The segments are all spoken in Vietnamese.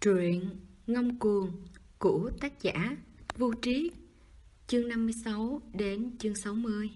Truyện Ngông Cuồng của tác giả Vô Triết, chương 56 đến chương 60.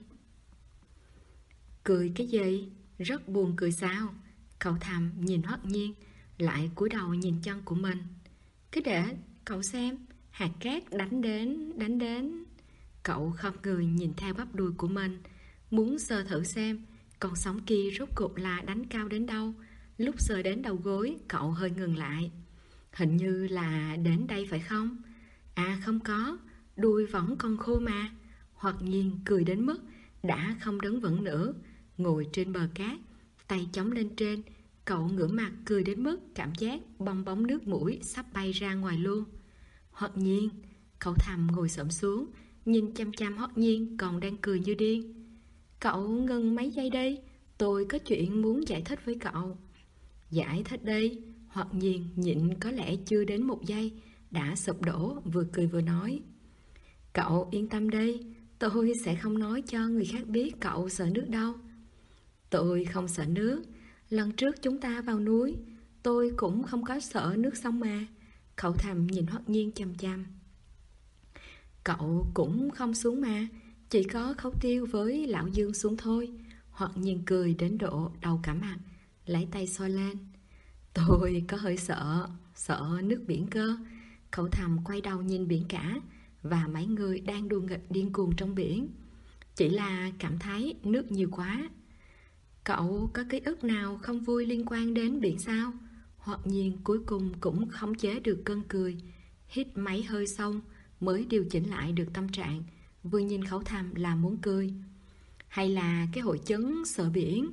Cười cái gì? Rất buồn cười sao? Cậu thầm nhìn Hoắc Nhiên, lại cúi đầu nhìn chân của mình. Cứ để cậu xem, hạt cát đánh đến. Cậu không người nhìn theo bắp đùi của mình, muốn sờ thử xem con sóng kia rốt cuộc là đánh cao đến đâu. Lúc sờ đến đầu gối, cậu hơi ngừng lại. Hình như là đến đây phải không? À không có, đuôi vẫn còn khô mà. Hoặc nhiên cười đến mức đã không đứng vững nữa, ngồi trên bờ cát, tay chống lên trên. Cậu ngửa mặt cười đến mức cảm giác bong bóng nước mũi sắp bay ra ngoài luôn. Hoặc nhiên, cậu thầm ngồi xổm xuống, nhìn chăm chăm Hoắc Nhiên còn đang cười như điên. Cậu ngừng mấy giây đi, tôi có chuyện muốn giải thích với cậu. Giải thích đi. Hoặc nhiên nhịn có lẽ chưa đến một giây đã sụp đổ, vừa cười vừa nói. Cậu yên tâm đi, tôi sẽ không nói cho người khác biết cậu sợ nước đâu. Tôi không sợ nước. Lần trước chúng ta vào núi, tôi cũng không có sợ nước sông mà. Cậu thầm nhìn Hoắc Nhiên chăm chăm. Cậu cũng không xuống mà, chỉ có Khấu Tiêu với Lão Dương xuống thôi. Hoắc Nhiên cười đến độ đầu cả mặt, lấy tay xoa lên. Tôi có hơi sợ nước biển cơ. Cậu thầm quay đầu nhìn biển cả và mấy người đang đùa nghịch điên cuồng trong biển. Chỉ là cảm thấy nước nhiều quá. Cậu có ký ức nào không vui liên quan đến biển sao? Hoặc nhiên cuối cùng cũng khống chế được cơn cười, hít mấy hơi xong mới điều chỉnh lại được tâm trạng, vừa nhìn Khấu Thầm là muốn cười. Hay là cái hội chứng sợ biển?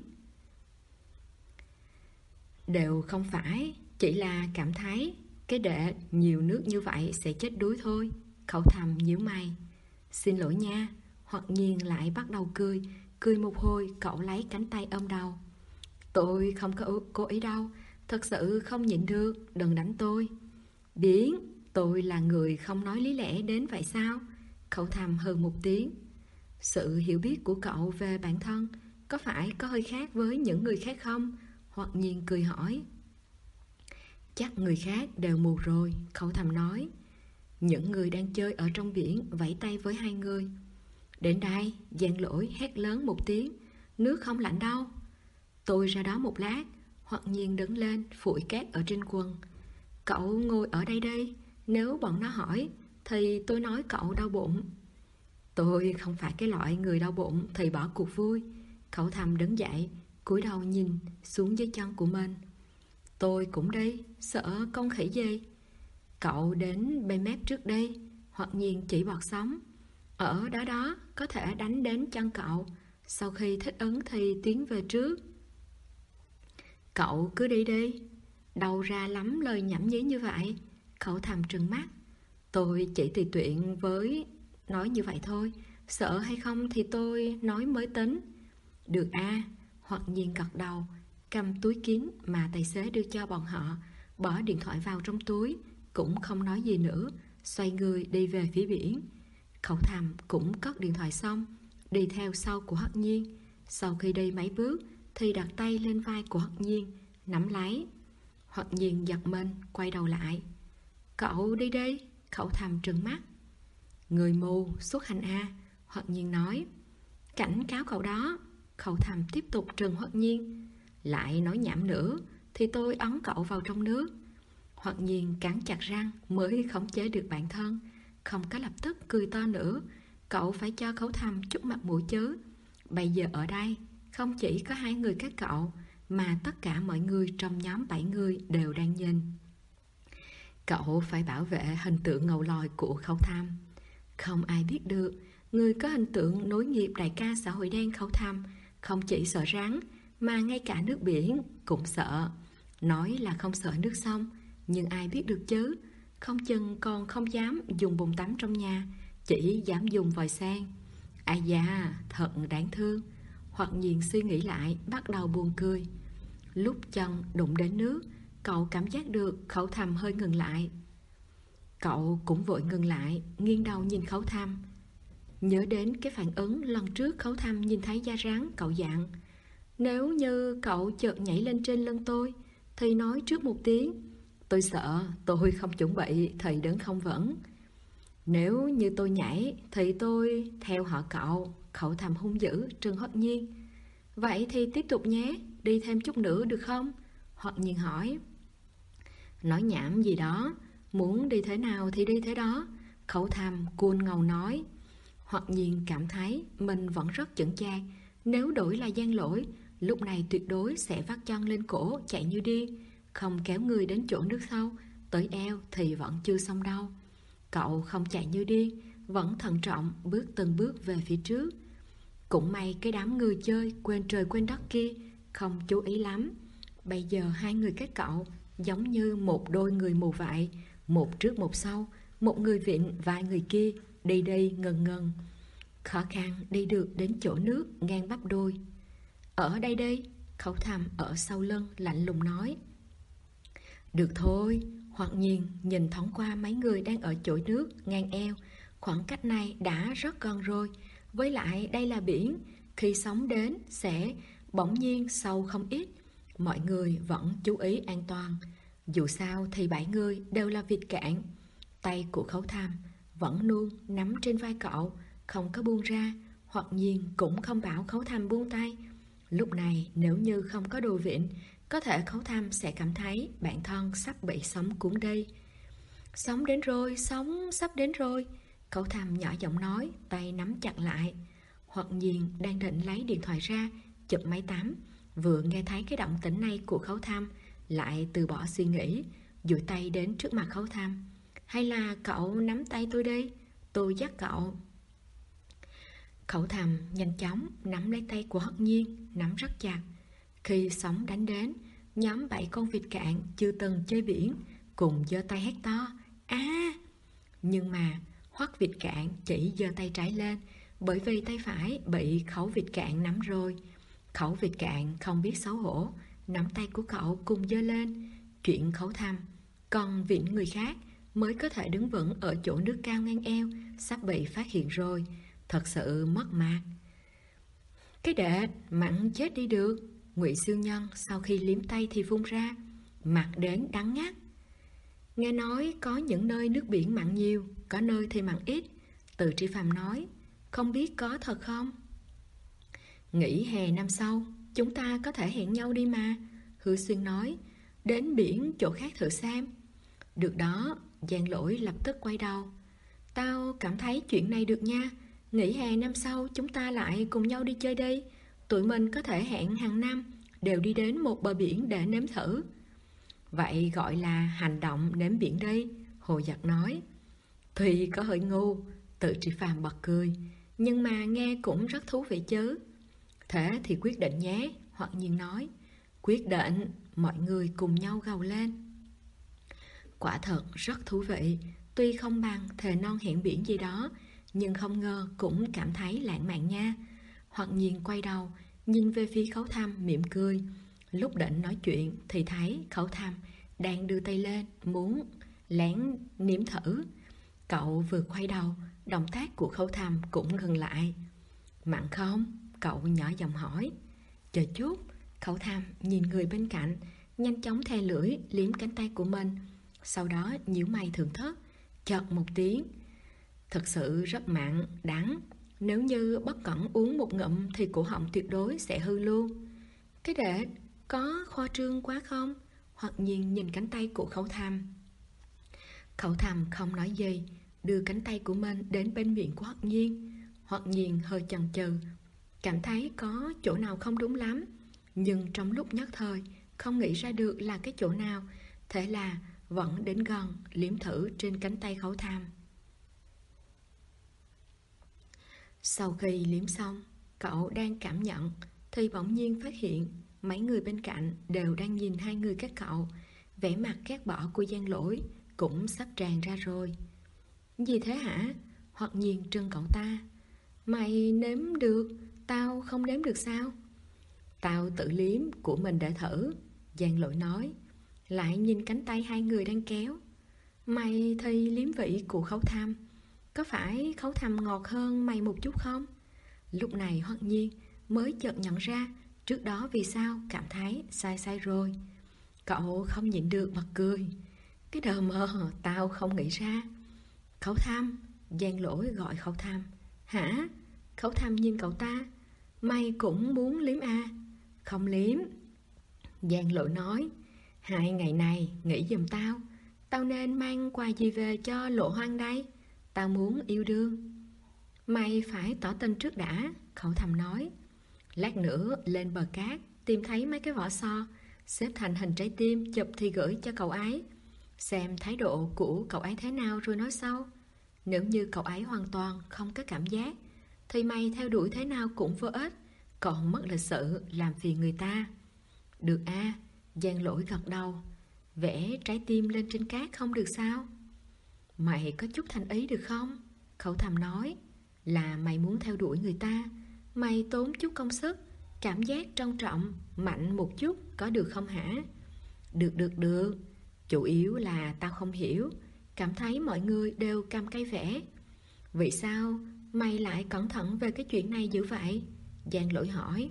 Đều không phải, chỉ là cảm thấy cái đệ nhiều nước như vậy sẽ chết đuối thôi. Cậu thầm nhíu mày. Xin lỗi nha. Hoặc nhiên lại bắt đầu cười. Cười một hồi cậu lấy cánh tay ôm đầu. Tôi không có cố ý đâu, thật sự không nhịn được, đừng đánh tôi. Biến, tôi là người không nói lý lẽ đến vậy sao? Cậu thầm hừ một tiếng. Sự hiểu biết của cậu về bản thân có phải có hơi khác với những người khác không? Hoặc nhiên cười hỏi. Chắc người khác đều mù rồi, Khấu Thầm nói. Những người đang chơi ở trong biển vẫy tay với hai người. Đến đây, Giang Lỗi hét lớn một tiếng. Nước không lạnh đâu. Tôi ra đó một lát. Hoặc nhiên đứng lên phủi cát ở trên quần. Cậu ngồi ở đây đi, nếu bọn nó hỏi thì tôi nói cậu đau bụng. Tôi không phải cái loại người đau bụng thì bỏ cuộc vui. Khấu Thầm đứng dậy, cúi đầu nhìn xuống dưới chân của mình. Tôi cũng đi, sợ con khỉ gì. Cậu đến bên mép trước đi. Hoặc nhiên chỉ bọt sóng. Ở đó đó, có thể đánh đến chân cậu. Sau khi thích ứng thì tiến về trước. Cậu cứ đi đi. Đâu ra lắm lời nhảm nhí như vậy. Khẩu Thầm trừng mắt. Tôi chỉ tùy tiện với nói như vậy thôi. Sợ hay không thì tôi nói mới tính. Được a. Hoặc nhiên gật đầu, cầm túi kín mà tài xế đưa cho bọn họ, bỏ điện thoại vào trong túi, cũng không nói gì nữa, xoay người đi về phía biển. Khẩu Thầm cũng cất điện thoại xong, đi theo sau của Hoắc Nhiên. Sau khi đi mấy bước thì đặt tay lên vai của Hoắc Nhiên, nắm lấy. Hoắc Nhiên giật mình, quay đầu lại. Cậu đi đi. Khẩu Thầm trừng mắt. Người mù xuất hành a. Hoắc Nhiên nói. Cảnh cáo cậu đó. Khẩu Thầm tiếp tục trừng Hoắc Nhiên. Lại nói nhảm nữa thì tôi ấn cậu vào trong nước. Hoắc Nhiên cắn chặt răng mới khống chế được bản thân, không có lập tức cười to nữa. Cậu phải cho Khẩu Thầm chút mặt mũi chứ. Bây giờ ở đây không chỉ có hai người các cậu, mà tất cả mọi người trong nhóm 7 người đều đang nhìn. Cậu phải bảo vệ hình tượng ngầu lòi của Khẩu Thầm. Không ai biết được, người có hình tượng nối nghiệp đại ca xã hội đen Khẩu Thầm không chỉ sợ rắn, mà ngay cả nước biển cũng sợ. Nói là không sợ nước sông, nhưng ai biết được chứ. Không chừng còn không dám dùng bồn tắm trong nhà, chỉ dám dùng vòi sen. Ai da, thật đáng thương. Hoặc nhiên suy nghĩ lại, bắt đầu buồn cười. Lúc chân đụng đến nước, cậu cảm giác được Khẩu Thầm hơi ngừng lại. Cậu cũng vội ngừng lại, nghiêng đầu nhìn Khẩu Thầm. Nhớ đến cái phản ứng lần trước Khẩu Thầm nhìn thấy da rắn, cậu dặn. Nếu như cậu chợt nhảy lên trên lưng tôi thì nói trước một tiếng. Tôi sợ tôi không chuẩn bị thì đứng không vững. Nếu như tôi nhảy thì tôi theo họ cậu. Cậu thầm hung dữ Trương Hoắc Nhiên. Vậy thì tiếp tục nhé, đi thêm chút nữa được không? Hoắc Nhiên hỏi. Nói nhảm gì đó, muốn đi thế nào thì đi thế đó. Khẩu thầm cuồng ngầu nói. Hoắc Nhiên cảm thấy mình vẫn rất chững chạc. Nếu đổi là Giang Lỗi, lúc này tuyệt đối sẽ vắt chân lên cổ chạy như điên, không kéo người đến chỗ nước sâu, tới eo thì vẫn chưa xong đâu. Cậu không chạy như điên, vẫn thận trọng bước từng bước về phía trước. Cũng may cái đám người chơi quên trời quên đất kia không chú ý lắm. Bây giờ hai người các cậu giống như một đôi người mù vậy, một trước một sau, một người vịn vài người kia, đi đi ngần ngần, khó khăn đi được đến chỗ nước ngang bắp đôi. Ở đây đi, Khẩu thầm ở sau lưng lạnh lùng nói. Được thôi. Hoặc nhiên nhìn thoáng qua mấy người đang ở chỗ nước ngang eo. Khoảng cách này đã rất gần rồi. Với lại đây là biển, khi sóng đến sẽ bỗng nhiên sâu không ít. Mọi người vẫn chú ý an toàn. Dù sao thì 7 người đều là vịt cạn. Tay của Khấu Tham vẫn luôn nắm trên vai cậu, không có buông ra. Hoặc nhiên cũng không bảo Khấu Tham buông tay. Lúc này nếu như không có đồ vịn, có thể Khấu Tham sẽ cảm thấy bản thân sắp bị sóng cuốn đi. Sóng đến rồi, sóng sắp đến rồi. Khấu Tham nhỏ giọng nói, tay nắm chặt lại. Hoặc nhiên đang định lấy điện thoại ra chụp máy tắm, vừa nghe thấy cái động tĩnh này của Khấu Tham, lại từ bỏ suy nghĩ, duỗi tay đến trước mặt Khấu Tham. Hay là cậu nắm tay tôi đi, tôi dắt cậu. Khẩu Tham nhanh chóng nắm lấy tay của Hất Nhiên, nắm rất chặt. Khi sóng đánh đến, nhóm 7 con vịt cạn chưa từng chơi biển cùng giơ tay hét to a. Nhưng mà Hoắc vịt cạn chỉ giơ tay trái lên, bởi vì tay phải bị Khẩu vịt cạn nắm rồi. Khẩu vịt cạn không biết xấu hổ, nắm tay của cậu cùng giơ lên. Chuyện Khẩu Tham còn vịn người khác mới có thể đứng vững ở chỗ nước cao ngang eo, sắp bị phát hiện rồi. Thật sự mất mặt. Cái đệ mặn chết đi được. Ngụy Siêu Nhân sau khi liếm tay thì phun ra, mặt đến đắng ngắt. Nghe nói có những nơi nước biển mặn nhiều, có nơi thì mặn ít. Từ Tri Phàm nói, không biết có thật không? Nghỉ hè năm sau chúng ta có thể hẹn nhau đi mà. Hứa Xuyên nói, đến biển chỗ khác thử xem. Được đó. Giang Lỗi lập tức quay đầu. Tao cảm thấy chuyện này được nha. Nghỉ hè năm sau chúng ta lại cùng nhau đi chơi đi. Tụi mình có thể hẹn hàng năm đều đi đến một bờ biển để nếm thử. Vậy gọi là hành động nếm biển đi, Hồ Giặc nói. Thì có hơi ngu, Tự Tri Phàm bật cười, nhưng mà nghe cũng rất thú vị chứ. Thế thì quyết định nhé, Hoặc Nhiên nói. Quyết định, mọi người cùng nhau gào lên. Quả thật rất thú vị, tuy không bằng thề non hẹn biển gì đó, nhưng không ngờ cũng cảm thấy lãng mạn nha. Hoặc Nhiên quay đầu, nhìn về phía Khấu Tham mỉm cười. Lúc định nói chuyện thì thấy Khấu Tham đang đưa tay lên, muốn lén nếm thử. Cậu vừa quay đầu, động tác của Khấu Tham cũng ngừng lại. Mặn không? Cậu nhỏ giọng hỏi. Chờ chút. Khấu Tham nhìn người bên cạnh, nhanh chóng thè lưỡi liếm cánh tay của mình, sau đó nhíu mày thưởng thức. Chợt một tiếng. Thật sự rất mặn, đắng. Nếu như bất cẩn uống một ngụm thì cổ họng tuyệt đối sẽ hư luôn. Cái đệ có khoa trương quá không? Hoặc Nhiên nhìn cánh tay của Khẩu Tham. Khẩu Tham không nói gì, đưa cánh tay của mình đến bên miệng của Hoặc Nhiên. Hoặc Nhiên hơi chần chừ, cảm thấy có chỗ nào không đúng lắm, nhưng trong lúc nhất thời không nghĩ ra được là cái chỗ nào. Thế là vẫn đến gần liếm thử trên cánh tay Khẩu Tham. Sau khi liếm xong, cậu đang cảm nhận thì bỗng nhiên phát hiện mấy người bên cạnh đều đang nhìn hai người các cậu. Vẻ mặt ghét bỏ của Giang Lỗi cũng sắp tràn ra rồi. Gì thế hả? Hoặc Nhiên trưng cậu ta. Mày nếm được, tao không nếm được sao? Tao tự liếm của mình để thử, Giang Lỗi nói. Lại nhìn cánh tay hai người đang kéo. Mày thì liếm vị của Khấu Tham. Có phải Khấu Tham ngọt hơn mày một chút không? Lúc này Hoặc Nhiên mới chợt nhận ra trước đó vì sao cảm thấy sai rồi. Cậu không nhịn được bật cười. Cái đờ mờ, tao không nghĩ ra. Khẩu Tham, Giang Lỗi gọi Khẩu Tham. Hả? Khẩu Tham nhìn cậu ta. Mày cũng muốn liếm à? Không liếm. Giang Lỗi nói. 2 ngày này nghỉ giùm tao. Tao nên mang quà gì về cho Lộ Hoang đây? Tao muốn yêu đương. Mày phải tỏ tình trước đã, Khẩu Tham nói. Lát nữa lên bờ cát, tìm thấy mấy cái vỏ so, xếp thành hình trái tim, chụp thì gửi cho cậu ấy. Xem thái độ của cậu ấy thế nào rồi nói sau. Nếu như cậu ấy hoàn toàn không có cảm giác, thì mày theo đuổi thế nào cũng vô ích, còn mất lịch sự làm phiền người ta. Được à, Giang Lỗi gật đầu. Vẽ trái tim lên trên cát không được sao? Mày có chút thành ý được không? Khẩu Tham nói. Là mày muốn theo đuổi người ta, mày tốn chút công sức, cảm giác trân trọng, mạnh một chút có được không hả? Được. Chủ yếu là tao không hiểu, cảm thấy mọi người đều cầm cây vẽ. Vì sao mày lại cẩn thận về cái chuyện này dữ vậy? Giang Lỗi hỏi.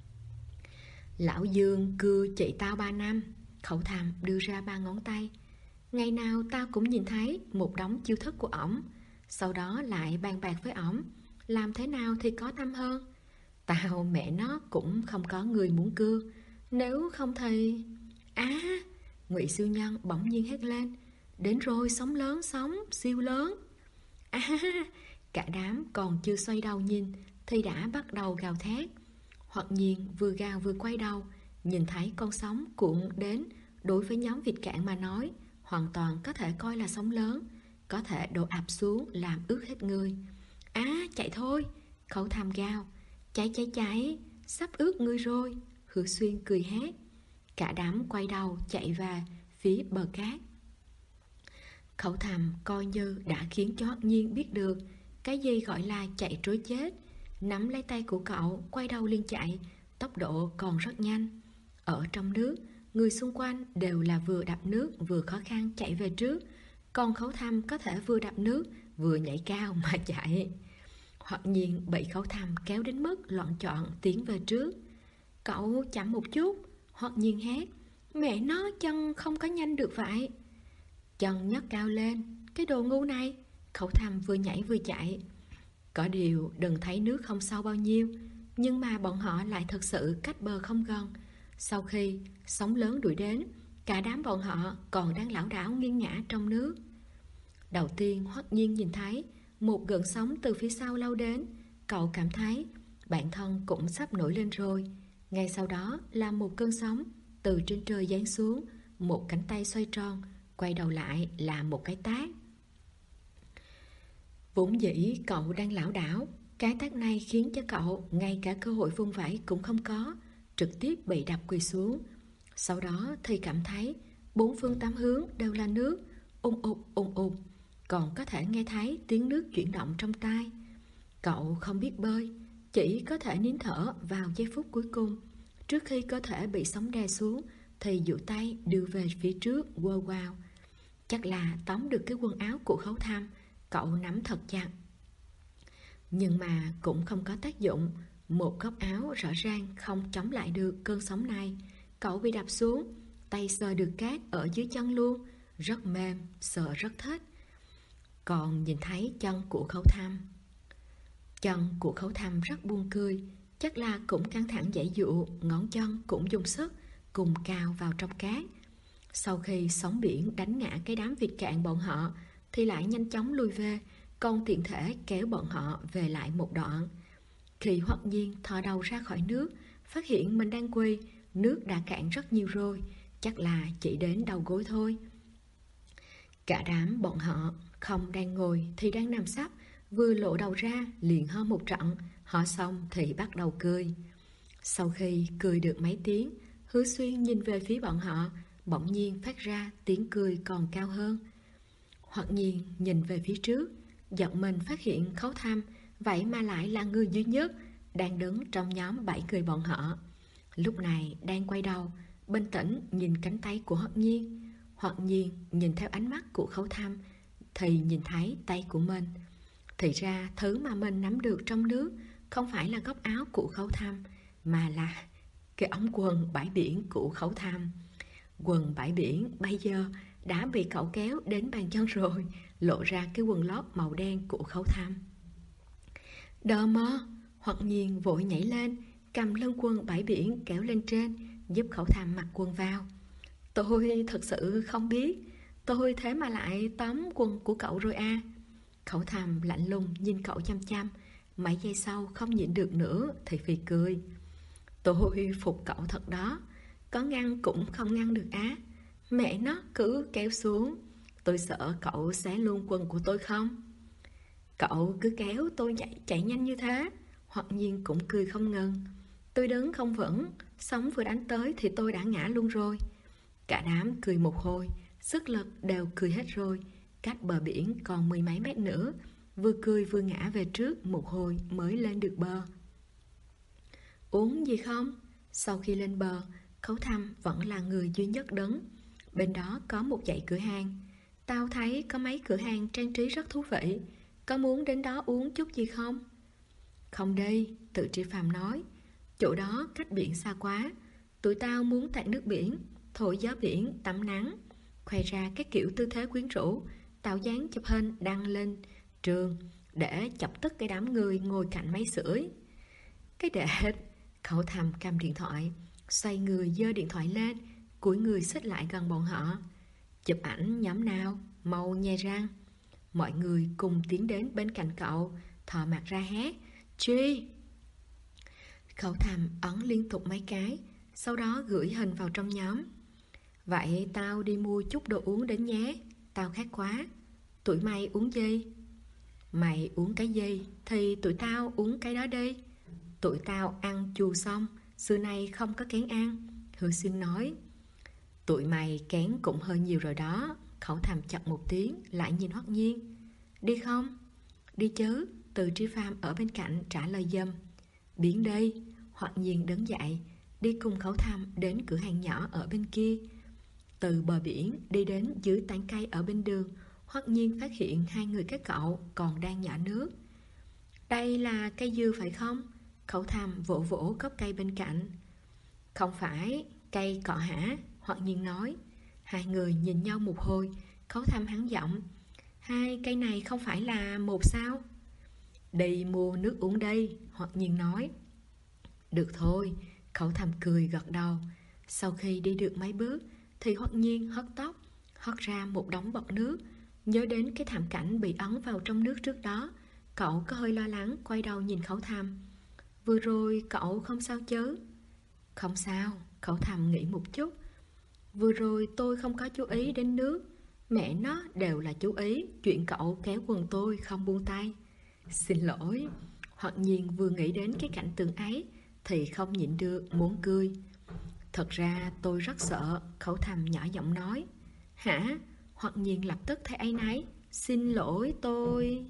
Lão Dương cưa chị tao 3 năm. Khẩu Tham đưa ra 3 ngón tay. Ngày nào tao cũng nhìn thấy một đống chiêu thức của ổng, sau đó lại bàn bạc với ổng làm thế nào thì có tâm hơn. Tao mẹ nó cũng không có người muốn cưa, nếu không thì... À, Ngụy Siêu Nhân bỗng nhiên hét lên. Đến rồi, sóng lớn, sóng siêu lớn. À, cả đám còn chưa xoay đầu nhìn thì đã bắt đầu gào thét. Hoặc nhiên vừa gào vừa quay đầu, nhìn thấy con sóng cuộn đến, đối với nhóm vịt cạn mà nói hoàn toàn có thể coi là sóng lớn, có thể đổ ập xuống làm ướt hết người. À, chạy thôi, Khẩu Tham gào. Chạy, sắp ướt người rồi, Hứa Xuyên cười hét. Cả đám quay đầu chạy về phía bờ cát. Khẩu Tham coi như đã khiến cho Hoắc Nhiên biết được cái gì gọi là chạy trối chết, nắm lấy tay của cậu quay đầu liền chạy, tốc độ còn rất nhanh. Ở trong nước, người xung quanh đều là vừa đạp nước vừa khó khăn chạy về trước, còn Khẩu Tham có thể vừa đạp nước vừa nhảy cao mà chạy. Hoặc nhiên bị Khẩu Tham kéo đến mức loạn choạng tiến về trước. Cậu chậm một chút, Hoặc nhiên hét. Mẹ nó, chân không có nhanh được vậy. Chân nhấc cao lên, cái đồ ngu này. Khẩu Tham vừa nhảy vừa chạy. Có điều đừng thấy nước không sâu bao nhiêu, nhưng mà bọn họ lại thật sự cách bờ không gần. Sau khi sóng lớn đuổi đến, cả đám bọn họ còn đang lảo đảo nghiêng ngã trong nước. Đầu tiên Hoắc Nhiên nhìn thấy một gợn sóng từ phía sau lao đến. Cậu cảm thấy bản thân cũng sắp nổi lên rồi. Ngay sau đó là một cơn sóng từ trên trời giáng xuống, một cánh tay xoay tròn, quay đầu lại là một cái tát. Vốn dĩ cậu đang lảo đảo, cái tát này khiến cho cậu ngay cả cơ hội vung vẩy cũng không có, trực tiếp bị đập quỳ xuống. Sau đó thì cảm thấy 4 phương 8 hướng đều là nước, ùng ục, còn có thể nghe thấy tiếng nước chuyển động trong tai. Cậu không biết bơi, chỉ có thể nín thở vào giây phút cuối cùng. Trước khi cơ thể bị sóng đè xuống thì duỗi tay đưa về phía trước quơ quào. Chắc là tóm được cái quần áo của Khấu Tham, cậu nắm thật chặt. Nhưng mà cũng không có tác dụng. Một góc áo rõ ràng không chống lại được cơn sóng này. Cậu bị đập xuống, tay sờ được cát ở dưới chân luôn, rất mềm, sợ rất thích. Còn nhìn thấy chân của Khấu Tham. Chân của Khấu Tham rất buồn cười, chắc là cũng căng thẳng giãy dụ, ngón chân cũng dùng sức, cùng cào vào trong cát. Sau khi sóng biển đánh ngã cái đám vịt cạn bọn họ, thì lại nhanh chóng lui về, còn tiện thể kéo bọn họ về lại một đoạn. Khi Hoắc Nhiên thò đầu ra khỏi nước, phát hiện mình đang quỳ, nước đã cạn rất nhiều rồi, chắc là chỉ đến đầu gối thôi. Cả đám bọn họ không đang ngồi thì đang nằm sấp, vừa lộ đầu ra liền ho một trận, ho xong thì bắt đầu cười. Sau khi cười được mấy tiếng, Hứa Xuyên nhìn về phía bọn họ, bỗng nhiên phát ra tiếng cười còn cao hơn. Hoặc nhiên nhìn về phía trước, giật mình phát hiện Khấu Tham vậy mà lại là người duy nhất đang đứng trong nhóm 7 người bọn họ. Lúc này đang quay đầu, bình tĩnh nhìn cánh tay của Hoặc nhiên. Hoặc nhiên nhìn theo ánh mắt của Khấu Tham thì nhìn thấy tay của mình. Thì ra thứ mà mình nắm được trong nước không phải là góc áo của Khấu Tham, mà là cái ống quần bãi biển của Khấu Tham. Quần bãi biển bây giờ đã bị cậu kéo đến bàn chân rồi, lộ ra cái quần lót màu đen của Khấu Thăm. Đờ mơ, Hoặc Nhiên vội nhảy lên, cầm lưng quần bãi biển kéo lên trên, giúp Khấu Thăm mặc quần vào. Tôi thật sự không biết, tôi thế mà lại tóm quần của cậu rồi à. Khấu Thăm lạnh lùng nhìn cậu chăm chăm, mấy giây sau không nhịn được nữa thì phì cười. Tôi phục cậu thật đó, có ngăn cũng không ngăn được á. Mẹ nó cứ kéo xuống, tôi sợ cậu xé luôn quần của tôi không. Cậu cứ kéo tôi chạy nhanh như thế. Hoặc Nhiên cũng cười không ngừng. Tôi đứng không vững, sóng vừa đánh tới thì tôi đã ngã luôn rồi. Cả đám cười một hồi, sức lực đều cười hết rồi. Cách bờ biển còn 10 mấy mét nữa, vừa cười vừa ngã về trước một hồi mới lên được bờ. Uống gì không? Sau khi lên bờ, Khấu Thăm vẫn là người duy nhất đứng. Bên đó có một dãy cửa hàng. Tao thấy có mấy cửa hàng trang trí rất thú vị. Có muốn đến đó uống chút gì không? Không đi, Tự Tri Phàm nói. Chỗ đó cách biển xa quá. Tụi tao muốn tạt nước biển, thổi gió biển, tắm nắng, khoe ra các kiểu tư thế quyến rũ, tạo dáng chụp hình đăng lên trường để chọc tức cái đám người ngồi cạnh máy sưởi. Cái đệ, Khấu Thăm cầm điện thoại, xoay người giơ điện thoại lên, cúi người xích lại gần bọn họ. Chụp ảnh nhóm nào, mau nhe răng. Mọi người cùng tiến đến bên cạnh cậu, thò mặt ra hét Truy. Khấu Thăm ấn liên tục mấy cái, sau đó gửi hình vào trong nhóm. Vậy tao đi mua chút đồ uống đến nhé, tao khát quá. Tụi mày uống gì? Mày uống cái gì thì tụi tao uống cái đó đi. Tụi tao ăn chù xong, xưa nay không có kén ăn, Hứa Xuyên nói. Tụi mày kén cũng hơi nhiều rồi đó. Khấu Thăm chật một tiếng, lại nhìn Hoắc Nhiên. Đi không? Đi chứ, Từ Tri Phàm ở bên cạnh trả lời giùm. Biến đi. Hoắc Nhiên đứng dậy, đi cùng Khấu Thăm đến cửa hàng nhỏ ở bên kia. Từ bờ biển đi đến dưới tán cây ở bên đường, Hoắc Nhiên phát hiện hai người các cậu còn đang nhả nước. Đây là cây dừa phải không? Khấu Thăm vỗ vỗ gốc cây bên cạnh. Không phải, cây cọ hả? Hoắc Nhiên nói. Hai người nhìn nhau một hồi, Khấu Thăm hắn giọng. Hai cây này không phải là một sao? Đi mua nước uống đây, Hoắc Nhiên nói. Được thôi, Khấu Thăm cười gật đầu. Sau khi đi được mấy bước thì Hoắc Nhiên hất tóc, hất ra một đống bọt nước. Nhớ đến cái thảm cảnh bị ấn vào trong nước trước đó, cậu có hơi lo lắng quay đầu nhìn Khấu Thăm. Vừa rồi cậu không sao chứ? Không sao, Khấu Thăm nghĩ một chút. Vừa rồi tôi không có chú ý đến nước. Mẹ nó đều là chú ý chuyện cậu kéo quần tôi không buông tay. Xin lỗi. Hoặc Nhiên vừa nghĩ đến cái cảnh tượng ấy thì không nhịn được muốn cười. Thật ra tôi rất sợ, Khấu Thăm nhỏ giọng nói. Hả? Hoặc Nhiên lập tức thấy áy náy. Xin lỗi tôi.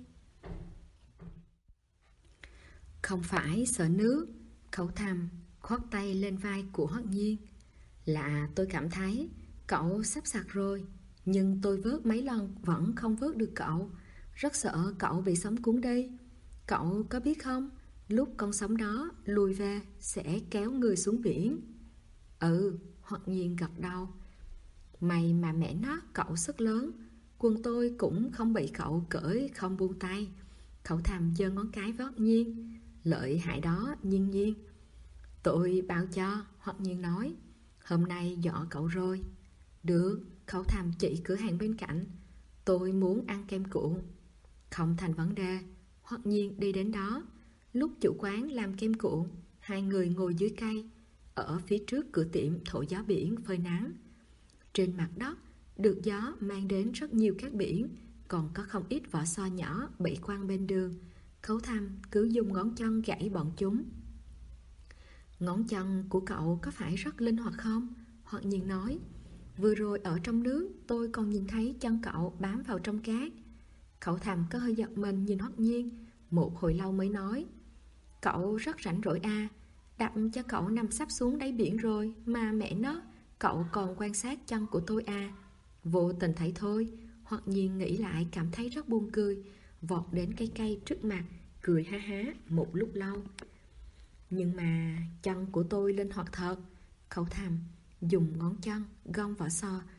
Không phải sợ nước. Khấu Thăm khoác tay lên vai của Hoắc Nhiên. Là tôi cảm thấy cậu sắp sặc rồi, nhưng tôi vớt mấy lần vẫn không vớt được cậu. Rất sợ cậu bị sóng cuốn đi. Cậu có biết không, lúc con sóng đó lùi về sẽ kéo người xuống biển. Ừ, Hoắc Nhiên gật đầu. May mà mẹ nó cậu sức lớn, quần tôi cũng không bị cậu cởi không buông tay. Khấu Thăm giơ ngón cái với Hoắc Nhiên. Lợi hại đó, Nhiên Nhiên. Tôi bao cho, Hoắc Nhiên nói. Hôm nay dọ cậu rồi. Được, Khấu Thăm chỉ cửa hàng bên cạnh. Tôi muốn ăn kem cuộn. Không thành vấn đề. Hoắc Nhiên đi đến đó. Lúc chủ quán làm kem cuộn, hai người ngồi dưới cây, ở phía trước cửa tiệm thổi gió biển phơi nắng. Trên mặt đất được gió mang đến rất nhiều cát biển, còn có không ít vỏ sò nhỏ bị quăng bên đường. Khấu Thăm cứ dùng ngón chân gãy bọn chúng. Ngón chân của cậu có phải rất linh hoạt không? Hoắc Nhiên nói. Vừa rồi ở trong nước tôi còn nhìn thấy chân cậu bám vào trong cát. Khấu Thăm có hơi giật mình nhìn Hoắc Nhiên, một hồi lâu mới nói. Cậu rất rảnh rỗi à, đập cho cậu nằm sắp xuống đáy biển rồi mà mẹ nó, cậu còn quan sát chân của tôi à. Vô tình thấy thôi. Hoắc Nhiên nghĩ lại cảm thấy rất buồn cười, vọt đến cái cây trước mặt, cười ha há một lúc lâu. Nhưng mà chân của tôi linh hoạt thật. Khấu Thăm dùng ngón chân gông vỏ sò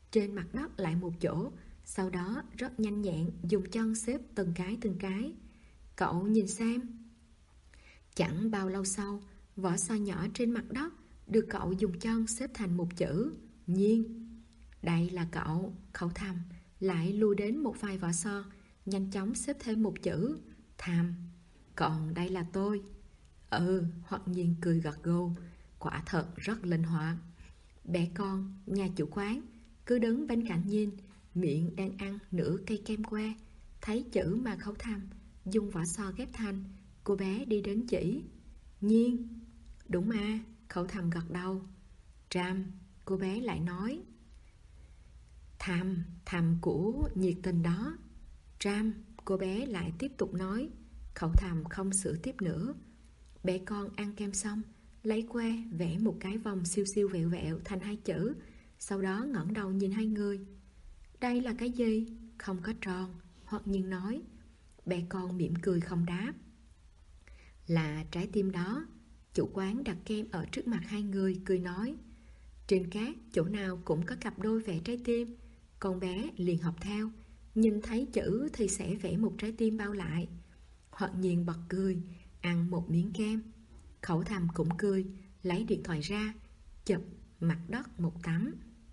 trên mặt đất lại một chỗ, sau đó rất nhanh nhẹn dùng chân xếp từng cái. Cậu nhìn xem. Chẳng bao lâu sau, vỏ sò nhỏ trên mặt đất được cậu dùng chân xếp thành một chữ Nhiên. Đây là cậu, Khẩu thầm lại lùi đến một vài vỏ sò, nhanh chóng xếp thêm một chữ Thầm. Còn đây là tôi. Hoặc Nhiên cười gật gù. Quả thật rất linh hoạt. Bé con, nhà chủ quán, cứ đứng bên cạnh Nhiên, miệng đang ăn nửa cây kem que. Thấy chữ mà Khẩu thầm dùng vỏ sò ghép thành, cô bé đi đến chỉ. Nhiên. Đúng mà, Khẩu thầm gật đầu. Tràm, cô bé lại nói. Thầm của nhiệt tình đó. Tràm, cô bé lại tiếp tục nói. Khẩu thầm không sửa tiếp nữa. Bé con ăn kem xong, lấy que vẽ một cái vòng siêu siêu vẹo vẹo thành hai chữ, sau đó ngẩng đầu nhìn hai người. Đây là cái gì? Không có tròn, hoặc Nhiên nói. Bé con mỉm cười không đáp. Là trái tim đó. Chủ quán đặt kem ở trước mặt hai người, cười nói. Trên cát chỗ nào cũng có cặp đôi vẽ trái tim. Con bé liền học theo, nhìn thấy chữ thì sẽ vẽ một trái tim bao lại. Hoặc Nhiên bật cười, ăn một miếng kem. Khẩu thầm cũng cười, lấy điện thoại ra, chụp mặt đất một tấm.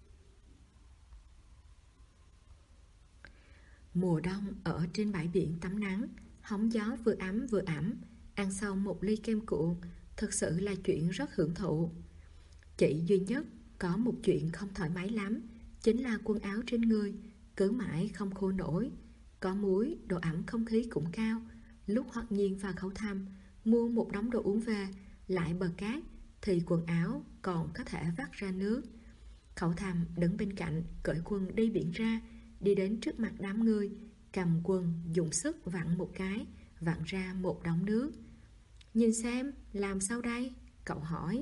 Mùa đông ở trên bãi biển tắm nắng, hóng gió vừa ấm vừa ẩm, ăn xong một ly kem cuộn, thực sự là chuyện rất hưởng thụ. Chỉ duy nhất có một chuyện không thoải mái lắm, chính là quần áo trên người, cứ mãi không khô nổi. Có muối, độ ẩm không khí cũng cao. Lúc Hoặc Nhiên và Khẩu thầm mua một đống đồ uống về, lại bờ cát, thì quần áo còn có thể vắt ra nước. Khẩu thầm đứng bên cạnh, cởi quần đi biển ra, đi đến trước mặt đám người, cầm quần dùng sức vặn một cái, vặn ra một đống nước. Nhìn xem, làm sao đây? Cậu hỏi.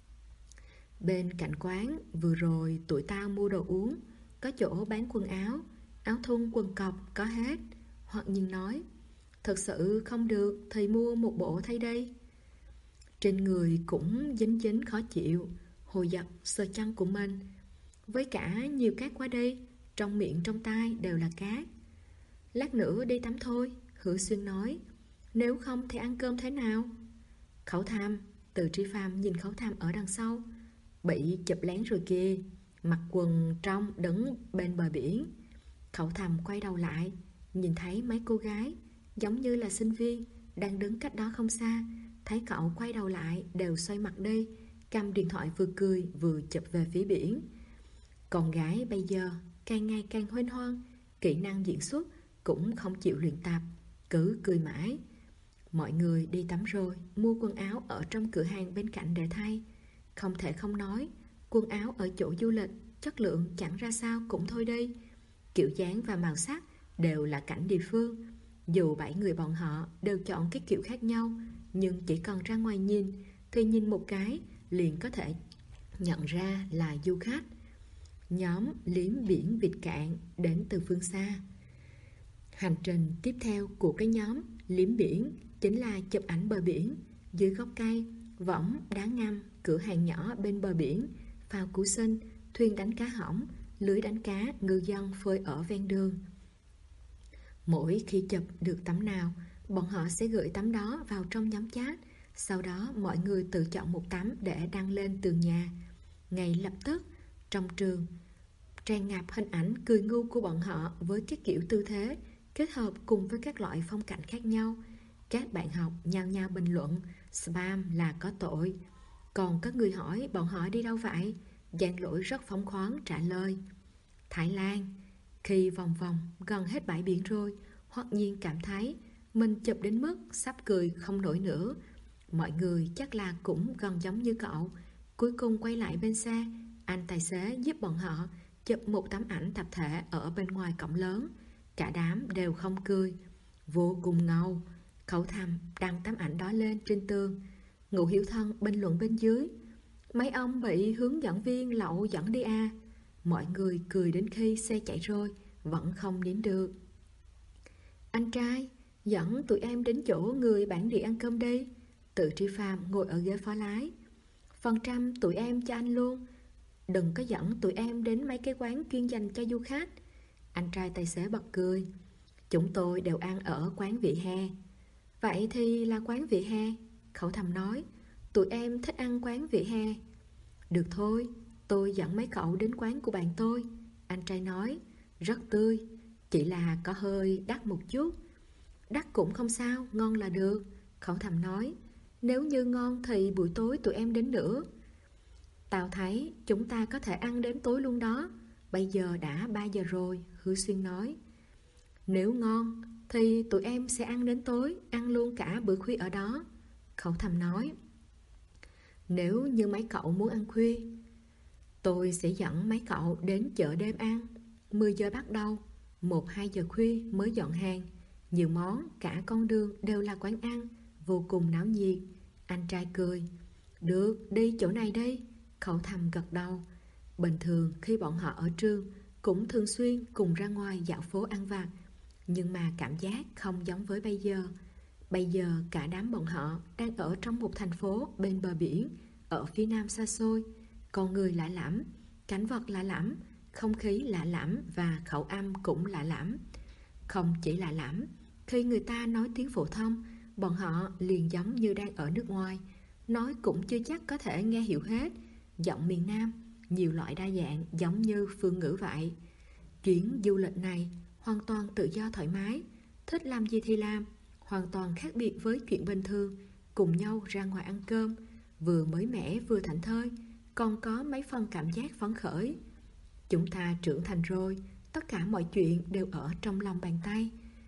Bên cạnh quán, vừa rồi tụi tao mua đồ uống, có chỗ bán quần áo, áo thun quần cộc có hết. Hoặc Nhiên nói. Thật sự không được thì mua một bộ thay đây. Trên người cũng dính dính khó chịu, Hồ giật sờ chân của mình. Với cả nhiều cát quá đi, trong miệng trong tai đều là cát. Lát nữa đi tắm thôi, Hữu Xuyên nói. Nếu không thì ăn cơm thế nào? Khẩu thầm, Từ Tri Phàm nhìn Khẩu thầm ở đằng sau. Bị chụp lén rồi kìa, mặc quần trong đứng bên bờ biển. Khẩu thầm quay đầu lại, nhìn thấy mấy cô gái giống như là sinh viên đang đứng cách đó không xa. Thấy cậu quay đầu lại đều xoay mặt đi, cầm điện thoại vừa cười vừa chụp về phía biển. Con gái bây giờ càng ngày càng huênh hoang, kỹ năng diễn xuất cũng không chịu luyện tập, cứ cười mãi. Mọi người đi tắm rồi, mua quần áo ở trong cửa hàng bên cạnh để thay. Không thể không nói, quần áo ở chỗ du lịch chất lượng chẳng ra sao cũng thôi đi. Kiểu dáng và màu sắc đều là cảnh địa phương. Dù 7 người bọn họ đều chọn cái kiểu khác nhau, nhưng chỉ cần ra ngoài nhìn thì nhìn một cái liền có thể nhận ra là du khách. Nhóm liếm biển Vịnh Cạn đến từ phương xa. Hành trình tiếp theo của cái nhóm liếm biển chính là chụp ảnh bờ biển. Dưới gốc cây, võng, đá ngâm, cửa hàng nhỏ bên bờ biển, phao cứu sinh, thuyền đánh cá hỏng, lưới đánh cá ngư dân phơi ở ven đường. Mỗi khi chụp được tấm nào, bọn họ sẽ gửi tấm đó vào trong nhóm chat. Sau đó mọi người tự chọn một tấm để đăng lên tường nhà. Ngay lập tức, trong trường tràn ngập hình ảnh cười ngu của bọn họ với các kiểu tư thế, kết hợp cùng với các loại phong cảnh khác nhau. Các bạn học nhao nhao bình luận spam là có tội. Còn có người hỏi bọn họ đi đâu vậy? Giang Lỗi rất phóng khoáng trả lời: Thái Lan. Khi vòng vòng gần hết bãi biển rồi, Hoặc Nhiên cảm thấy mình chụp đến mức sắp cười không nổi nữa. Mọi người chắc là cũng gần giống như cậu. Cuối cùng quay lại bên xe, anh tài xế giúp bọn họ chụp một tấm ảnh tập thể ở bên ngoài cổng lớn. Cả đám đều không cười, vô cùng ngầu. Khẩu thầm đăng tấm ảnh đó lên trên tường. Ngụ Hiểu Thân bình luận bên dưới: Mấy ông bị hướng dẫn viên lậu dẫn đi à? Mọi người cười đến khi xe chạy rồi vẫn không nín được. Anh trai, dẫn tụi em đến chỗ người bản địa ăn cơm đi. Từ Tri Phàm ngồi ở ghế phó lái. Phần trăm tụi em cho anh luôn. Đừng có dẫn tụi em đến mấy cái quán chuyên dành cho du khách. Anh trai tài xế bật cười. Chúng tôi đều ăn ở quán vỉa hè. Vậy thì là quán vỉa hè, Khẩu Thầm nói. Tụi em thích ăn quán vỉa hè. Được thôi, tôi dẫn mấy cậu đến quán của bạn tôi, anh trai nói. Rất tươi, chỉ là có hơi đắt một chút. Đắt cũng không sao, ngon là được, Khẩu Thầm nói. Nếu như ngon thì buổi tối tụi em đến nữa. Tao thấy chúng ta có thể ăn đến tối luôn đó. Bây giờ đã 3 giờ rồi, Hứa Xuyên nói. Nếu ngon thì tụi em sẽ ăn đến tối, ăn luôn cả bữa khuya ở đó, Khẩu Thầm nói. Nếu như mấy cậu muốn ăn khuya, tôi sẽ dẫn mấy cậu đến chợ đêm ăn. 10 giờ bắt đầu, 1-2 giờ khuya mới dọn hàng. Nhiều món, cả con đường đều là quán ăn, vô cùng náo nhiệt. Anh trai cười. Được, đi chỗ này đi, Khẩu Thầm gật đầu. Bình thường khi bọn họ ở trường cũng thường xuyên cùng ra ngoài dạo phố ăn vặt, nhưng mà cảm giác không giống với bây giờ. Bây giờ cả đám bọn họ đang ở trong một thành phố bên bờ biển, ở phía nam xa xôi. Con người lạ lẫm, cảnh vật lạ lẫm, không khí lạ lẫm và khẩu âm cũng lạ lẫm. Không chỉ lạ lẫm, khi người ta nói tiếng phổ thông, bọn họ liền giống như đang ở nước ngoài. Nói cũng chưa chắc có thể nghe hiểu hết. Giọng miền Nam, nhiều loại đa dạng giống như phương ngữ vậy. Chuyến du lịch này hoàn toàn tự do thoải mái, thích làm gì thì làm, hoàn toàn khác biệt với chuyện bình thường. Cùng nhau ra ngoài ăn cơm, vừa mới mẻ vừa thảnh thơi, còn có mấy phần cảm giác phấn khởi. Chúng ta trưởng thành rồi, tất cả mọi chuyện đều ở trong lòng bàn tay.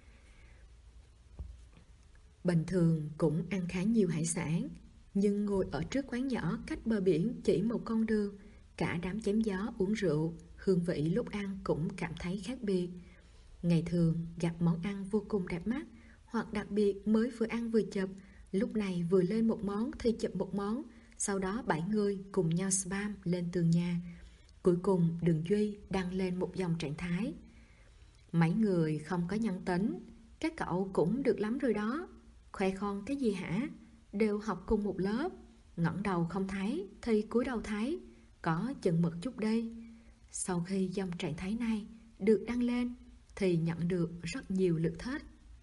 Bình thường cũng ăn khá nhiều hải sản, nhưng ngồi ở trước quán nhỏ cách bờ biển chỉ một con đường, cả đám chém gió uống rượu, hương vị lúc ăn cũng cảm thấy khác biệt. Ngày thường gặp món ăn vô cùng đẹp mắt, hoặc đặc biệt mới vừa ăn vừa chụp, lúc này vừa lên một món thì chụp một món, sau đó 7 người cùng nhau spam lên tường nhà. Cuối cùng Đường Duy đăng lên một dòng trạng thái. Mấy người không có nhân tính, các cậu cũng được lắm rồi đó. Khoe khoang cái gì hả? Đều học cùng một lớp, ngẩng đầu không thấy thì cúi đầu thấy, có chừng mực chút đi. Sau khi dòng trạng thái này được đăng lên thì nhận được rất nhiều lượt thích.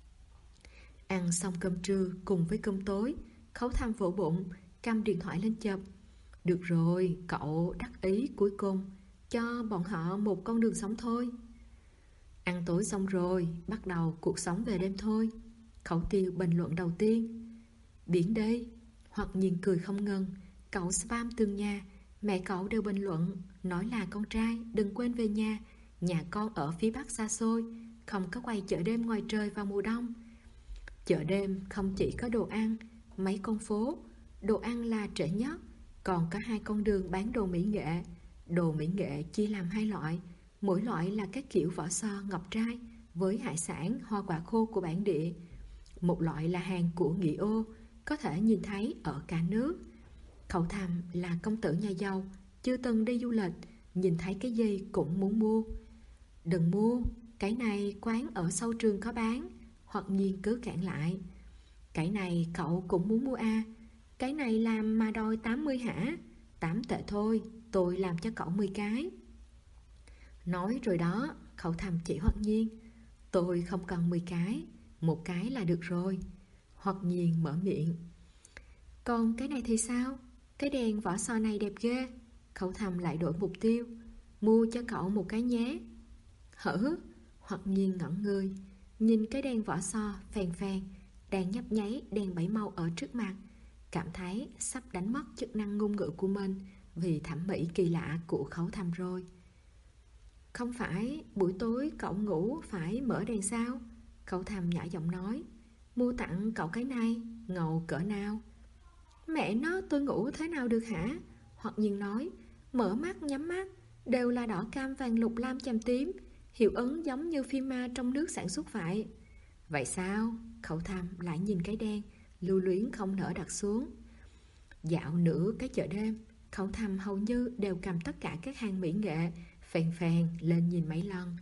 Ăn xong cơm trưa cùng với cơm tối, Khấu Thầm vỗ bụng, cầm điện thoại lên chụp. Được rồi, cậu đắc ý cuối cùng, cho bọn họ một con đường sống thôi. Ăn tối xong rồi, bắt đầu cuộc sống về đêm thôi, Khẩu Tiêu bình luận đầu tiên. Biển đây, hoặc nhìn cười không ngừng. Cậu spam tường nhà, mẹ cậu đều bình luận, nói là con trai đừng quên về nhà, nhà con ở phía bắc xa xôi, không có quay chợ đêm ngoài trời vào mùa đông. Chợ đêm không chỉ có đồ ăn, mấy con phố, đồ ăn là trễ nhất, còn có 2 con đường bán đồ mỹ nghệ. Đồ mỹ nghệ chia làm 2 loại, mỗi loại là các kiểu vỏ sò ngọc trai với hải sản, hoa quả khô của bản địa. Một loại là hàng của Nghị Ô, có thể nhìn thấy ở cả nước. Khẩu Thầm là công tử nhà giàu, chưa từng đi du lịch, nhìn thấy cái gì cũng muốn mua. Đừng mua, cái này quán ở sau trường có bán, hoặc Nhiên cứ cản lại. Cái này cậu cũng muốn mua à? Cái này làm mà đòi 80 hả? 8 tệ thôi, tôi làm cho cậu 10 cái. Nói rồi đó, Khẩu Thầm chỉ Hoặc Nhiên. Tôi không cần 10 cái, 1 cái là được rồi. Hoặc Nhiên mở miệng. Còn cái này thì sao? Cái đèn vỏ sò này đẹp ghê. Khẩu Thầm lại đổi mục tiêu. Mua cho cậu 1 cái nhé. Hử? Hoặc Nhiên ngẩn người, nhìn cái đèn vỏ sò phèn phèn đang nhấp nháy đèn 7 màu ở trước mặt, cảm thấy sắp đánh mất chức năng ngôn ngữ của mình vì thẩm mỹ kỳ lạ của Khẩu Thầm rồi. Không phải buổi tối cậu ngủ phải mở đèn sao? Khẩu Thầm nhỏ giọng nói. Mua tặng cậu cái này, ngầu cỡ nào? Mẹ nó, tôi ngủ thế nào được hả? Hoặc Nhiên nói. Mở mắt nhắm mắt đều là đỏ cam vàng lục lam chàm tím, hiệu ứng giống như phim ma trong nước sản xuất vậy. Vậy sao? Khẩu Thầm lại nhìn cái đen, lưu luyến không nỡ đặt xuống. Dạo nửa cái chợ đêm, Khẩu Thầm hầu như đều cầm tất cả các hàng mỹ nghệ phèn phèn lên nhìn mấy lần.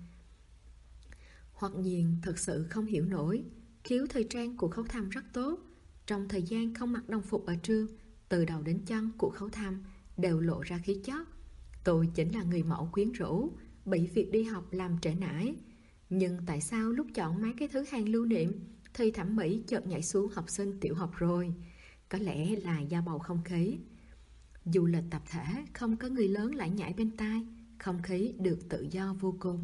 Hoặc Nhiên thật sự không hiểu nổi, khiếu thời trang của Khẩu Thầm rất tốt. Trong thời gian không mặc đồng phục ở trường, từ đầu đến chân của Khẩu Thầm đều lộ ra khí chất. Tôi chính là người mẫu quyến rũ, bị việc đi học làm trễ nải. Nhưng tại sao lúc chọn mấy cái thứ hàng lưu niệm thì thẩm mỹ chợt nhảy xuống học sinh tiểu học rồi? Có lẽ là do bầu không khí. Du lịch tập thể, không có người lớn lại nhảy bên tai, không khí được tự do vô cùng.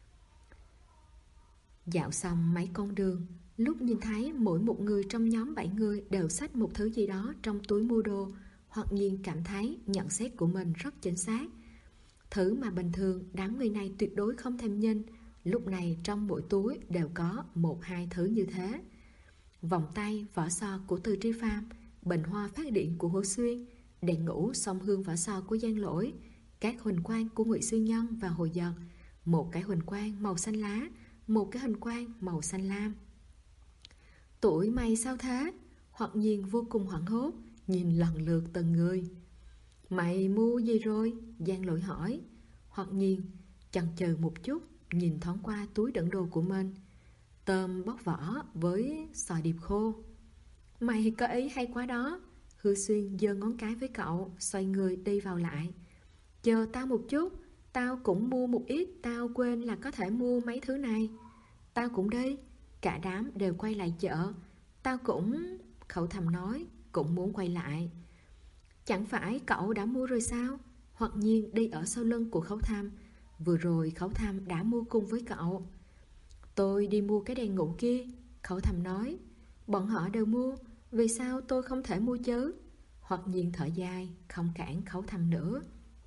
Dạo xong mấy con đường, lúc nhìn thấy mỗi một người trong nhóm 7 người đều xách một thứ gì đó trong túi mua đồ, hoặc nhiên cảm thấy nhận xét của mình rất chính xác. Thứ mà bình thường đám người này tuyệt đối không thèm nhìn, lúc này trong mỗi túi đều có 1-2 thứ như thế. Vòng tay, vỏ sò của Từ Tri Phàm, bình hoa phát điện của Hồ Xuyên, đèn ngũ song hương vỏ sò của Giang Lỗi, các huỳnh quang của Ngụy Xuyên Nhân và Hồ Dật, một cái huỳnh quang màu xanh lá, một cái huỳnh quang màu xanh lam. Tuổi mày sao thế? Hoặc nhiên vô cùng hoảng hốt, nhìn lần lượt từng người. Mày mua gì rồi? Giang Lỗi hỏi. Hoặc nhiên chần chừ một chút, nhìn thoáng qua túi đựng đồ của mình. Tôm bóc vỏ với sò điệp khô. Mày có ý hay quá đó. Hư Xuyên giơ ngón cái với cậu, xoay người đi vào lại. Chờ tao một chút, tao cũng mua một ít, tao quên là có thể mua mấy thứ này. Tao cũng đi. Cả đám đều quay lại chợ. Tao cũng... Khẩu Thầm nói, cũng muốn quay lại. Chẳng phải cậu đã mua rồi sao? Hoặc nhiên đi ở sau lưng của Khẩu Thầm. Vừa rồi Khẩu Thầm đã mua cùng với cậu. Tôi đi mua cái đèn ngủ kia. Khẩu Thầm nói. Bọn họ đều mua, vì sao tôi không thể mua chứ? Hoặc nhiên thở dài, không cản Khẩu Thầm nữa.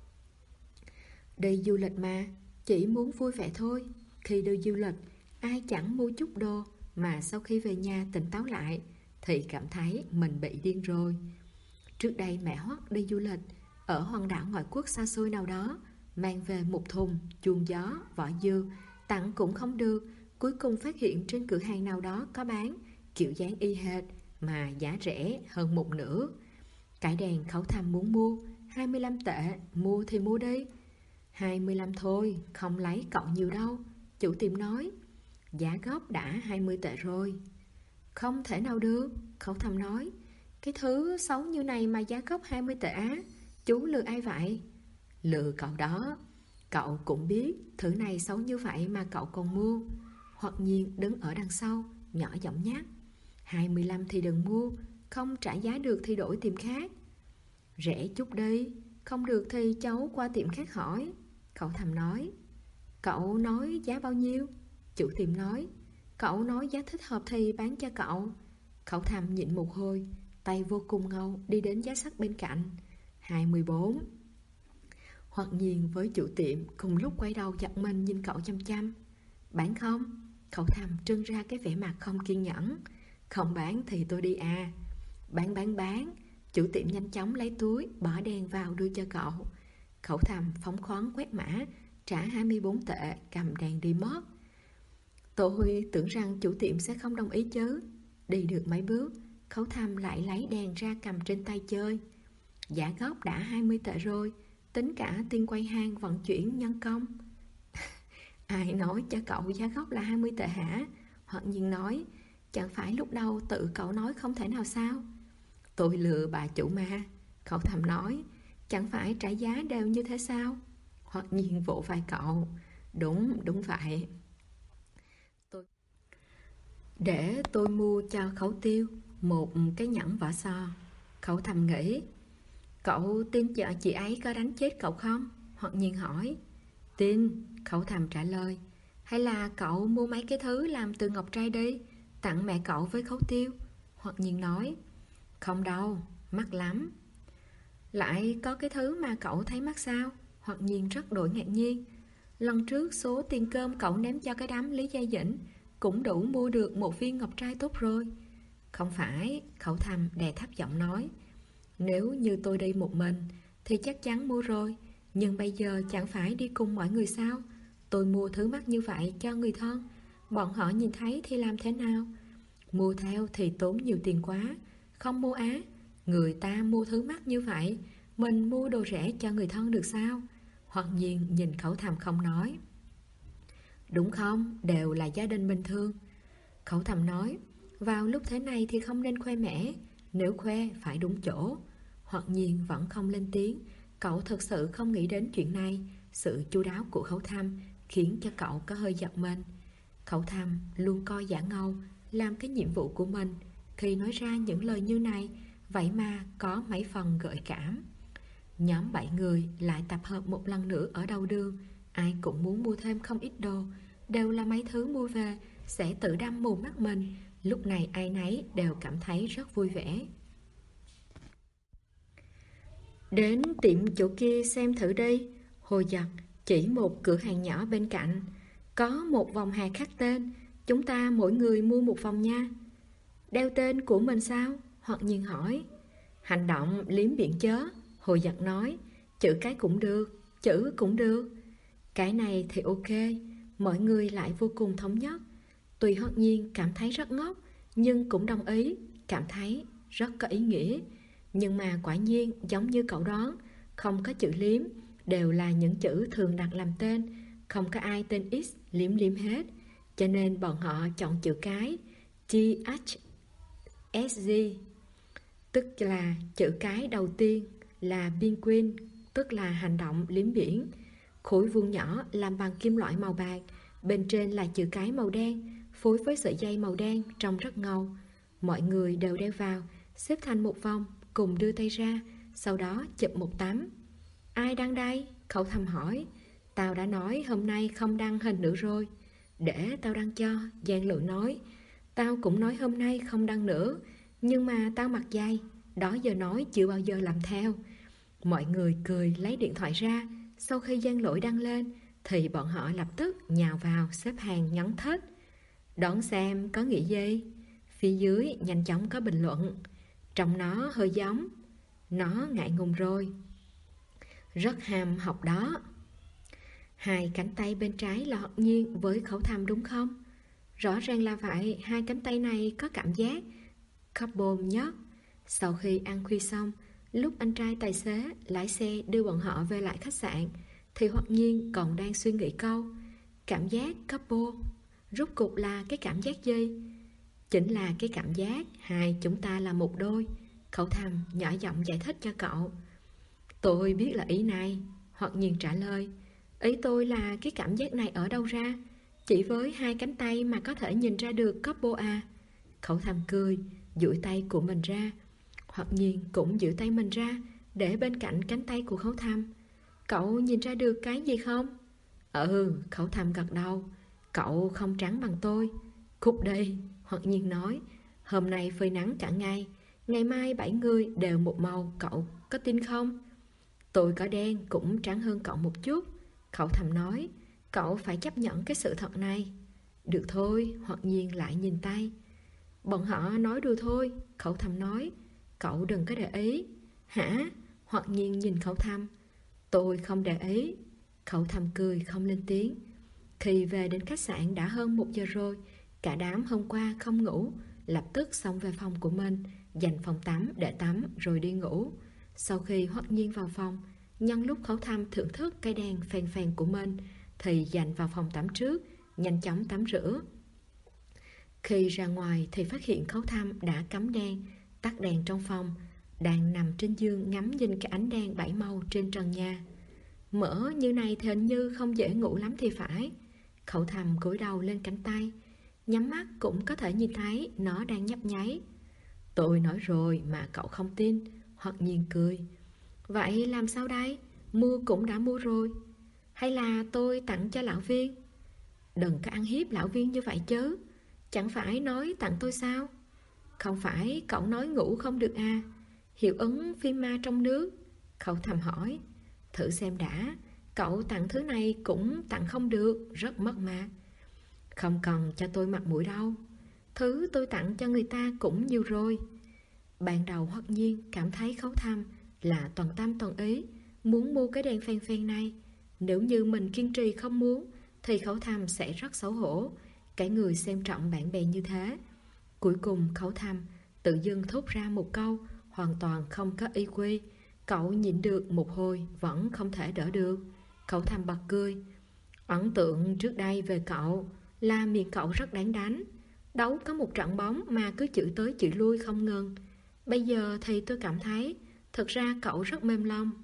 Đi du lịch mà, chỉ muốn vui vẻ thôi. Khi đi du lịch, ai chẳng mua chút đồ, mà sau khi về nhà tỉnh táo lại thì cảm thấy mình bị điên rồi. Trước đây mẹ Hoắc đi du lịch ở hoang đảo ngoại quốc xa xôi nào đó, mang về một thùng chuông gió, vỏ dưa, tặng cũng không được. Cuối cùng phát hiện trên cửa hàng nào đó có bán, kiểu dáng y hệt mà giá rẻ hơn một nửa. Cái đèn Khẩu Thầm muốn mua 25 tệ, mua thì mua đi. 25 thôi, không lấy cậu nhiều đâu. Chủ tiệm nói. Giá gốc đã 20 tệ rồi. Không thể nào được, Khẩu Thầm nói. Cái thứ xấu như này mà giá gốc 20 tệ á? Chú lừa ai vậy? Lừa cậu đó. Cậu cũng biết thứ này xấu như vậy mà cậu còn mua. Hoặc nhiên đứng ở đằng sau, nhỏ giọng nhắc. 25 thì đừng mua, không trả giá được thì đổi tiệm khác. Rẻ chút đi, không được thì cháu qua tiệm khác hỏi. Khẩu Thầm nói. Cậu nói giá bao nhiêu? Chủ tiệm nói. Cậu nói giá thích hợp thì bán cho cậu. Khẩu Thầm nhịn một hồi, tay vô cùng ngầu đi đến giá sắt bên cạnh. 24. Hoặc nhiên với chủ tiệm cùng lúc quay đầu giật mình nhìn cậu chăm chăm. Bán không? Khẩu Thầm trưng ra cái vẻ mặt không kiên nhẫn. Không bán thì tôi đi à. Bán. Chủ tiệm nhanh chóng lấy túi, bỏ đèn vào đưa cho cậu. Khẩu Thầm phóng khoáng quét mã, trả 24 tệ, cầm đèn đi mất. Tôi tưởng rằng chủ tiệm sẽ không đồng ý chứ. Đi được mấy bước, Khẩu Thầm lại lấy đèn ra cầm trên tay chơi. Giá gốc đã 20 tệ rồi, tính cả tiền quay hàng vận chuyển nhân công. Ai nói cho cậu giá gốc là 20 tệ hả? Hoặc nhiên nói. Chẳng phải lúc đầu tự cậu nói không thể nào sao? Tôi lừa bà chủ mà. Khẩu Thầm nói. Chẳng phải trả giá đều như thế sao? Hoặc nhiên vỗ vai cậu. Đúng vậy. Để tôi mua cho Khẩu Tiêu một cái nhẫn vỏ sò. Khẩu Thầm nghĩ. Cậu tin vợ chị ấy có đánh chết cậu không? Hoặc nhiên hỏi. Tin, Khẩu Thầm trả lời. Hay là cậu mua mấy cái thứ làm từ ngọc trai đi, tặng mẹ cậu với Khẩu Tiêu? Hoặc nhiên nói. Không đâu, mắc lắm. Lại có cái thứ mà cậu thấy mắc sao? Hoặc nhiên rất đổi ngạc nhiên. Lần trước số tiền cơm cậu ném cho cái đám Lý Gia Dĩnh cũng đủ mua được một viên ngọc trai tốt rồi. Không phải, Khẩu Thầm đè thấp giọng nói. Nếu như tôi đi một mình thì chắc chắn mua rồi. Nhưng bây giờ chẳng phải đi cùng mọi người sao? Tôi mua thứ mắc như vậy cho người thân, bọn họ nhìn thấy thì làm thế nào? Mua theo thì tốn nhiều tiền quá. Không mua á. Người ta mua thứ mắc như vậy, mình mua đồ rẻ cho người thân được sao? Hoặc nhiên nhìn Khẩu Thầm không nói. Đúng không? Đều là gia đình bình thường. Khẩu Thầm nói. Vào lúc thế này thì không nên khoe mẽ. Nếu khoe phải đúng chỗ. Hoặc nhiên vẫn không lên tiếng. Cậu thực sự không nghĩ đến chuyện này. Sự chu đáo của Khấu Thăm khiến cho cậu có hơi giật mình. Khấu Thăm luôn coi Giả Ngâu làm cái nhiệm vụ của mình. Khi nói ra những lời như này, vậy mà có mấy phần gợi cảm. Nhóm 7 người lại tập hợp một lần nữa ở đầu đường. Ai cũng muốn mua thêm không ít đồ. Đều là mấy thứ mua về sẽ tự đâm mù mắt mình. Lúc này ai nấy đều cảm thấy rất vui vẻ. Đến tiệm chỗ kia xem thử đi. Hồ Giật chỉ một cửa hàng nhỏ bên cạnh. Có một vòng hạt khắc tên. Chúng ta mỗi người mua một vòng nha. Đeo tên của mình sao? Hoặc Nhiên hỏi. Hành động liếm biển chớ. Hồ Giật nói. Chữ cái cũng được, chữ cũng được. Cái này thì ok. Mọi người lại vô cùng thống nhất. Tuy Hoặc Nhiên cảm thấy rất ngốc, nhưng cũng đồng ý, cảm thấy rất có ý nghĩa. Nhưng mà quả nhiên giống như cậu đoán, không có chữ liếm, đều là những chữ thường đặt làm tên. Không có ai tên X liếm liếm hết. Cho nên bọn họ chọn chữ cái THSG, tức là chữ cái đầu tiên là penguin, tức là hành động liếm biển. Khối vuông nhỏ làm bằng kim loại màu bạc, bên trên là chữ cái màu đen, phối với sợi dây màu đen trông rất ngầu. Mọi người đều đeo vào, xếp thành một vòng, cùng đưa tay ra, sau đó chụp một tấm. Ai đăng đây? Khẩu Thầm hỏi. Tao đã nói hôm nay không đăng hình nữa rồi. Để tao đăng cho, Giang Lượng nói. Tao cũng nói hôm nay không đăng nữa, nhưng mà tao mặc dày, đó giờ nói chưa bao giờ làm theo. Mọi người cười lấy điện thoại ra. Sau khi Giang Lỗi đăng lên thì bọn họ lập tức nhào vào xếp hàng nhấn thích. Đón xem có nghĩa gì? Phía dưới nhanh chóng có bình luận. Trông nó hơi giống. Nó ngại ngùng rồi. Rất ham học đó. Hai cánh tay bên trái là Hoặc Nhiên với Khẩu Thăm đúng không? Rõ ràng là vậy. Hai cánh tay này có cảm giác couple nhất. Sau khi ăn khuya xong, lúc anh trai tài xế lái xe đưa bọn họ về lại khách sạn, thì Hoặc Nhiên còn đang suy nghĩ câu cảm giác couple rốt cuộc là cái cảm giác gì? Chính là cái cảm giác hai chúng ta là một đôi. Khẩu Thầm nhỏ giọng giải thích cho cậu. Tôi biết là ý này. Hoặc Nhiên trả lời. Ý tôi là cái cảm giác này ở đâu ra? Chỉ với hai cánh tay mà có thể nhìn ra được couple à? Khẩu Thầm cười, duỗi tay của mình ra. Hoặc Nhiên cũng giữ tay mình ra, để bên cạnh cánh tay của Khẩu Thầm. Cậu nhìn ra được cái gì không? Khẩu Thầm gật đầu. Cậu không trắng bằng tôi. Cút đi, Hoặc Nhiên nói. Hôm nay phơi nắng cả ngày, ngày mai 7 người đều một màu, cậu có tin không? Tôi có đen cũng trắng hơn cậu một chút, Khẩu Thầm nói. Cậu phải chấp nhận cái sự thật này. Được thôi, Hoặc Nhiên lại nhìn tay. Bọn họ nói đùa thôi, Khẩu Thầm nói. Cậu đừng có để ý. Hả? Hoặc Nhiên nhìn Khẩu Thầm. Tôi không để ý. Khẩu Thầm cười không lên tiếng. Khi về đến khách sạn đã hơn 1 giờ rồi. Cả đám hôm qua không ngủ, lập tức xông về phòng của mình, dành phòng tắm để tắm rồi đi ngủ. Sau khi Hoặc Nhiên vào phòng, nhân lúc Khẩu Thầm thưởng thức cây đèn phèn phèn của mình, thì dành vào phòng tắm trước, nhanh chóng tắm rửa. Khi ra ngoài thì phát hiện Khẩu Thầm đã cắm đèn, tắt đèn trong phòng, đang nằm trên giường ngắm nhìn cái ánh đèn 7 màu trên trần nhà. Mở như này thì hình như không dễ ngủ lắm thì phải. Khẩu Thầm cúi đầu lên cánh tay, nhắm mắt cũng có thể nhìn thấy nó đang nhấp nháy. Tôi nói rồi mà cậu không tin, Hoặc Nhiên cười. Vậy làm sao đây? Mua cũng đã mua rồi. Hay là tôi tặng cho lão Viên? Đừng có ăn hiếp lão Viên như vậy chứ. Chẳng phải nói tặng tôi sao? Không phải cậu nói ngủ không được à? Hiệu ứng phim ma trong nước. Khẩu Thầm hỏi. Thử xem đã. Cậu tặng thứ này cũng tặng không được, rất mất mặt. Không cần cho tôi mặt mũi đâu. Thứ tôi tặng cho người ta cũng nhiều rồi. Ban đầu Hoặc Nhiên cảm thấy Khẩu Thầm là toàn tâm toàn ý muốn mua cái đèn phèn phèn này. Nếu như mình kiên trì không muốn thì Khẩu Thầm sẽ rất xấu hổ. Cái người xem trọng bạn bè như thế. Cuối cùng Khẩu Thầm tự dưng thốt ra một câu hoàn toàn không có ý quy. Cậu nhịn được một hồi vẫn không thể đỡ được. Khẩu Thầm bật cười. Ấn tượng trước đây về cậu là miệng cậu rất đáng đánh. Đấu có một trận bóng mà cứ chửi tới chửi lui không ngừng. Bây giờ thì tôi cảm thấy thực ra cậu rất mềm lòng.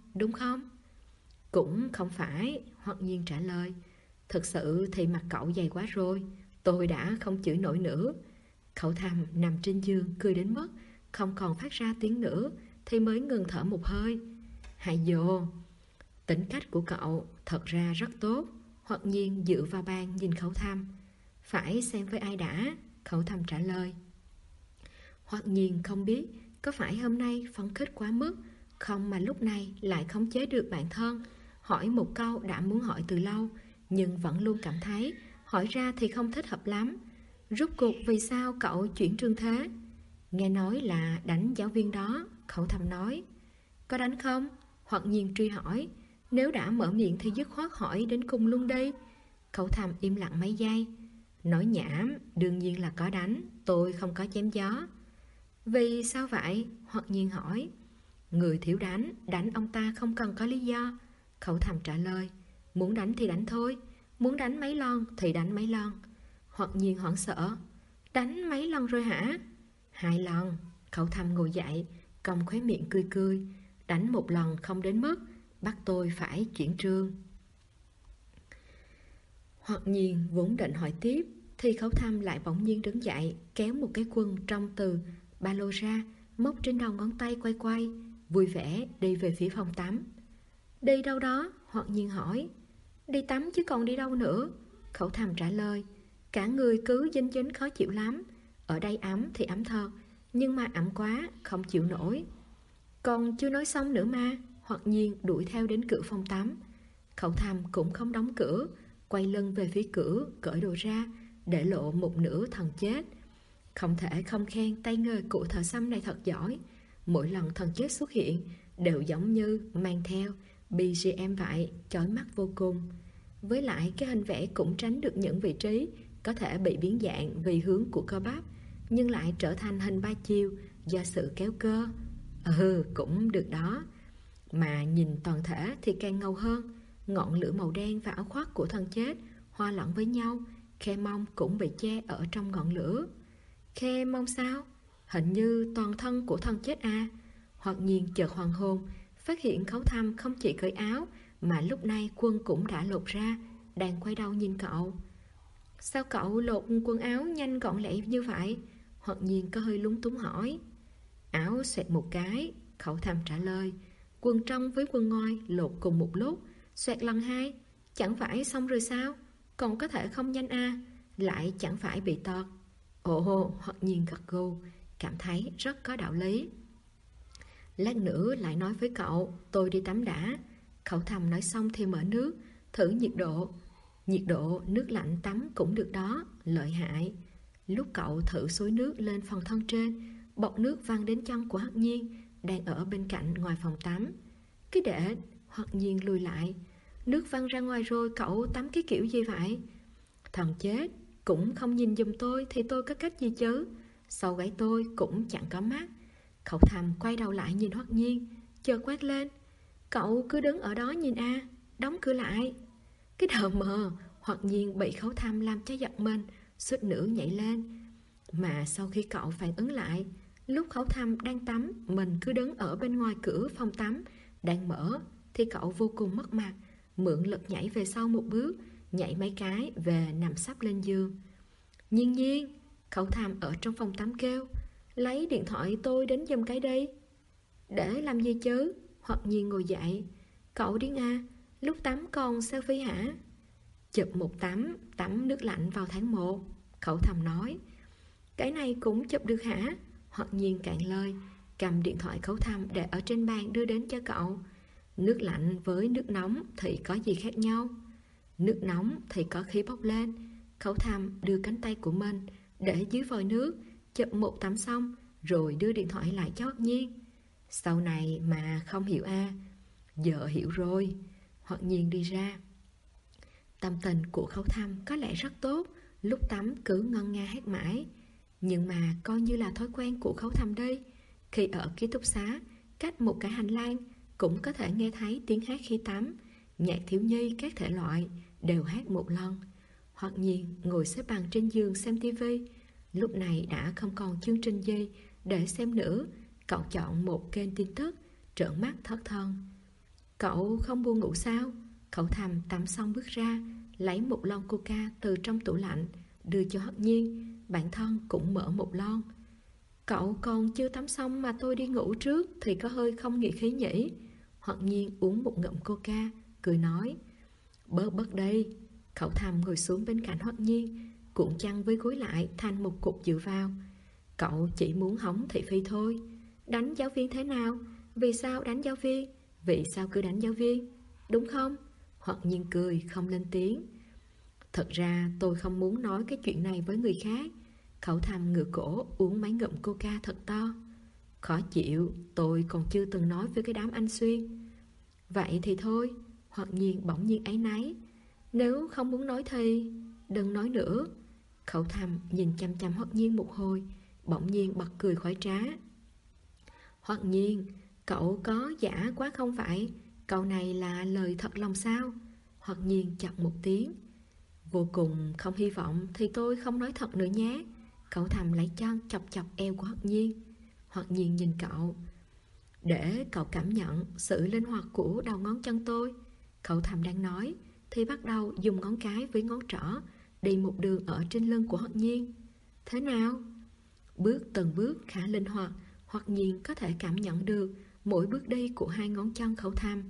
đúng không? Cũng không phải, Hoặc Nhiên trả lời. Thực sự thì mặt cậu dày quá rồi, tôi đã không chịu nổi nữa. Cậu Thầm nằm trên giường cười đến mức không còn phát ra tiếng nữa thì mới ngừng thở một hơi. Hại dồ, tính cách của cậu thật ra rất tốt. Hoặc Nhiên dựa vào bàn nhìn Khẩu Thầm. Phải xem với ai đã, Khẩu Thầm trả lời. Hoặc Nhiên không biết có phải hôm nay phấn khích quá mức không mà lúc này lại khống chế được bản thân, hỏi một câu đã muốn hỏi từ lâu nhưng vẫn luôn cảm thấy hỏi ra thì không thích hợp lắm. Rốt cuộc vì sao cậu chuyển trường thế? Nghe nói là đánh giáo viên đó, Khẩu Thầm nói. Có đánh không? Hoặc Nhiên truy hỏi. Nếu đã mở miệng thì dứt khoát hỏi đến cùng luôn đi. Khẩu Thầm im lặng mấy giây. Nói nhảm, đương nhiên là có đánh, tôi không có chém gió. Vì sao vậy? Hoặc Nhiên hỏi. Người thiếu đánh, đánh ông ta không cần có lý do. Khẩu Thầm trả lời. Muốn đánh thì đánh thôi, muốn đánh mấy lon thì đánh mấy lon. Hoặc Nhiên hoảng sợ. Đánh mấy lần rồi hả? 2 lần. Khẩu Thầm ngồi dậy, cong khóe miệng cười cười. Đánh 1 lần không đến mức bắt tôi phải chuyển trường. Hoặc Nhiên vốn định hỏi tiếp thì Khẩu Thầm lại bỗng nhiên đứng dậy, kéo một cái quần trong từ ba lô ra, móc trên đầu ngón tay quay quay, vui vẻ đi về phía phòng tắm. Đi đâu đó? Hoặc Nhiên hỏi. Đi tắm chứ còn đi đâu nữa, Khẩu Thầm trả lời. Cả người cứ dính dính khó chịu lắm. Ở đây ấm thì ấm thật, nhưng mà ẩm quá không chịu nổi. Còn chưa nói xong nữa mà. Hoặc Nhiên đuổi theo đến cửa phòng tắm. Khẩu Thầm cũng không đóng cửa, quay lưng về phía cửa, cởi đồ ra, để lộ một nửa thần chết. Không thể không khen tay nghề cụ thợ xăm này thật giỏi. Mỗi lần thần chết xuất hiện đều giống như mang theo BGM vậy, chói mắt vô cùng. Với lại cái hình vẽ cũng tránh được những vị trí có thể bị biến dạng vì hướng của cơ bắp, nhưng lại trở thành hình 3 chiều do sự kéo cơ. Cũng được đó. Mà nhìn toàn thể thì càng ngầu hơn. Ngọn lửa màu đen và áo khoác của thần chết hòa lẫn với nhau, khe mông cũng bị che ở trong ngọn lửa. Khe mông sao? Hình như toàn thân của thần chết à? Hoặc Nhiên chợt hoàn hồn, phát hiện Khẩu Thầm không chỉ cởi áo mà lúc này quần cũng đã lột ra, đang quay đầu nhìn cậu. Sao cậu lột quần áo nhanh gọn lẹ như vậy? Hoặc Nhiên có hơi lúng túng hỏi. Áo xoẹt một cái, Khẩu Thầm trả lời. Quần trong với quần ngoài lột cùng một lúc, xoẹt lần 2. Chẳng phải xong rồi sao? Còn có thể không nhanh à? Lại chẳng phải bị tọt. Ồ, Hoặc Nhiên gật gù, cảm thấy rất có đạo lý. Lát nữa lại nói với cậu, tôi đi tắm đã. Khẩu Thầm nói xong thì mở nước, thử nhiệt độ. Nhiệt độ nước lạnh tắm cũng được đó, lợi hại. Lúc cậu thử xối nước lên phần thân trên, bọt nước văng đến chân của Hoặc Nhiên đang ở bên cạnh ngoài phòng tắm. Cái để Hoặc Nhiên lùi lại. Nước văng ra ngoài rồi cậu tắm cái kiểu gì vậy? Thần chết, cũng không nhìn giùm tôi thì tôi có cách gì chứ? Sau gáy tôi cũng chẳng có mắt. Khẩu Thầm quay đầu lại nhìn Hoặc Nhiên, chợt quát lên. Cậu cứ đứng ở đó nhìn a, đóng cửa lại. Cái đờ mờ, Hoặc Nhiên bị Khẩu Thầm làm cho giật mình, suýt nữa nhảy lên. Mà sau khi cậu phản ứng lại, lúc Khẩu Thầm đang tắm, mình cứ đứng ở bên ngoài cửa phòng tắm đang mở, thì cậu vô cùng mất mặt, mượn lực nhảy về sau một bước, nhảy mấy cái về nằm sắp lên giường. Nhiên Nhiên, Khẩu Thầm ở trong phòng tắm kêu. Lấy điện thoại tôi đến giùm cái đi. Để làm gì chứ? Hoặc Nhiên ngồi dậy. Cậu điên à, lúc tắm còn selfie hả? Chụp một tắm nước lạnh vào tháng 1, Khẩu Thầm nói. Cái này cũng chụp được hả? Hoặc Nhiên cạn lời, cầm điện thoại Khẩu Thầm để ở trên bàn đưa đến cho cậu. Nước lạnh với nước nóng thì có gì khác nhau? Nước nóng thì có khí bốc lên. Khẩu Thầm đưa cánh tay của mình để dưới vòi nước, chụp một tắm xong rồi đưa điện thoại lại cho Hoặc Nhiên. Sau này mà không hiểu à? Giờ hiểu rồi. Hoặc Nhiên đi ra. Tâm tình của Khẩu Thầm có lẽ rất tốt, lúc tắm cứ ngân nga hát mãi. Nhưng mà coi như là thói quen của Khẩu Thầm đi. Khi ở ký túc xá, cách một cái hành lang cũng có thể nghe thấy tiếng hát khi tắm. Nhạc thiếu nhi các thể loại đều hát một lần. Hoặc Nhiên ngồi xếp bằng trên giường xem tivi. Lúc này đã không còn chương trình gì để xem nữa. Cậu chọn một kênh tin tức, trợn mắt thất thần. Cậu không buồn ngủ sao? Cậu Thầm tắm xong bước ra, lấy một lon coca từ trong tủ lạnh, đưa cho Hất Nhiên. Bản thân cũng mở một lon. Cậu còn chưa tắm xong mà tôi đi ngủ trước thì có hơi không nghĩa khí nhỉ? Hất Nhiên uống một ngụm coca, cười nói. Bớt đây. Cậu Thầm ngồi xuống bên cạnh Hất Nhiên, cuộn chăn với gối lại thành một cục dựa vào. Cậu chỉ muốn hóng thị phi thôi. Đánh giáo viên thế nào? Vì sao đánh giáo viên? Vì sao cứ đánh giáo viên? Đúng không? Hất Nhiên cười không lên tiếng. Thật ra tôi không muốn nói cái chuyện này với người khác. Cậu Thầm ngửa cổ uống mấy ngụm coca thật to. Khó chịu, tôi còn chưa từng nói với cái đám anh Xuyên. Vậy thì thôi. Hất Nhiên bỗng nhiên áy náy. Nếu không muốn nói thì đừng nói nữa. Cậu Thầm nhìn chăm chăm Hất Nhiên một hồi, bỗng nhiên bật cười khoái trá. Hất Nhiên, cậu có giả quá không phải? Câu này là lời thật lòng sao? Hất Nhiên chật một tiếng. Vô cùng không hy vọng thì tôi không nói thật nữa nhé. Cậu Thầm lấy chân chọc chọc eo của Hất Nhiên. Hất Nhiên nhìn cậu. Để cậu cảm nhận sự linh hoạt của đầu ngón chân tôi. Cậu Thầm đang nói thì bắt đầu dùng ngón cái với ngón trỏ đi một đường ở trên lưng của Hất Nhiên. Thế nào? Bước từng bước khá linh hoạt. Hất Nhiên có thể cảm nhận được mỗi bước đi của hai ngón chân Cậu Thầm.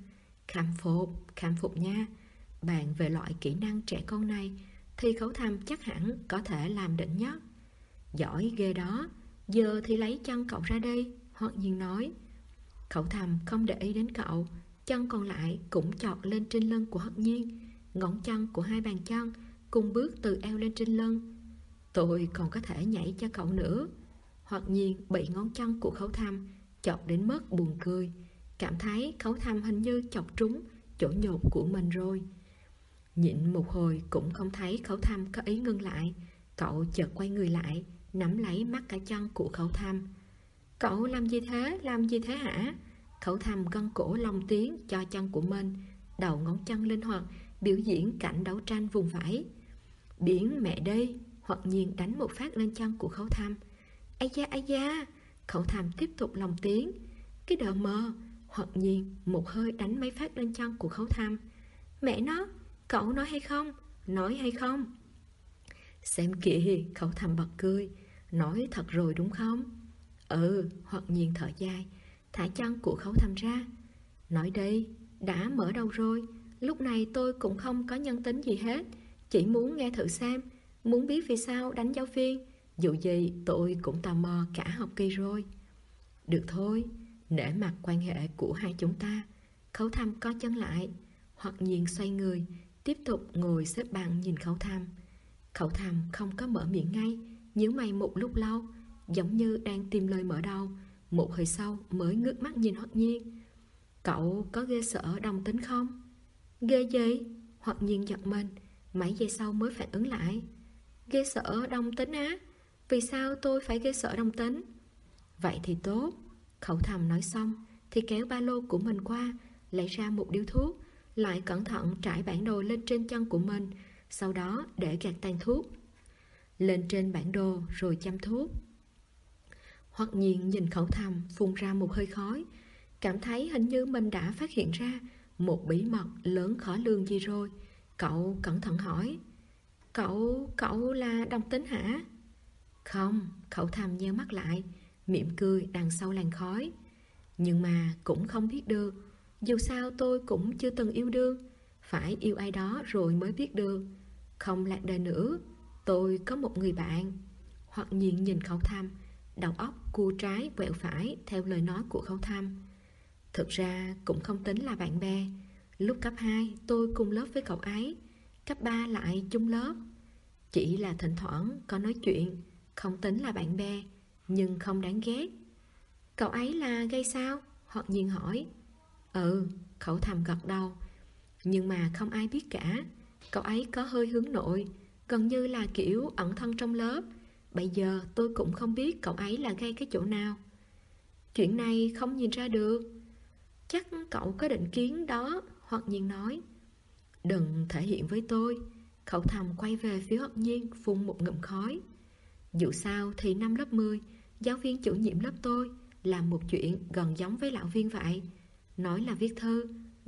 Khâm phục nha. Bàn về loại kỹ năng trẻ con này thì Cậu Thầm chắc hẳn có thể làm đỉnh nhất. Giỏi ghê đó. Giờ thì lấy chân cậu ra đây. Hất Nhiên nói. Cậu Thầm không để ý đến cậu. Chân còn lại cũng chọt lên trên lưng của Hất Nhiên. Ngón chân của hai bàn chân cùng bước từ eo lên trên lưng. Tôi còn có thể nhảy cho cậu nữa. Hất Nhiên bị ngón chân của Cậu Thầm chọc đến mức buồn cười. Cảm thấy Cậu Thầm hình như chọc trúng chỗ nhột của mình rồi. Nhịn một hồi cũng không thấy Cậu Thầm có ý ngưng lại. Cậu chợt quay người lại, nắm lấy mắt cả chân của Cậu Thầm. Cậu làm gì thế hả? Cậu Thầm gân cổ lồng tiếng cho chân của mình, đầu ngón chân linh hoạt biểu diễn cảnh đấu tranh vùng vẫy. Biển mẹ đây. Hất Nhiên đánh một phát lên chân của Cậu Thầm. Ây da. Cậu Thầm tiếp tục lồng tiếng. Cái đờ mờ. Hất Nhiên một hơi đánh mấy phát lên chân của Cậu Thầm. Mẹ nó, cậu nói hay không? Xem kìa. Cậu Thầm bật cười. Nói thật rồi đúng không? Ừ. Hất Nhiên thở dài, thả chân của Cậu Thầm ra. Nói đây, đã mở đầu rồi. Lúc này tôi cũng không có nhân tính gì hết, chỉ muốn nghe thử xem, muốn biết vì sao đánh giáo viên. Dù gì tôi cũng tò mò cả học kỳ rồi. Được thôi. Nể mặt quan hệ của hai chúng ta. Cậu Thầm co chân lại. Hất Nhiên xoay người, tiếp tục ngồi xếp bằng nhìn Cậu Thầm. Cậu Thầm không có mở miệng ngay, nhíu mày một lúc lâu, giống như đang tìm lời mở đầu. Một hồi sau mới ngước mắt nhìn Hất Nhiên. Cậu có ghê sợ đồng tính không? Ghê gì? Hất Nhiên giật mình, mấy giây sau mới phản ứng lại. Ghê sợ đồng tính á? Vì sao tôi phải ghê sợ đồng tính? Vậy thì tốt. Cậu Thầm nói xong thì kéo ba lô của mình qua, lấy ra một điếu thuốc, lại cẩn thận trải bản đồ lên trên chân của mình, sau đó để gạt tàn thuốc lên trên bản đồ rồi châm thuốc. Hất Nhiên nhìn Cậu Thầm phun ra một hơi khói, cảm thấy hình như mình đã phát hiện ra một bí mật lớn khó lường gì rồi. Cậu cẩn thận hỏi. Cậu là đồng tính hả? Không. Cậu Thầm nheo mắt lại, mỉm cười đằng sau làn khói. Nhưng mà cũng không biết được. Dù sao tôi cũng chưa từng yêu đương, phải yêu ai đó rồi mới biết được. Không lạc đề nữa. Tôi có một người bạn. Hất Nhiên nhìn Cậu Thầm, đầu óc cua trái quẹo phải theo lời nói của Cậu Thầm. Thực ra cũng không tính là bạn bè. Lúc cấp 2 tôi cùng lớp với cậu ấy, cấp 3 lại chung lớp. Chỉ là thỉnh thoảng có nói chuyện, không tính là bạn bè, nhưng không đáng ghét. Cậu ấy là gay sao? Hất Nhiên hỏi. Ừ. Cậu Thầm gật đầu. Nhưng mà không ai biết cả. Cậu ấy có hơi hướng nội, gần như là kiểu ẩn thân trong lớp. Bây giờ tôi cũng không biết cậu ấy là gay cái chỗ nào. Chuyện này không nhìn ra được. Chắc cậu có định kiến đó. Hất Nhiên nói. Đừng thể hiện với tôi. Cậu Thầm quay về phía Hất Nhiên, phun một ngụm khói. Dù sao thì năm lớp 10, giáo viên chủ nhiệm lớp tôi làm một chuyện gần giống với lão Viên vậy. Nói là viết thư,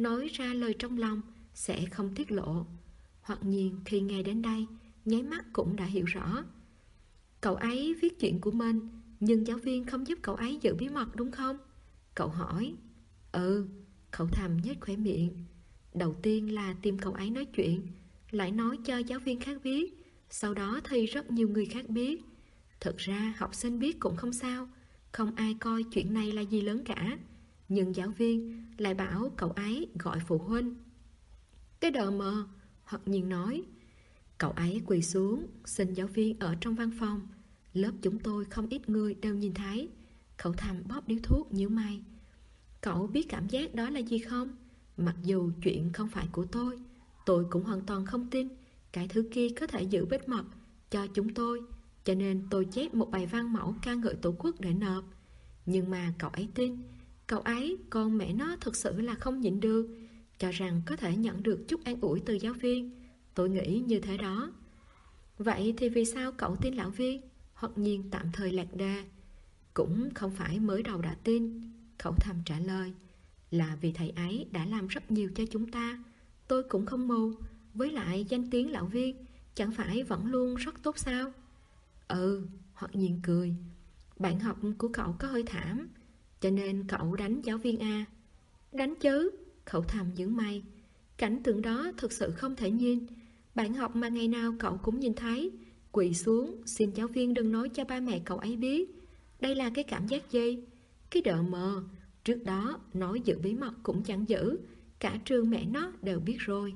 nói ra lời trong lòng, sẽ không tiết lộ. Hoặc nhiên khi nghe đến đây, nháy mắt cũng đã hiểu rõ. Cậu ấy viết chuyện của mình, nhưng giáo viên không giúp cậu ấy giữ bí mật đúng không? Cậu hỏi. Ừ, Khẩu Thầm nhếch khóe miệng. Đầu tiên là tìm cậu ấy nói chuyện, lại nói cho giáo viên khác biết, sau đó thì rất nhiều người khác biết. Thực ra học sinh biết cũng không sao, không ai coi chuyện này là gì lớn cả. Nhưng giáo viên lại bảo cậu ấy gọi phụ huynh. Cái đờ mờ, Hoặc nhiên nói. Cậu ấy quỳ xuống xin giáo viên ở trong văn phòng. Lớp chúng tôi không ít người đều nhìn thấy. Khẩu Thầm bóp điếu thuốc nhíu mày. Cậu biết cảm giác đó là gì không? Mặc dù chuyện không phải của tôi cũng hoàn toàn không tin cái thứ kia có thể giữ bí mật cho chúng tôi, cho nên tôi chép một bài văn mẫu ca ngợi Tổ quốc để nộp. Nhưng mà cậu ấy tin. Cậu ấy, con mẹ nó thực sự là không nhịn được, cho rằng có thể nhận được chút an ủi từ giáo viên. Tôi nghĩ như thế đó. Vậy thì vì sao cậu tin lão viên? Hoặc nhiên tạm thời lạc đề. Cũng không phải mới đầu đã tin, Khẩu Thầm trả lời. Là vì thầy ấy đã làm rất nhiều cho chúng ta. Tôi cũng không mù. Với lại danh tiếng lão viên chẳng phải vẫn luôn rất tốt sao? Ừ, Hoặc nhiên cười. Bạn học của cậu có hơi thảm, cho nên cậu đánh giáo viên à? Đánh chứ, Khẩu Thầm nhướng mày. Cảnh tượng đó thực sự không thể nhìn. Bạn học mà ngày nào cậu cũng nhìn thấy, quỳ xuống xin giáo viên đừng nói cho ba mẹ cậu ấy biết. Đây là cái cảm giác gì? Cái đợ mờ. Trước đó nói giữ bí mật cũng chẳng giữ, cả trường mẹ nó đều biết rồi.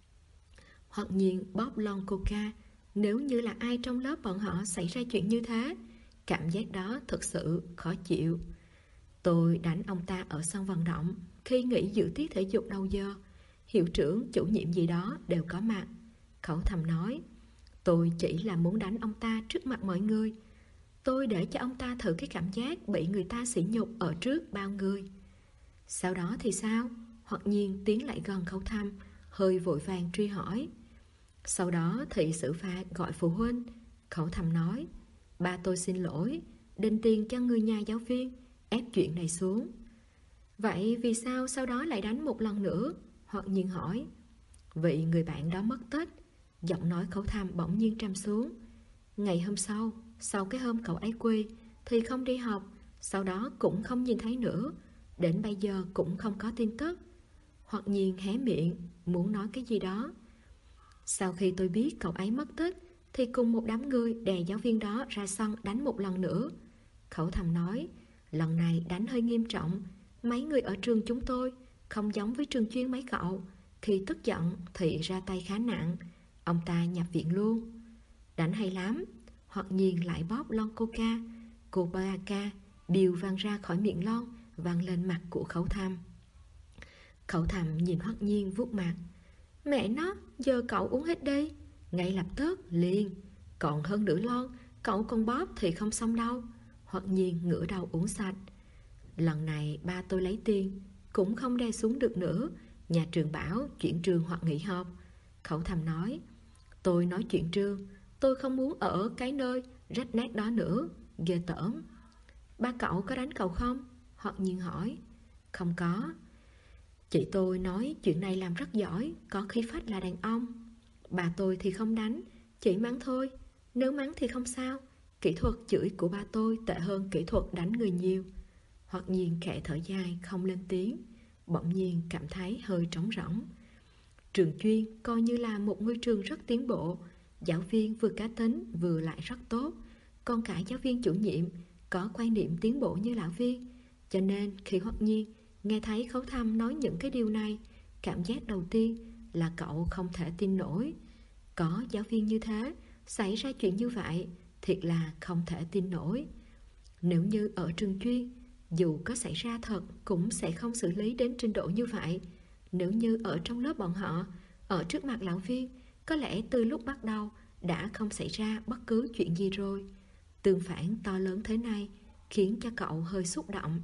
Hoặc nhiên bóp lon coca. Nếu như là ai trong lớp bọn họ xảy ra chuyện như thế, cảm giác đó thực sự khó chịu. Tôi đánh ông ta ở sân vận động khi nghỉ dự tiết thể dục đầu giờ. Hiệu trưởng, chủ nhiệm gì đó đều có mặt. Khẩu Thầm nói. Tôi chỉ là muốn đánh ông ta trước mặt mọi người. Tôi để cho ông ta thử cái cảm giác bị người ta sỉ nhục ở trước bao người. Sau đó thì sao? Hoặc nhiên tiến lại gần Khẩu Thầm, hơi vội vàng truy hỏi. Sau đó thì xử phạt gọi phụ huynh. Khẩu Thầm nói. Ba tôi xin lỗi, đền tiền cho người nhà giáo viên, ép chuyện này xuống. Vậy vì sao sau đó lại đánh một lần nữa? Hoặc nhiên hỏi. Vì người bạn đó mất tích. Giọng nói Khẩu Thầm bỗng nhiên trầm xuống. Ngày hôm sau cái hôm cậu ấy quỳ thì không đi học, sau đó cũng không nhìn thấy nữa. Đến bây giờ cũng không có tin tức. Hoặc nhiên hé miệng muốn nói cái gì đó. Sau khi tôi biết cậu ấy mất tích thì cùng một đám người đè giáo viên đó ra sân đánh một lần nữa. Khẩu Thầm nói. Lần này đánh hơi nghiêm trọng. Mấy người ở trường chúng tôi không giống với trường chuyên mấy cậu. Khi tức giận thì ra tay khá nặng. Ông ta nhập viện luôn. Đánh hay lắm. Hoặc nhiên lại bóp lon coca. Coca đều văng ra khỏi miệng lon, văng lên mặt của Khẩu Thầm. Khẩu Thầm nhìn Hoặc nhiên vuốt mặt. Mẹ nó, giờ cậu uống hết đi. Ngay lập tức, liền. Còn hơn nửa lon, cậu còn bóp thì không xong đâu. Hoặc nhiên ngửa đầu uống sạch. Lần này ba tôi lấy tiền, cũng không đe xuống được nữa. Nhà trường bảo chuyển trường hoặc nghỉ học. Khẩu Thầm nói. Tôi nói chuyện trường, tôi không muốn ở cái nơi rách nát đó nữa. Ghê tởm. Ba cậu có đánh cậu không? Hoặc nhiên hỏi. Không có. Chị tôi nói chuyện này làm rất giỏi, có khí phách là đàn ông. Bà tôi thì không đánh, chỉ mắng thôi. Nếu mắng thì không sao. Kỹ thuật chửi của ba tôi tệ hơn kỹ thuật đánh người nhiều. Hoặc nhiên khẽ thở dài không lên tiếng. Bỗng nhiên cảm thấy hơi trống rỗng. Trường chuyên coi như là một ngôi trường rất tiến bộ. Giáo viên vừa cá tính vừa lại rất tốt. Còn cả giáo viên chủ nhiệm có quan niệm tiến bộ như lão viên. Cho nên khi Hoặc nhiên nghe thấy Khẩu Thầm nói những cái điều này, cảm giác đầu tiên là cậu không thể tin nổi. Có giáo viên như thế, xảy ra chuyện như vậy, thiệt là không thể tin nổi. Nếu như ở trường chuyên, dù có xảy ra thật cũng sẽ không xử lý đến trình độ như vậy. Nếu như ở trong lớp bọn họ, ở trước mặt lão viên, có lẽ từ lúc bắt đầu đã không xảy ra bất cứ chuyện gì rồi. Tương phản to lớn thế này khiến cho cậu hơi xúc động.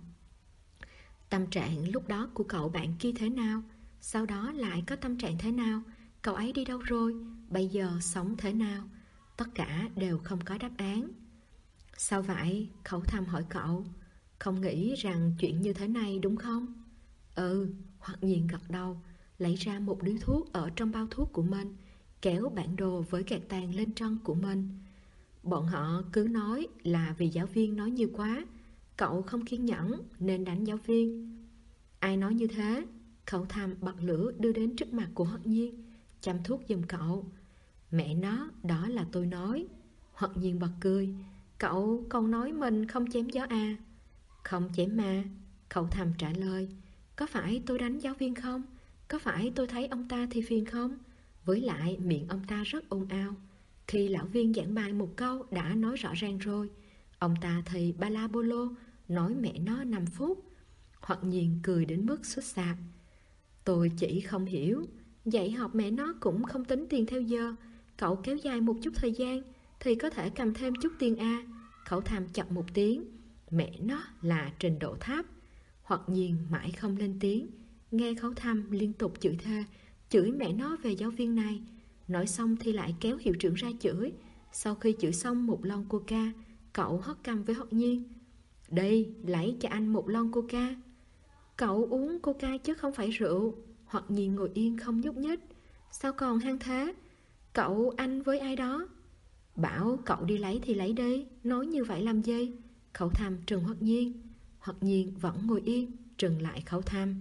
Tâm trạng lúc đó của cậu bạn kia thế nào? Sau đó lại có tâm trạng thế nào? Cậu ấy đi đâu rồi? Bây giờ sống thế nào? Tất cả đều không có đáp án. Sao vậy? Khẩu Thầm hỏi cậu. Không nghĩ rằng chuyện như thế này đúng không? Ừ, Hoặc nhiên gật đầu, lấy ra một điếu thuốc ở trong bao thuốc của mình, kéo bản đồ với gạt tàn lên chân của mình. Bọn họ cứ nói là vì giáo viên nói nhiều quá, cậu không kiên nhẫn nên đánh giáo viên. Ai nói như thế? Cậu thầm bật lửa đưa đến trước mặt của Hoặc nhiên, chăm thuốc giùm cậu. Mẹ nó, đó là tôi nói. Hoặc nhiên bật cười. Cậu còn nói mình không chém gió à? Không chém mà. Cậu thầm trả lời. Có phải tôi đánh giáo viên không? Có phải tôi thấy ông ta thì phiền không? Với lại miệng ông ta rất ồn ào. Khi lão viên giảng bài một câu đã nói rõ ràng rồi, ông ta thì ba la bô lô, nói mẹ nó 5 phút. Hoặc nhiên cười đến mức sốt sạc. Tôi chỉ không hiểu, dạy học mẹ nó cũng không tính tiền theo giờ. Cậu kéo dài một chút thời gian thì có thể cầm thêm chút tiền a. Cậu thầm chậm một tiếng. Mẹ nó là trình độ thấp. Hoặc nhiên mãi không lên tiếng. Nghe Khấu Thầm liên tục chửi thề, chửi mẹ nó về giáo viên này. Nói xong thì lại kéo hiệu trưởng ra chửi. Sau khi chửi xong một lon coca, cậu hất cằm với Hoặc nhiên. Đây, lấy cho anh một lon coca. Cậu uống coca chứ không phải rượu. Hoặc nhiên ngồi yên không nhúc nhích. Sao còn hăng thế? Cậu anh với ai đó? Bảo cậu đi lấy thì lấy đi. Nói như vậy làm gì? Khấu Thầm trừng Hoặc nhiên. Hoặc nhiên vẫn ngồi yên, trừng lại Khấu Thầm.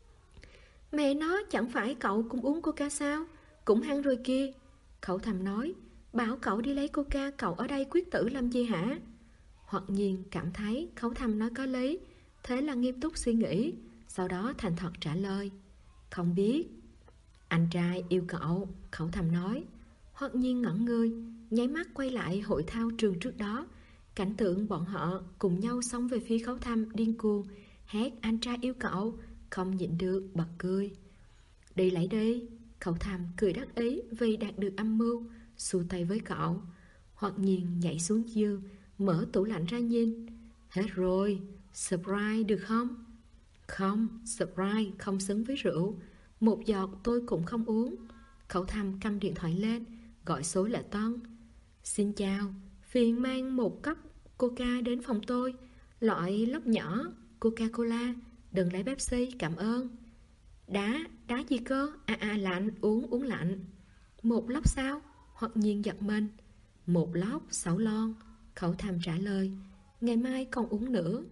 Mẹ nó, chẳng phải cậu cũng uống coca sao? Cũng hăng rồi kia. Khấu Thầm nói. Bảo cậu đi lấy coca, cậu ở đây quyết tử làm gì hả? Hoặc nhiên cảm thấy Khấu Thầm nói có lý, thế là nghiêm túc suy nghĩ. Sau đó thành thật trả lời. Không biết. Anh trai yêu cậu, Khấu Thầm nói. Hoặc nhiên ngẩn người, nháy mắt quay lại hội thao trường trước đó. Cảnh tượng bọn họ cùng nhau xông về phía Khấu Thầm điên cuồng, hét anh trai yêu cậu, không nhịn được bật cười. Đi lấy đi. Khấu Thầm cười đắc ý vì đạt được âm mưu, xua tay với cậu. Hoặc nhiên nhảy xuống giường, mở tủ lạnh ra nhìn. Hết rồi, Sprite được không? Không, Sprite không xứng với rượu. Một giọt tôi cũng không uống. Khấu Thầm cầm điện thoại lên, gọi số Lệ Tân. Xin chào, phiền mang một cốc coca đến phòng tôi, loại lốc nhỏ, Coca-Cola, đừng lấy Pepsi, cảm ơn. Đá gì cơ? Lạnh, uống lạnh. Một lốc sao? Hoặc nhiên giật mình. Một lốc 6 lon. Khẩu Thầm trả lời. Ngày mai còn uống nữa.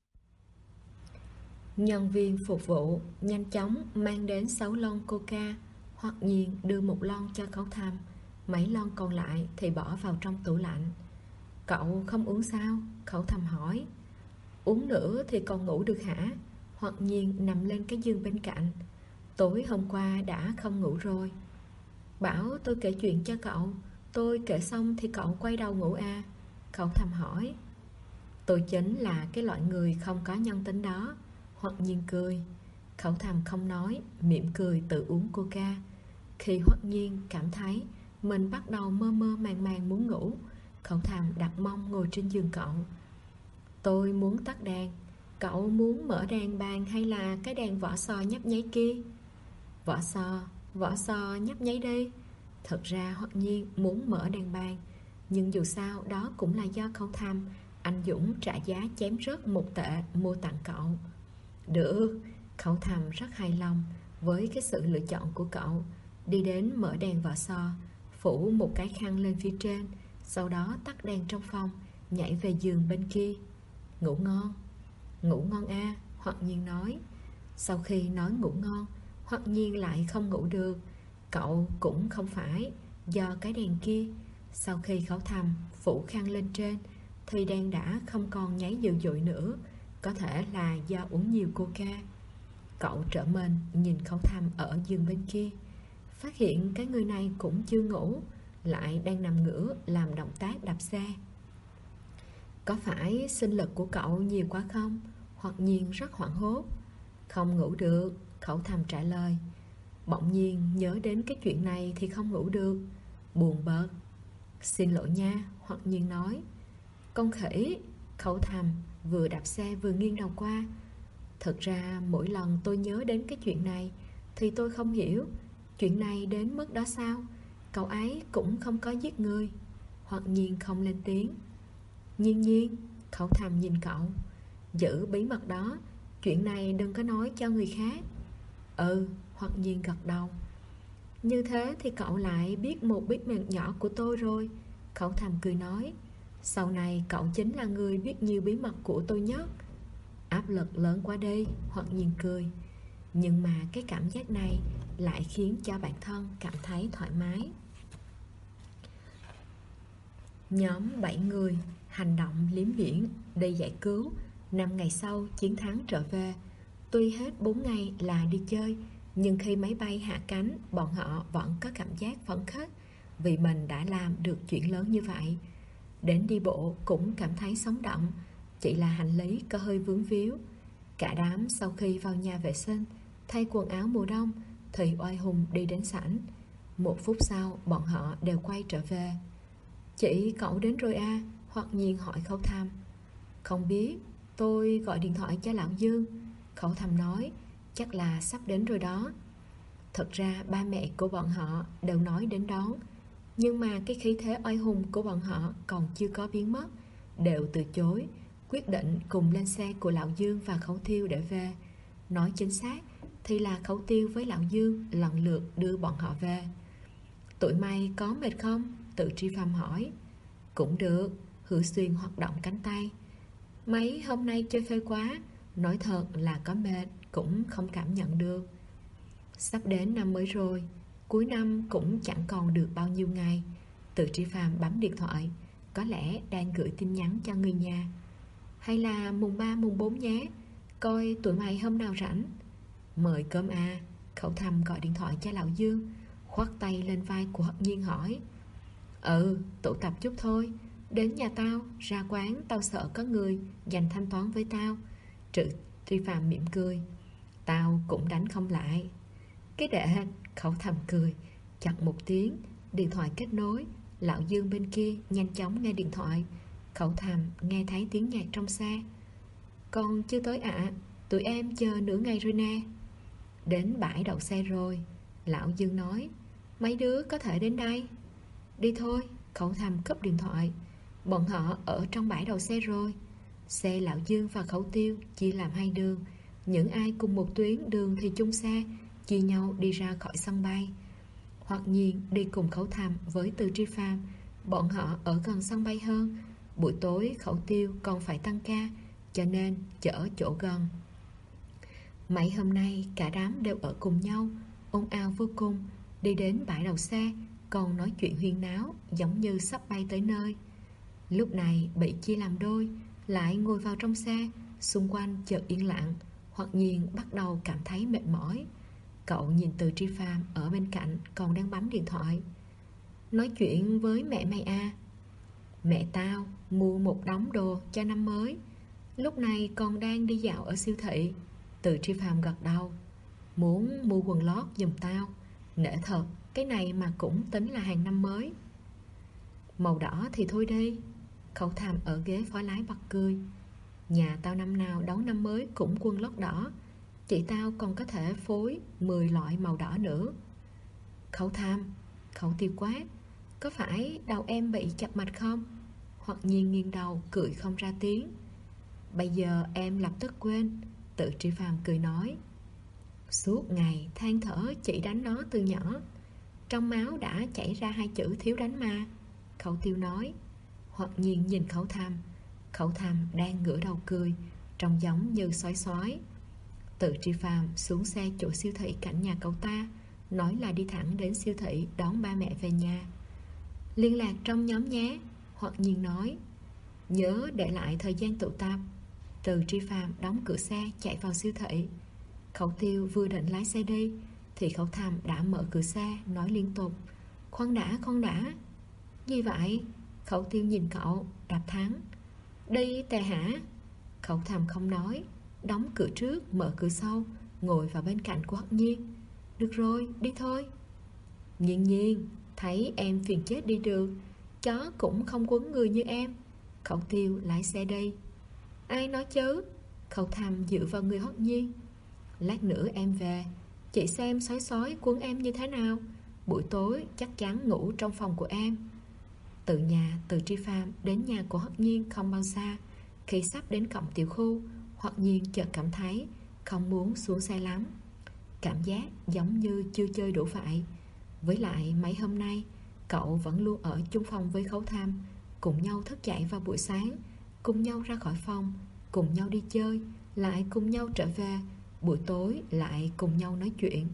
Nhân viên phục vụ nhanh chóng mang đến 6 lon coca. Hoặc nhiên đưa một lon cho Khẩu Thầm, mấy lon còn lại thì bỏ vào trong tủ lạnh. Cậu không uống sao? Khẩu Thầm hỏi. Uống nữa thì còn ngủ được hả? Hoặc nhiên nằm lên cái giường bên cạnh. Tối hôm qua đã không ngủ rồi. Bảo tôi kể chuyện cho cậu. Tôi kể xong thì cậu quay đầu ngủ à? Khẩu Thầm hỏi. Tôi chính là cái loại người không có nhân tính đó. Hoặc nhiên cười. Khẩu Thầm không nói, mỉm cười tự uống coca. Khi Hoặc nhiên cảm thấy mình bắt đầu mơ mơ màng màng muốn ngủ, Khẩu Thầm đặt mông ngồi trên giường cậu. Tôi muốn tắt đàn. Cậu muốn mở đàn bàn hay là cái đàn vỏ sò nhấp nháy kia? Vỏ sò nhấp nháy đi. Thật ra Hoặc nhiên muốn mở đàn bàn, nhưng dù sao đó cũng là do Khẩu Thầm anh dũng trả giá chém rớt 1 tệ mua tặng cậu. Được. Khẩu Thầm rất hài lòng với cái sự lựa chọn của cậu. Đi đến mở đèn vỏ sò, phủ một cái khăn lên phía trên, sau đó tắt đèn trong phòng, nhảy về giường bên kia. Ngủ ngon. Ngủ ngon a. Hoặc nhiên nói. Sau khi nói ngủ ngon, Hoặc nhiên lại không ngủ được. Cậu cũng không phải do cái đèn kia. Sau khi Khẩu Thầm phủ khăn lên trên thì đèn đã không còn nháy dữ dội nữa. Có thể là do uống nhiều coca. Cậu trở mình nhìn Khẩu Thầm ở giường bên kia, phát hiện cái người này cũng chưa ngủ, lại đang nằm ngửa làm động tác đạp xe. Có phải sinh lực của cậu nhiều quá không? Hoặc nhiên rất hoảng hốt. Không ngủ được, Khẩu Thầm trả lời. Bỗng nhiên nhớ đến cái chuyện này thì không ngủ được, buồn bực. Xin lỗi nha, Hoặc nhiên nói. Con khỉ. Khẩu Thầm vừa đạp xe vừa nghiêng đầu qua. Thật ra mỗi lần tôi nhớ đến cái chuyện này thì tôi không hiểu, chuyện này đến mức đó sao? Cậu ấy cũng không có giết người. Hoặc nhiên không lên tiếng. Nhiên. Khẩu Thầm nhìn cậu. Giữ bí mật đó, chuyện này đừng có nói cho người khác. Ừ, Hoặc Nhiên gật đầu. Như thế thì cậu lại biết một bí mật nhỏ của tôi rồi. Khẩu Thầm cười nói, sau này cậu chính là người biết nhiều bí mật của tôi nhất. Áp lực lớn quá đi, Hoặc Nhiên cười. Nhưng mà cái cảm giác này lại khiến cho bản thân cảm thấy thoải mái. Nhóm 7 người hành động liếm biển đi giải cứu. 5 ngày sau chiến thắng trở về. Tuy hết 4 ngày là đi chơi, nhưng khi máy bay hạ cánh, bọn họ vẫn có cảm giác phấn khích vì mình đã làm được chuyện lớn như vậy. Đến đi bộ cũng cảm thấy sống động, chỉ là hành lý có hơi vướng víu. Cả đám sau khi vào nhà vệ sinh, thay quần áo mùa đông, thì oai hùng đi đến sảnh. 1 phút sau, bọn họ đều quay trở về. Chị cậu đến rồi à? Hoặc Nhiên hỏi Khấu Thầm. Không biết, tôi gọi điện thoại cho Lão Dương. Khấu Thầm nói, chắc là sắp đến rồi đó. Thật ra ba mẹ của bọn họ đều nói đến đón, nhưng mà cái khí thế oai hùng của bọn họ còn chưa có biến mất, đều từ chối, quyết định cùng lên xe của Lão Dương và Khấu Tiêu để về. Nói chính xác thì là Khấu Tiêu với Lão Dương lần lượt đưa bọn họ về. Tụi mày có mệt không? Tự Tri Phạm hỏi. Cũng được, Hữu Xuyên hoạt động cánh tay. Mấy hôm nay chơi phê quá, nói thật là có mệt cũng không cảm nhận được. Sắp đến năm mới rồi, cuối năm cũng chẳng còn được bao nhiêu ngày. Tự Tri Phạm bấm điện thoại, có lẽ đang gửi tin nhắn cho người nhà. Hay là mùng 3 mùng 4 nhé, coi tụi mày hôm nào rảnh. Mời cơm à? Khẩu Thầm gọi điện thoại cho Lão Dương, khoác tay lên vai của Hận Nhiên hỏi. Tụ tập chút thôi. Đến nhà tao, ra quán, tao sợ có người dành thanh toán với tao. Tự Tri Phạm mỉm cười. Tao cũng đánh không lại. Cái đệ, Khẩu Thầm cười. Chặt một tiếng, điện thoại kết nối. Lão Dương bên kia nhanh chóng nghe điện thoại. Khẩu Thầm nghe thấy tiếng nhạc trong xe. Con chưa tới ạ, tụi em chờ nửa ngày rồi nè. Đến bãi đậu xe rồi, Lão Dương nói. Mấy đứa có thể đến đây. Đi thôi, Khẩu Thầm cúp điện thoại. Bọn họ ở trong bãi đậu xe rồi. Xe Lão Dương và Khẩu Tiêu chia làm hai đường. Những ai cùng một tuyến đường thì chung xe, chia nhau đi ra khỏi sân bay. Hoặc Nhiên đi cùng Khẩu Thầm với Từ Tri Phạm. Bọn họ ở gần sân bay hơn. Buổi tối Khẩu Tiêu còn phải tăng ca, cho nên chở chỗ gần. Mấy hôm nay cả đám đều ở cùng nhau, ồn ào vô cùng. Đi đến bãi đậu xe còn nói chuyện huyên náo, giống như sắp bay tới nơi. Lúc này bị chia làm đôi, lại ngồi vào trong xe. Xung quanh chợt yên lặng. Hoặc Nhiên bắt đầu cảm thấy mệt mỏi. Cậu nhìn Từ Tri Phạm ở bên cạnh còn đang bấm điện thoại. Nói chuyện với mẹ mày à? Mẹ tao mua một đống đồ cho năm mới, lúc này còn đang đi dạo ở siêu thị. Từ Tri Phạm gật đầu. Muốn mua quần lót giùm tao. Nể thật, cái này mà cũng tính là hàng năm mới. Màu đỏ thì thôi đi. Khẩu Thầm ở ghế phó lái bật cười. Nhà tao năm nào đón năm mới cũng quần lót đỏ. Chị tao còn có thể phối 10 loại màu đỏ nữa. Khẩu Thầm, Khẩu Tiêu quát. Có phải đầu em bị chập mạch không? Hoặc Nhiên nghiêng đầu cười không ra tiếng. Bây giờ em lập tức quên. Tự Tri Phạm cười nói. Suốt ngày than thở chị đánh nó từ nhỏ, trong máu đã chảy ra 2 chữ thiếu đánh mà. Khẩu Tiêu nói. Hoặc Nhiên nhìn Khẩu Thầm. Khẩu Thầm đang ngửa đầu cười, trông giống như sói sói. Tự Tri Phạm xuống xe chỗ siêu thị cạnh nhà cậu ta, nói là đi thẳng đến siêu thị đón ba mẹ về nhà. Liên lạc trong nhóm nhé, Hoặc Nhiên nói. Nhớ để lại thời gian tụ tập. Từ Tri Phạm đóng cửa xe chạy vào siêu thị. Khẩu Tiêu vừa định lái xe đi thì Khẩu Thầm đã mở cửa xe, nói liên tục. Khoan đã. Gì vậy? Khẩu Tiêu nhìn cậu, đạp thắng. Đi tè hả? Khẩu Thầm không nói, đóng cửa trước, mở cửa sau, ngồi vào bên cạnh của Hắc Nhiên. Được rồi, đi thôi. Nhiên, thấy em phiền chết đi được, chó cũng không quấn người như em. Khẩu Tiêu lái xe đi. Ai nói chứ? Khẩu Thầm dựa vào người Hắc Nhiên. Lát nữa em về, chị xem sói quấn em như thế nào. Buổi tối chắc chắn ngủ trong phòng của em. Từ nhà Từ Tri Phạm đến nhà của Hắc Nhiên không bao xa. Khi sắp đến cổng tiểu khu, Hắc Nhiên chợt cảm thấy không muốn xuống xe lắm. Cảm giác giống như chưa chơi đủ vậy. Với lại mấy hôm nay cậu vẫn luôn ở chung phòng với Khấu Tham, cùng nhau thức dậy vào buổi sáng, cùng nhau ra khỏi phòng, cùng nhau đi chơi, lại cùng nhau trở về, buổi tối lại cùng nhau nói chuyện.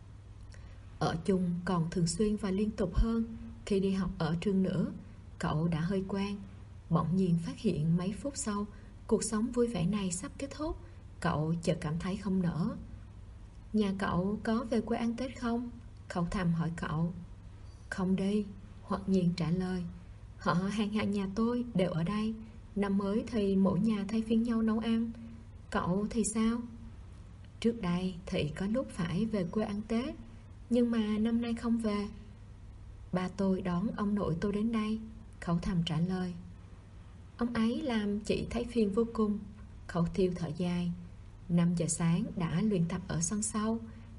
Ở chung còn thường xuyên và liên tục hơn khi đi học ở trường nữa. Cậu đã hơi quen. Bỗng nhiên phát hiện mấy phút sau cuộc sống vui vẻ này sắp kết thúc, cậu chợt cảm thấy không nỡ. Nhà cậu có về quê ăn Tết không? Khấu Tham hỏi cậu. Không đi, Hoặc Nhiên trả lời. Họ hàng nhà tôi đều ở đây. Năm mới thì mỗi nhà thay phiên nhau nấu ăn. Cậu thì sao? Trước đây thì có lúc phải về quê ăn Tết, nhưng mà năm nay không về. Ba tôi đón ông nội tôi đến đây, Khấu Tham trả lời. Ông ấy làm chị thấy phiền vô cùng, Khấu Tiêu thở dài. 5 giờ sáng đã luyện tập ở sân sau.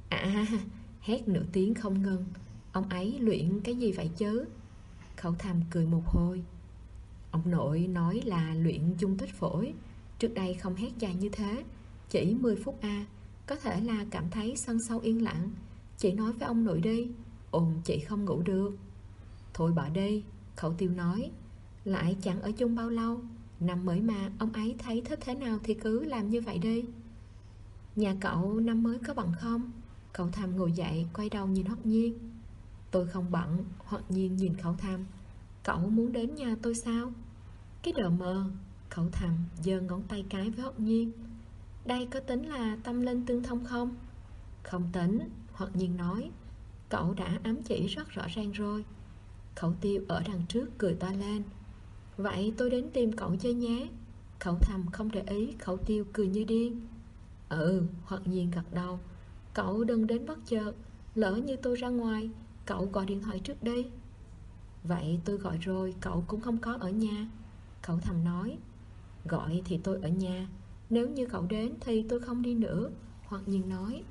Hét nửa tiếng không ngừng. Ông ấy luyện cái gì vậy chứ? Khấu Tham cười một hồi. Ông nội nói là luyện dung tích phổi. Trước đây không hét dài như thế, chỉ 10 phút có thể là cảm thấy sân sau yên lặng. Chị nói với ông nội đi, ồn chị không ngủ được. Thôi bỏ đi, Khấu Tiêu nói. Lại chẳng ở chung bao lâu, năm mới mà ông ấy thấy thích thế nào thì cứ làm như vậy đi. Nhà cậu năm mới có bận không? Khấu Tham ngồi dậy quay đầu nhìn Hoặc Nhiên. Tôi không bận. Hoặc Nhiên nhìn Khấu Tham. Cậu muốn đến nhà tôi sao? Cái đờ mờ. Khấu Tham giơ ngón tay cái với Hoặc Nhiên. Đây có tính là tâm linh tương thông không? Không tính, Hoặc Nhiên nói. Cậu đã ám chỉ rất rõ ràng rồi. Khấu Tiêu ở đằng trước cười to lên. Vậy tôi đến tìm cậu chơi nhé. Khấu Tham không để ý, Khấu Tiêu cười như điên. Hoặc Nhiên gật đầu. Cậu đừng đến bất chợt, lỡ như tôi ra ngoài, cậu gọi điện thoại trước đi. Vậy tôi gọi rồi cậu cũng không có ở nhà, Khấu Tham nói. Gọi thì tôi ở nhà, nếu như cậu đến thì tôi không đi nữa, Hoặc Nhiên nói.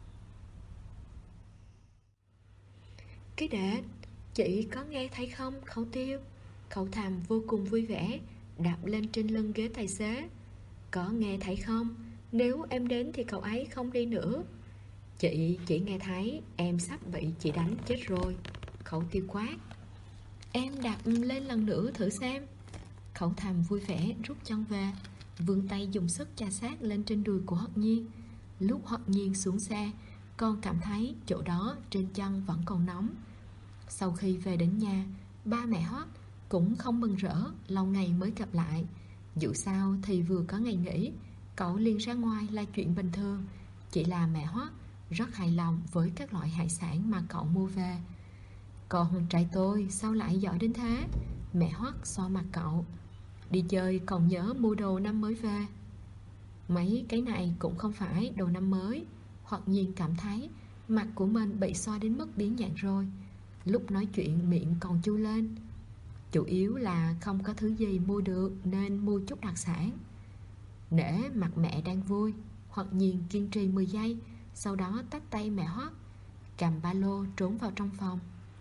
Cái đệ, chị có nghe thấy không Khấu Tiêu? Khấu Tham vô cùng vui vẻ, đạp lên trên lưng ghế tài xế. Có nghe thấy không? Nếu em đến thì cậu ấy không đi nữa. Chị chỉ nghe thấy em sắp bị chị đánh chết rồi, Khấu Tiêu quát. Em đạp lên lần nữa thử xem. Khấu Tham vui vẻ rút chân về, vươn tay dùng sức chà sát lên trên đùi của Hoặc Nhiên. Lúc Hoặc Nhiên xuống xe, con cảm thấy chỗ đó trên chân vẫn còn nóng. Sau khi về đến nhà, ba mẹ Hoắc cũng không mừng rỡ lâu ngày mới gặp lại. Dù sao thì vừa có ngày nghỉ, cậu liền ra ngoài là chuyện bình thường. Chỉ là mẹ Hoắc rất hài lòng với các loại hải sản mà cậu mua về. Con trai tôi sao lại giỏi đến thế? Mẹ Hoắc xoa mặt cậu. Đi chơi còn nhớ mua đồ năm mới về. Mấy cái này cũng không phải đồ năm mới. Hoặc Nhiên cảm thấy mặt của mình bị xoa đến mức biến dạng rồi. Lúc nói chuyện miệng còn chu lên. Chủ yếu là không có thứ gì mua được nên mua chút đặc sản. Nể mặt mẹ đang vui, Hoặc Nhiên kiên trì 10 giây, sau đó tách tay mẹ Hoắc, cầm ba lô trốn vào trong phòng.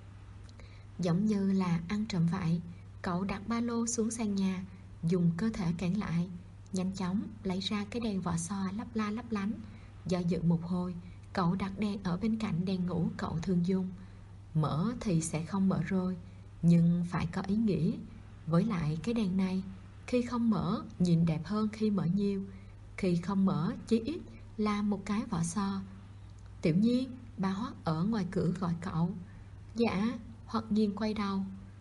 Giống như là ăn trộm vậy, cậu đặt ba lô xuống sàn nhà, dùng cơ thể cản lại, nhanh chóng lấy ra cái đèn vỏ sò lấp la lấp lánh. Do dự một hồi, cậu đặt đèn ở bên cạnh đèn ngủ cậu thường dùng. Mở thì sẽ không mở rồi, nhưng phải có ý nghĩa. Với lại cái đèn này, khi không mở nhìn đẹp hơn khi mở nhiều. Khi không mở chỉ ít là một cái vỏ sò. Tiểu Nhiên, bà Hoắc ở ngoài cửa gọi cậu. Dạ. Hoặc Nhiên quay đầu.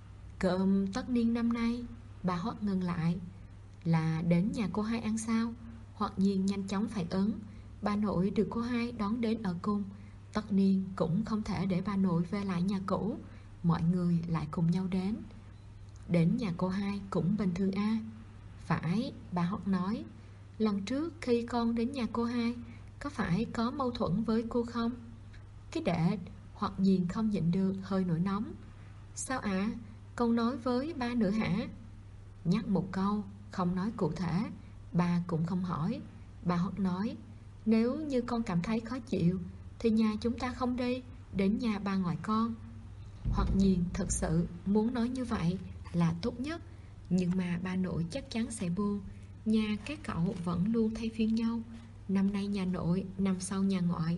Cơm tất niên năm nay. Bà Hoắc ngừng lại. Là đến nhà cô hai ăn sao? Hoặc Nhiên nhanh chóng phản ứng. Bà nội được cô hai đón đến ở cùng. Tất niên cũng không thể để bà nội về lại nhà cũ. Mọi người lại cùng nhau đến. Đến nhà cô hai cũng bình thường Phải, bà Hoắc nói. Lần trước khi con đến nhà cô hai, có phải có mâu thuẫn với cô không? Cái đệ, Hoặc Nhiên không nhịn được hơi nổi nóng. Sao con nói với ba nữa hả? Nhắc một câu, không nói cụ thể. Ba cũng không hỏi. Bà Hoắc nói, nếu như con cảm thấy khó chịu thì nhà chúng ta không đi, đến nhà bà ngoại con. Hoặc Nhiên thật sự muốn nói như vậy là tốt nhất, nhưng mà bà nội chắc chắn sẽ buông. Nhà các cậu vẫn luôn thay phiên nhau. Năm nay nhà nội, năm sau nhà ngoại,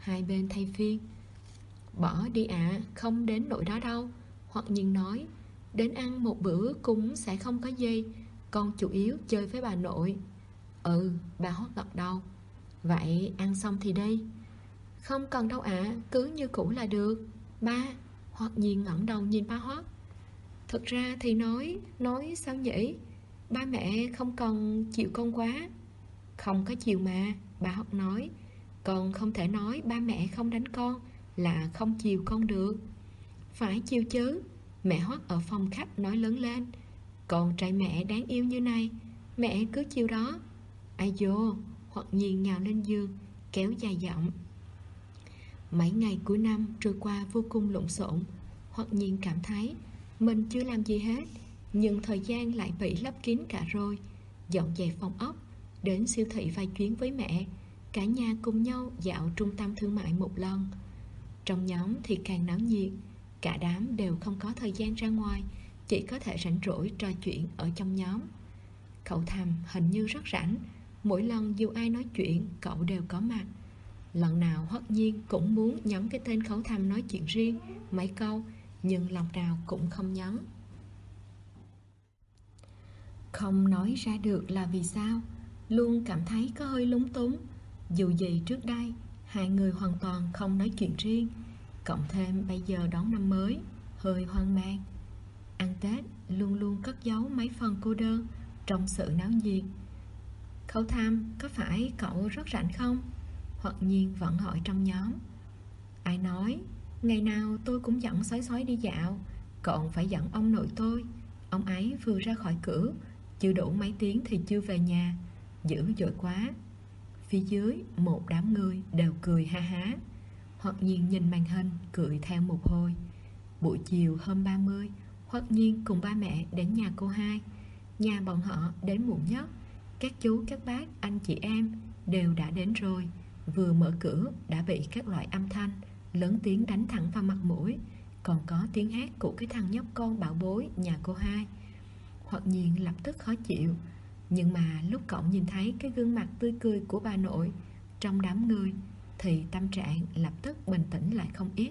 hai bên thay phiên. Bỏ đi ạ, không đến nỗi đó đâu. Hoặc Nhiên nói, đến ăn một bữa cũng sẽ không có gì, con chủ yếu chơi với bà nội. Ừ, bà Hoắc gật đầu. Vậy ăn xong thì đi. Không cần đâu ạ, cứ như cũ là được. Ba. Hoặc Nhiên ngẩng đầu nhìn ba Hoắc. Thực ra thì nói sao nhỉ? Ba mẹ không cần chịu con quá. Không có chiều mà, bà Hoắc nói. Con không thể nói ba mẹ không đánh con là không chiều con được. Phải chiều chứ. Mẹ Hoắc ở phòng khách nói lớn lên. Con trai mẹ đáng yêu như này, mẹ cứ chiều đó. Ai dô. Hoặc Nhiên nhào lên giường, kéo dài giọng. Mấy ngày cuối năm trôi qua vô cùng lộn xộn. Hoặc Nhiên cảm thấy mình chưa làm gì hết, nhưng thời gian lại bị lấp kín cả rồi. Dọn dẹp phòng ốc, đến siêu thị vài chuyến với mẹ, cả nhà cùng nhau dạo trung tâm thương mại một lần. Trong nhóm thì càng náo nhiệt, cả đám đều không có thời gian ra ngoài, chỉ có thể rảnh rỗi trò chuyện ở trong nhóm. Cậu Thầm hình như rất rảnh, mỗi lần dù ai nói chuyện cậu đều có mặt. Lần nào Hoắc Nhiên cũng muốn nhấn cái tên Khẩu Thầm nói chuyện riêng mấy câu, nhưng lòng nào cũng không nhấn. Không nói ra được là vì sao, luôn cảm thấy có hơi lúng túng. Dù gì trước đây hai người hoàn toàn không nói chuyện riêng, cộng thêm bây giờ đón năm mới, hơi hoang mang. Ăn Tết luôn luôn cất giấu mấy phần cô đơn trong sự náo nhiệt. Khẩu Thầm, có phải cậu rất rảnh không? Hoặc Nhiên vẫn hỏi trong nhóm. Ai nói, ngày nào tôi cũng dẫn Sói Sói đi dạo, còn phải dẫn ông nội tôi. Ông ấy vừa ra khỏi cửa, chưa đủ mấy tiếng thì chưa về nhà, dữ dội quá. Phía dưới một đám người đều cười ha há. Hoặc Nhiên nhìn màn hình cười theo một hồi. Buổi chiều hôm 30, Hoặc Nhiên cùng ba mẹ đến nhà cô hai. Nhà bọn họ đến muộn nhất, các chú các bác anh chị em đều đã đến rồi. Vừa mở cửa đã bị các loại âm thanh lớn tiếng đánh thẳng vào mặt mũi, còn có tiếng hát của cái thằng nhóc con bảo bối nhà cô hai. Hoặc Nhiên lập tức khó chịu, nhưng mà lúc cậu nhìn thấy cái gương mặt tươi cười của bà nội trong đám người thì tâm trạng lập tức bình tĩnh lại không ít.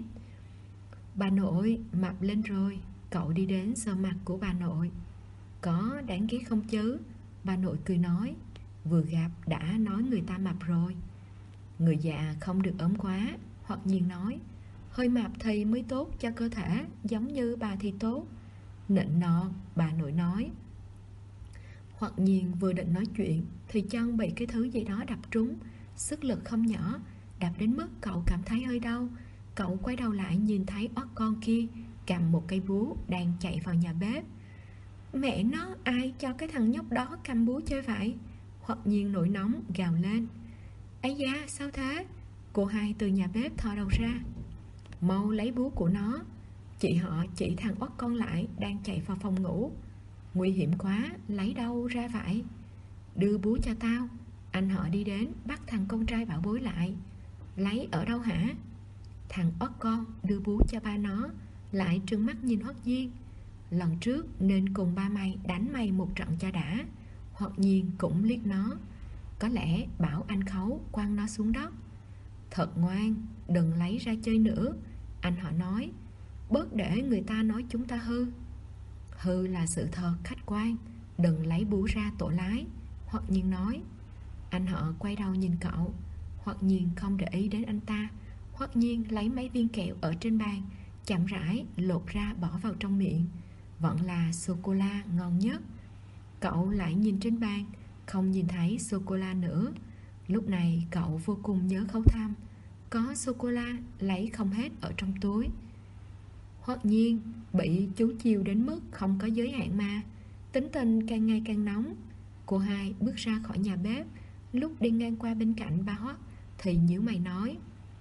Bà nội mập lên rồi. Cậu đi đến sờ mặt của bà nội. Có đáng ghét không chứ? Bà nội cười nói. Vừa gặp đã nói người ta mập rồi. Người già không được ốm quá. Hoặc Nhiên nói. Hơi mập thì mới tốt cho cơ thể, giống như bà thì tốt. Nịnh nọt, bà nội nói. Hoặc Nhiên vừa định nói chuyện thì chân bị cái thứ gì đó đập trúng, sức lực không nhỏ, đập đến mức cậu cảm thấy hơi đau. Cậu quay đầu lại nhìn thấy oắt con kia cầm một cây búa đang chạy vào nhà bếp. Mẹ nó, ai cho cái thằng nhóc đó cầm búa chơi vậy? Hoặc Nhiên nổi nóng gào lên. Ây da, sao thế? Cô hai từ nhà bếp thò đầu ra. Mau lấy búa của nó. Chị họ chỉ thằng oắt con lại đang chạy vào phòng ngủ. Nguy hiểm quá, lấy đâu ra vậy? Đưa búa cho tao. Anh họ đi đến bắt thằng con trai bảo bối lại. Lấy ở đâu hả? Thằng oắt con đưa búa cho ba nó, lại trừng mắt nhìn Hoắc Nhiên. Lần trước nên cùng ba mày đánh mày một trận cho đã. Hoắc Nhiên cũng liếc nó. Có lẽ bảo anh Khấu quăng nó xuống đất. Thật ngoan, đừng lấy ra chơi nữa. Anh họ nói. Bớt để người ta nói chúng ta hư. Hư là sự thật khách quan, đừng lấy búa ra tổ lái. Hoắc Nhiên nói. Anh họ quay đầu nhìn cậu. Hoắc Nhiên không để ý đến anh ta. Hoắc Nhiên lấy mấy viên kẹo ở trên bàn, chậm rãi lột ra bỏ vào trong miệng. Vẫn là sô-cô-la ngon nhất. Cậu lại nhìn trên bàn, không nhìn thấy sô-cô-la nữa. Lúc này cậu vô cùng nhớ Khấu Thầm. Có sô-cô-la lấy không hết ở trong túi. Hoắc Nhiên bị chú chiều đến mức không có giới hạn mà. Tính tình càng ngày càng nóng. Cô hai bước ra khỏi nhà bếp, lúc đi ngang qua bên cạnh ba Hoắc thì nhíu mày nói.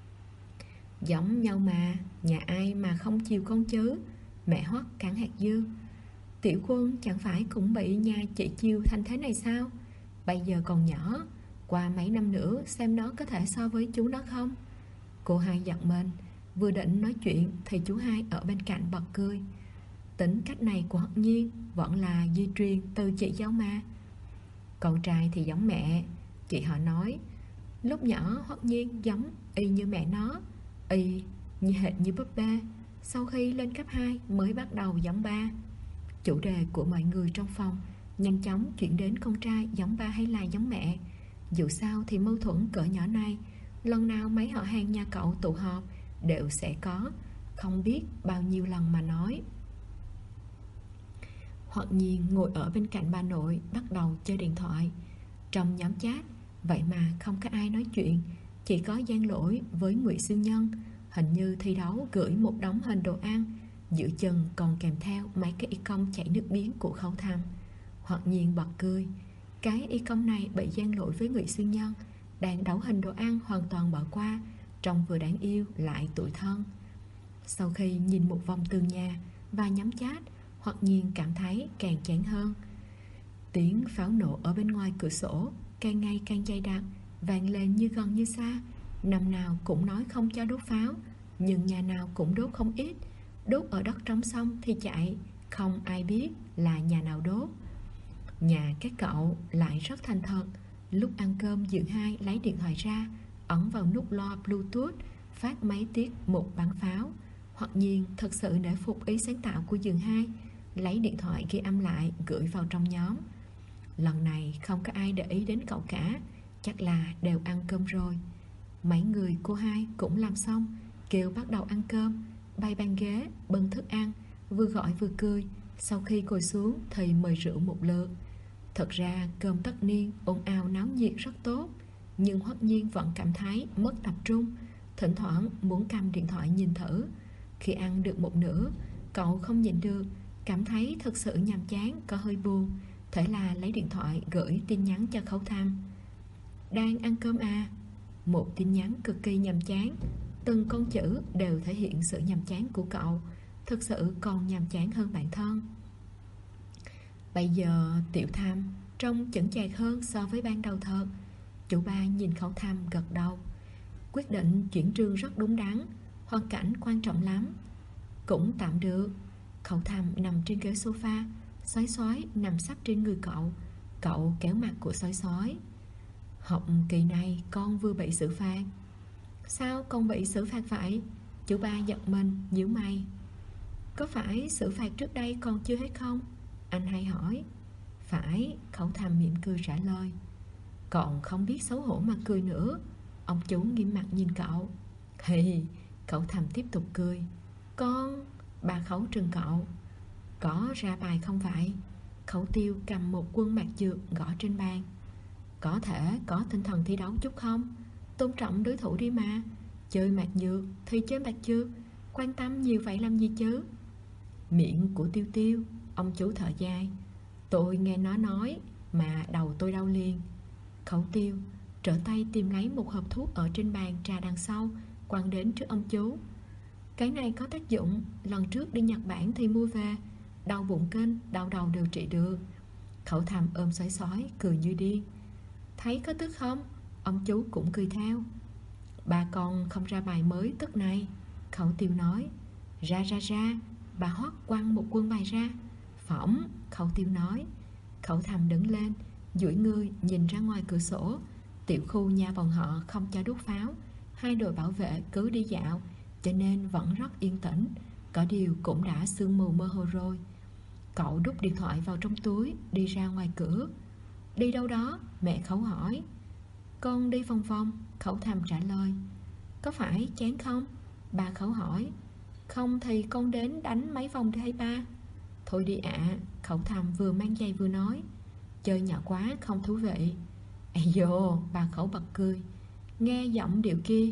Giống nhau mà, nhà ai mà không chiều con chứ? Mẹ Hoắc cắn hạt dưa. Tiểu Quân chẳng phải cũng bị nhà chị chiều thành thế này sao? Bây giờ còn nhỏ, qua mấy năm nữa xem nó có thể so với chú nó không? Cô hai giật mình, vừa định nói chuyện thì chú hai ở bên cạnh bật cười. Tính cách này của Hoắc Nhiên vẫn là di truyền từ chị dâu mà. Con trai thì giống mẹ, chị họ nói. Lúc nhỏ Hoắc Nhiên giống y như mẹ nó, y như hệt như búp bê. Sau khi lên cấp 2 mới bắt đầu giống ba. Chủ đề của mọi người trong phòng nhanh chóng chuyển đến con trai giống ba hay là giống mẹ. Dù sao thì mâu thuẫn cỡ nhỏ này, lần nào mấy họ hàng nhà cậu tụ họp đều sẽ có, không biết bao nhiêu lần mà nói. Hoặc nhiên ngồi ở bên cạnh bà nội bắt đầu chơi điện thoại. Trong nhóm chat, vậy mà không có ai nói chuyện, chỉ có Giang Lỗi với Ngụy Siêu Nhân. Hình như thi đấu gửi một đống hình đồ ăn, giữa chừng còn kèm theo mấy cái icon chảy nước miếng của Khấu Thăm. Hoặc nhiên bật cười. Cái icon này bị Giang Lỗi với Ngụy Siêu Nhân đang đấu hình đồ ăn hoàn toàn bỏ qua, trông vừa đáng yêu lại tủi thân. Sau khi nhìn một vòng tường nhà và nhóm chat, Hoặc nhiên cảm thấy càng chán hơn. Tiếng pháo nổ ở bên ngoài cửa sổ càng ngày càng dày đặc, vang lên như gần như xa. Năm nào cũng nói không cho đốt pháo, nhưng nhà nào cũng đốt không ít. Đốt ở đất trống xong thì chạy, không ai biết là nhà nào đốt. Nhà các cậu lại rất thành thật. Lúc ăn cơm Dượng Hai lấy điện thoại ra, ấn vào nút loa Bluetooth, phát mấy tiết một bắn pháo. Hoặc nhiên thật sự nể phục ý sáng tạo của Dượng Hai, lấy điện thoại ghi âm lại gửi vào trong nhóm. Lần này không có ai để ý đến cậu cả, chắc là đều ăn cơm rồi. Mấy người cô Hai cũng làm xong, kêu bắt đầu ăn cơm, bày bàn ghế, bưng thức ăn, vừa gọi vừa cười. Sau khi ngồi xuống thì mời rượu một lượt. Thật ra cơm tất niên ồn ào náo nhiệt rất tốt, nhưng Hoắc Nhiên vẫn cảm thấy mất tập trung, thỉnh thoảng muốn cầm điện thoại nhìn thử. Khi ăn được một nửa, cậu không nhịn được, cảm thấy thật sự nhàm chán, có hơi buồn. Thế là lấy điện thoại gửi tin nhắn cho Khấu Thăm. Đang ăn cơm à? Một tin nhắn cực kỳ nhàm chán, từng con chữ đều thể hiện sự nhàm chán của cậu, thực sự còn nhàm chán hơn bản thân. Bây giờ Tiểu Thăm trông chững chạc hơn so với ban đầu thật. Chủ ba nhìn Khấu Thăm gật đầu. Quyết định chuyển trường rất đúng đắn, hoàn cảnh quan trọng lắm. Cũng tạm được. Khấu Thăm nằm trên ghế sofa, Sói Sói nằm sắp trên người cậu. Cậu kéo mặt của Sói Sói. Học kỳ này con vừa bị xử phạt. Sao con bị xử phạt vậy? Chủ ba giật mình, nhíu mày. Có phải xử phạt trước đây còn chưa hết không? Anh hay hỏi. Phải, Khấu Thăm mỉm cười trả lời. Còn không biết xấu hổ mà cười nữa. Ông chú nghiêm mặt nhìn cậu. Hì, Khấu Thăm tiếp tục cười. Con... Bà Khấu trừng cậu. Có ra bài không vậy? Khấu Tiêu cầm một quân mạc dược gõ trên bàn. Có thể có tinh thần thi đấu chút không? Tôn trọng đối thủ đi mà. Chơi mạc dược thì chơi mạc dược, quan tâm nhiều vậy làm gì chứ? Miệng của Tiêu Tiêu. Ông chú thở dài. Tôi nghe nó nói mà đầu tôi đau liền. Khấu Tiêu trở tay tìm lấy một hộp thuốc ở trên bàn trà đằng sau, quăng đến trước ông chú. Cái này có tác dụng, lần trước đi Nhật Bản thì mua về, đau bụng kinh, đau đầu đều trị được. Khấu Thăm ôm Sói Sói cười như điên. Thấy có tức không? Ông chú cũng cười theo. Bà con không ra bài mới tức này. Khấu Tiêu nói. Ra. Bà Hoắc quăng một quân bài ra. Phỏng, Khấu Tiêu nói. Khấu Thăm đứng lên, duỗi người nhìn ra ngoài cửa sổ. Tiểu khu nhà bọn họ không cho đốt pháo, hai đội bảo vệ cứ đi dạo, cho nên vẫn rất yên tĩnh. Có điều cũng đã sương mù mơ hồ rồi. Cậu đút điện thoại vào trong túi, đi ra ngoài cửa. Đi đâu đó? Mẹ Khấu hỏi. Con đi vòng vòng, Khấu Thăm trả lời. Có phải chán không? Bà Khấu hỏi. Không thì con đến đánh mấy vòng đi hay ba? Thôi đi ạ. Khấu Thăm vừa mang giày vừa nói. Chơi nhỏ quá không thú vị. Ây dồ, bà Khấu bật cười. Nghe giọng điệu kia,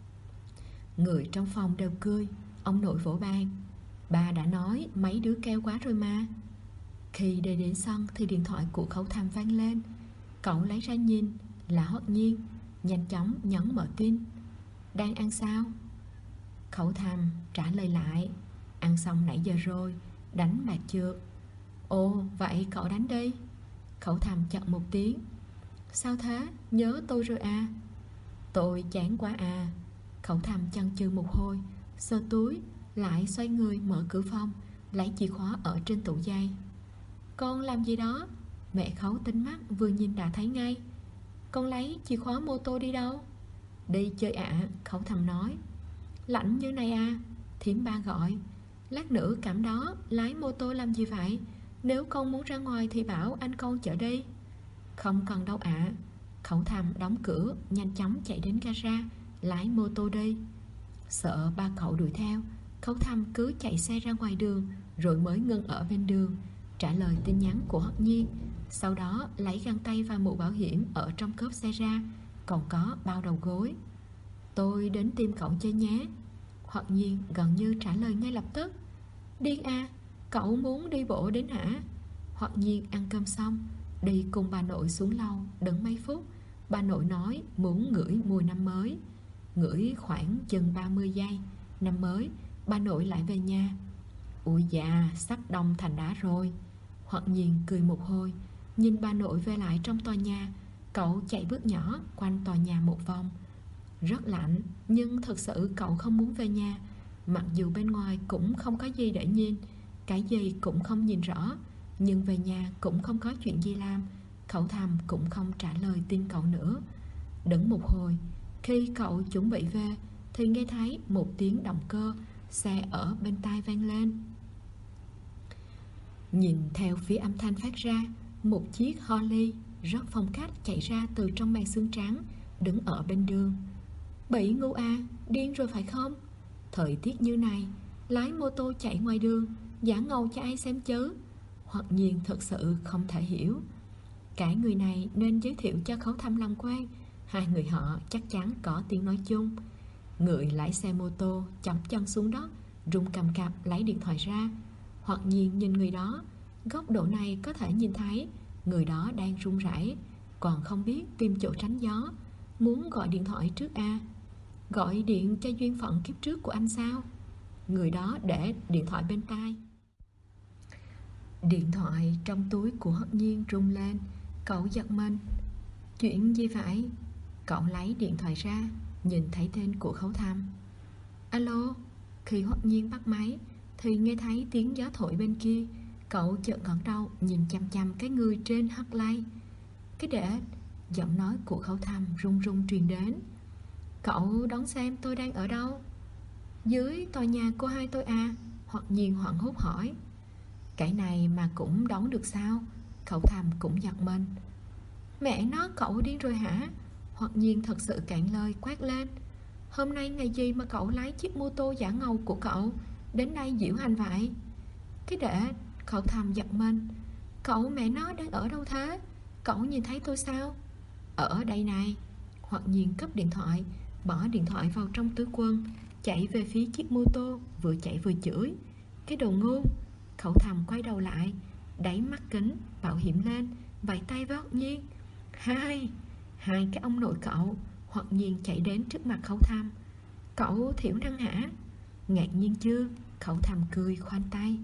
người trong phòng đều cười. Ông nội vỗ bàn. Bà đã nói mấy đứa keo quá rồi mà. Khi đi đến sân thì điện thoại của Khấu Thăm vang lên. Cậu lấy ra nhìn, là Hoắc Nhiên. Nhanh chóng nhấn mở tin. Đang ăn sao? Khấu Thăm trả lời lại. Ăn xong nãy giờ rồi, đánh mạc dược. Ồ, vậy cậu đánh đi. Khấu Thăm chợt một tiếng. Sao thế? Nhớ tôi rồi à? Tôi chán quá à. Khấu Thăm chần chừ một hồi, sơ túi, lại xoay người mở cửa phòng, lấy chìa khóa ở trên tủ giày. Con làm gì đó? Mẹ Khấu tinh mắt vừa nhìn đã thấy ngay. con lấy chìa khóa mô tô đi đâu? Đi chơi ạ, Khẩu Thầm nói. Lạnh như này à? Thím ba gọi. Lát nữa cảm đó lái mô tô làm gì vậy? Nếu con muốn ra ngoài thì bảo anh con chở đi. Không cần đâu ạ. Khẩu Thầm đóng cửa, nhanh chóng chạy đến gara, lái mô tô đi. Sợ ba cậu đuổi theo, Khẩu Thầm cứ chạy xe ra ngoài đường, rồi mới ngưng ở bên đường, trả lời tin nhắn của Hất Nhiên. Sau đó lấy găng tay và mũ bảo hiểm ở trong cốp xe ra, còn có bao đầu gối. Tôi đến tìm cậu chơi nhé. Hất Nhiên gần như trả lời ngay lập tức. Điên à, cậu muốn đi bộ đến hả? Hất Nhiên ăn cơm xong, đi cùng bà nội xuống lầu, đứng mấy phút. Bà nội nói muốn ngửi mùi năm mới. Ngửi khoảng chừng 30 giây, năm mới, bà nội lại về nhà. Ui dạ, sắp đông thành đá rồi. Hất Nhiên cười một hồi, nhìn bà nội về lại trong tòa nhà. Cậu chạy bước nhỏ quanh tòa nhà một vòng. Rất lạnh, nhưng thật sự cậu không muốn về nhà. Mặc dù bên ngoài cũng không có gì để nhìn, cái gì cũng không nhìn rõ, nhưng về nhà cũng không có chuyện gì làm. Khẩu Thầm cũng không trả lời tin cậu nữa. Đứng một hồi, khi cậu chuẩn bị về thì nghe thấy một tiếng động cơ xe ở bên tai vang lên. Nhìn theo phía âm thanh phát ra, một chiếc Harley rất phong cách chạy ra từ trong màn xương trắng, đứng ở bên đường. Bị ngu à, điên rồi phải không? Thời tiết như này, lái mô tô chạy ngoài đường, giả ngầu cho ai xem chứ? Hoặc Nhiên thật sự không thể hiểu. Cái người này nên giới thiệu cho Khẩu Thầm làm quen. Hai người họ chắc chắn có tiếng nói chung. Người lái xe mô tô chỏng chân xuống đất, rung cầm cập lấy điện thoại ra. Hoặc Nhiên nhìn người đó, góc độ này có thể nhìn thấy người đó đang run rẩy, còn không biết tìm chỗ tránh gió. Muốn gọi điện thoại trước à? Gọi điện cho duyên phận kiếp trước của anh sao? Người đó để điện thoại bên tai. Điện thoại trong túi của Hất Nhiên rung lên. Cậu giật mình. Chuyện gì vậy? Cậu lấy điện thoại ra, nhìn thấy tên của Khẩu Thầm. Alo. Khi Hất Nhiên bắt máy thì nghe thấy tiếng gió thổi bên kia. Cậu chợt ngẩng đầu nhìn chằm chằm cái người trên Harley. Cái để giọng nói của Khẩu Thầm run run truyền đến. Cậu đoán xem tôi đang ở đâu? Dưới tòa nhà của hai tôi à? Hoặc Nhiên hoảng hốt hỏi. Cái này mà cũng đoán được sao? Khẩu Thầm cũng giật mình. Mẹ nó, cậu điên rồi hả? Hoặc Nhiên thật sự cạn lời quát lên. Hôm nay ngày gì mà cậu lái chiếc mô tô giả ngầu của cậu đến đây diễu hành vậy? Cái để Khẩu Thầm giật mình. Cậu mẹ nó đang ở đâu thế? Cậu nhìn thấy tôi sao? Ở đây này. Hoặc Nhiên cất điện thoại, bỏ điện thoại vào trong túi quần, chạy về phía chiếc mô tô, vừa chạy vừa chửi. Cái đồ ngu. Khẩu Thầm quay đầu lại, đẩy mắt kính bảo hiểm lên, vẫy tay với Hoặc Nhiên. Hai cái ông nội cậu. Hoặc Nhiên chạy đến trước mặt Khẩu Thầm. Cậu thiểu năng hả? Ngạc nhiên chưa? Khẩu Thầm cười khoanh tay.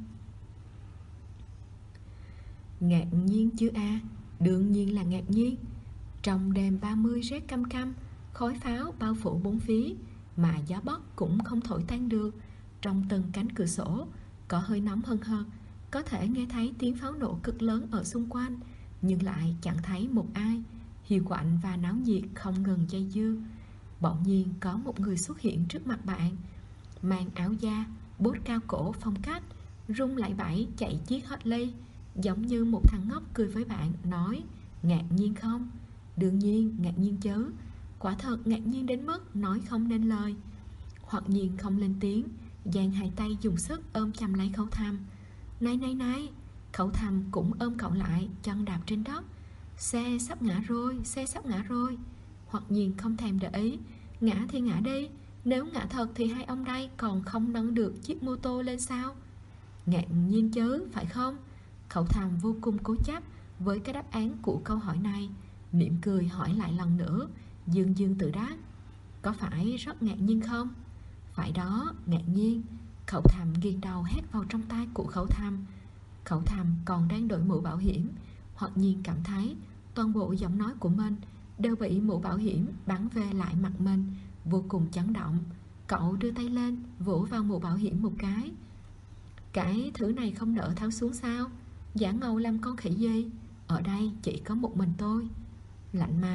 Ngạc nhiên chứ à? Đương nhiên là ngạc nhiên. Trong đêm 30 rét căm căm, khói pháo bao phủ bốn phía, mà gió bắc cũng không thổi tan được. Trong từng cánh cửa sổ có hơi nóng hân hân, có thể nghe thấy tiếng pháo nổ cực lớn ở xung quanh, nhưng lại chẳng thấy một ai. Hiu quạnh và náo nhiệt không ngừng dây dưa. Bỗng nhiên có một người xuất hiện trước mặt bạn, mang áo da, bốt cao cổ phong cách, rung lại bẫy chạy chiếc Harley, giống như một thằng ngốc cười với bạn, nói: ngạc nhiên không? Đương nhiên ngạc nhiên chứ. Quả thật ngạc nhiên đến mức nói không nên lời. Hoặc Nhiên không lên tiếng, dang hai tay dùng sức ôm chầm lấy Khẩu Thầm. Này. Khẩu Thầm cũng ôm cậu lại, chân đạp trên đất. Xe sắp ngã rồi. Hoặc Nhiên không thèm để ý. Ngã thì ngã đi, nếu ngã thật thì hai ông đây còn không nâng được chiếc mô tô lên sao? Ngạc nhiên chứ, phải không? Khẩu Thầm vô cùng cố chấp với cái đáp án của câu hỏi này, mỉm cười hỏi lại lần nữa, dương tự đáp. Có phải rất ngạc nhiên không? Phải đó, ngạc nhiên. Khẩu Thầm nghiêng đầu hét vào trong tai của Khẩu Thầm. Khẩu Thầm còn đang đội mũ bảo hiểm. Hoặc Nhiên cảm thấy toàn bộ giọng nói của mình đều bị mũ bảo hiểm bắn về lại mặt mình, vô cùng chấn động. Cậu đưa tay lên vỗ vào mũ bảo hiểm một cái. Cái thứ này không nỡ tháo xuống sao? Giả ngầu làm con khỉ gì? Ở đây chỉ có một mình tôi. Lạnh mà.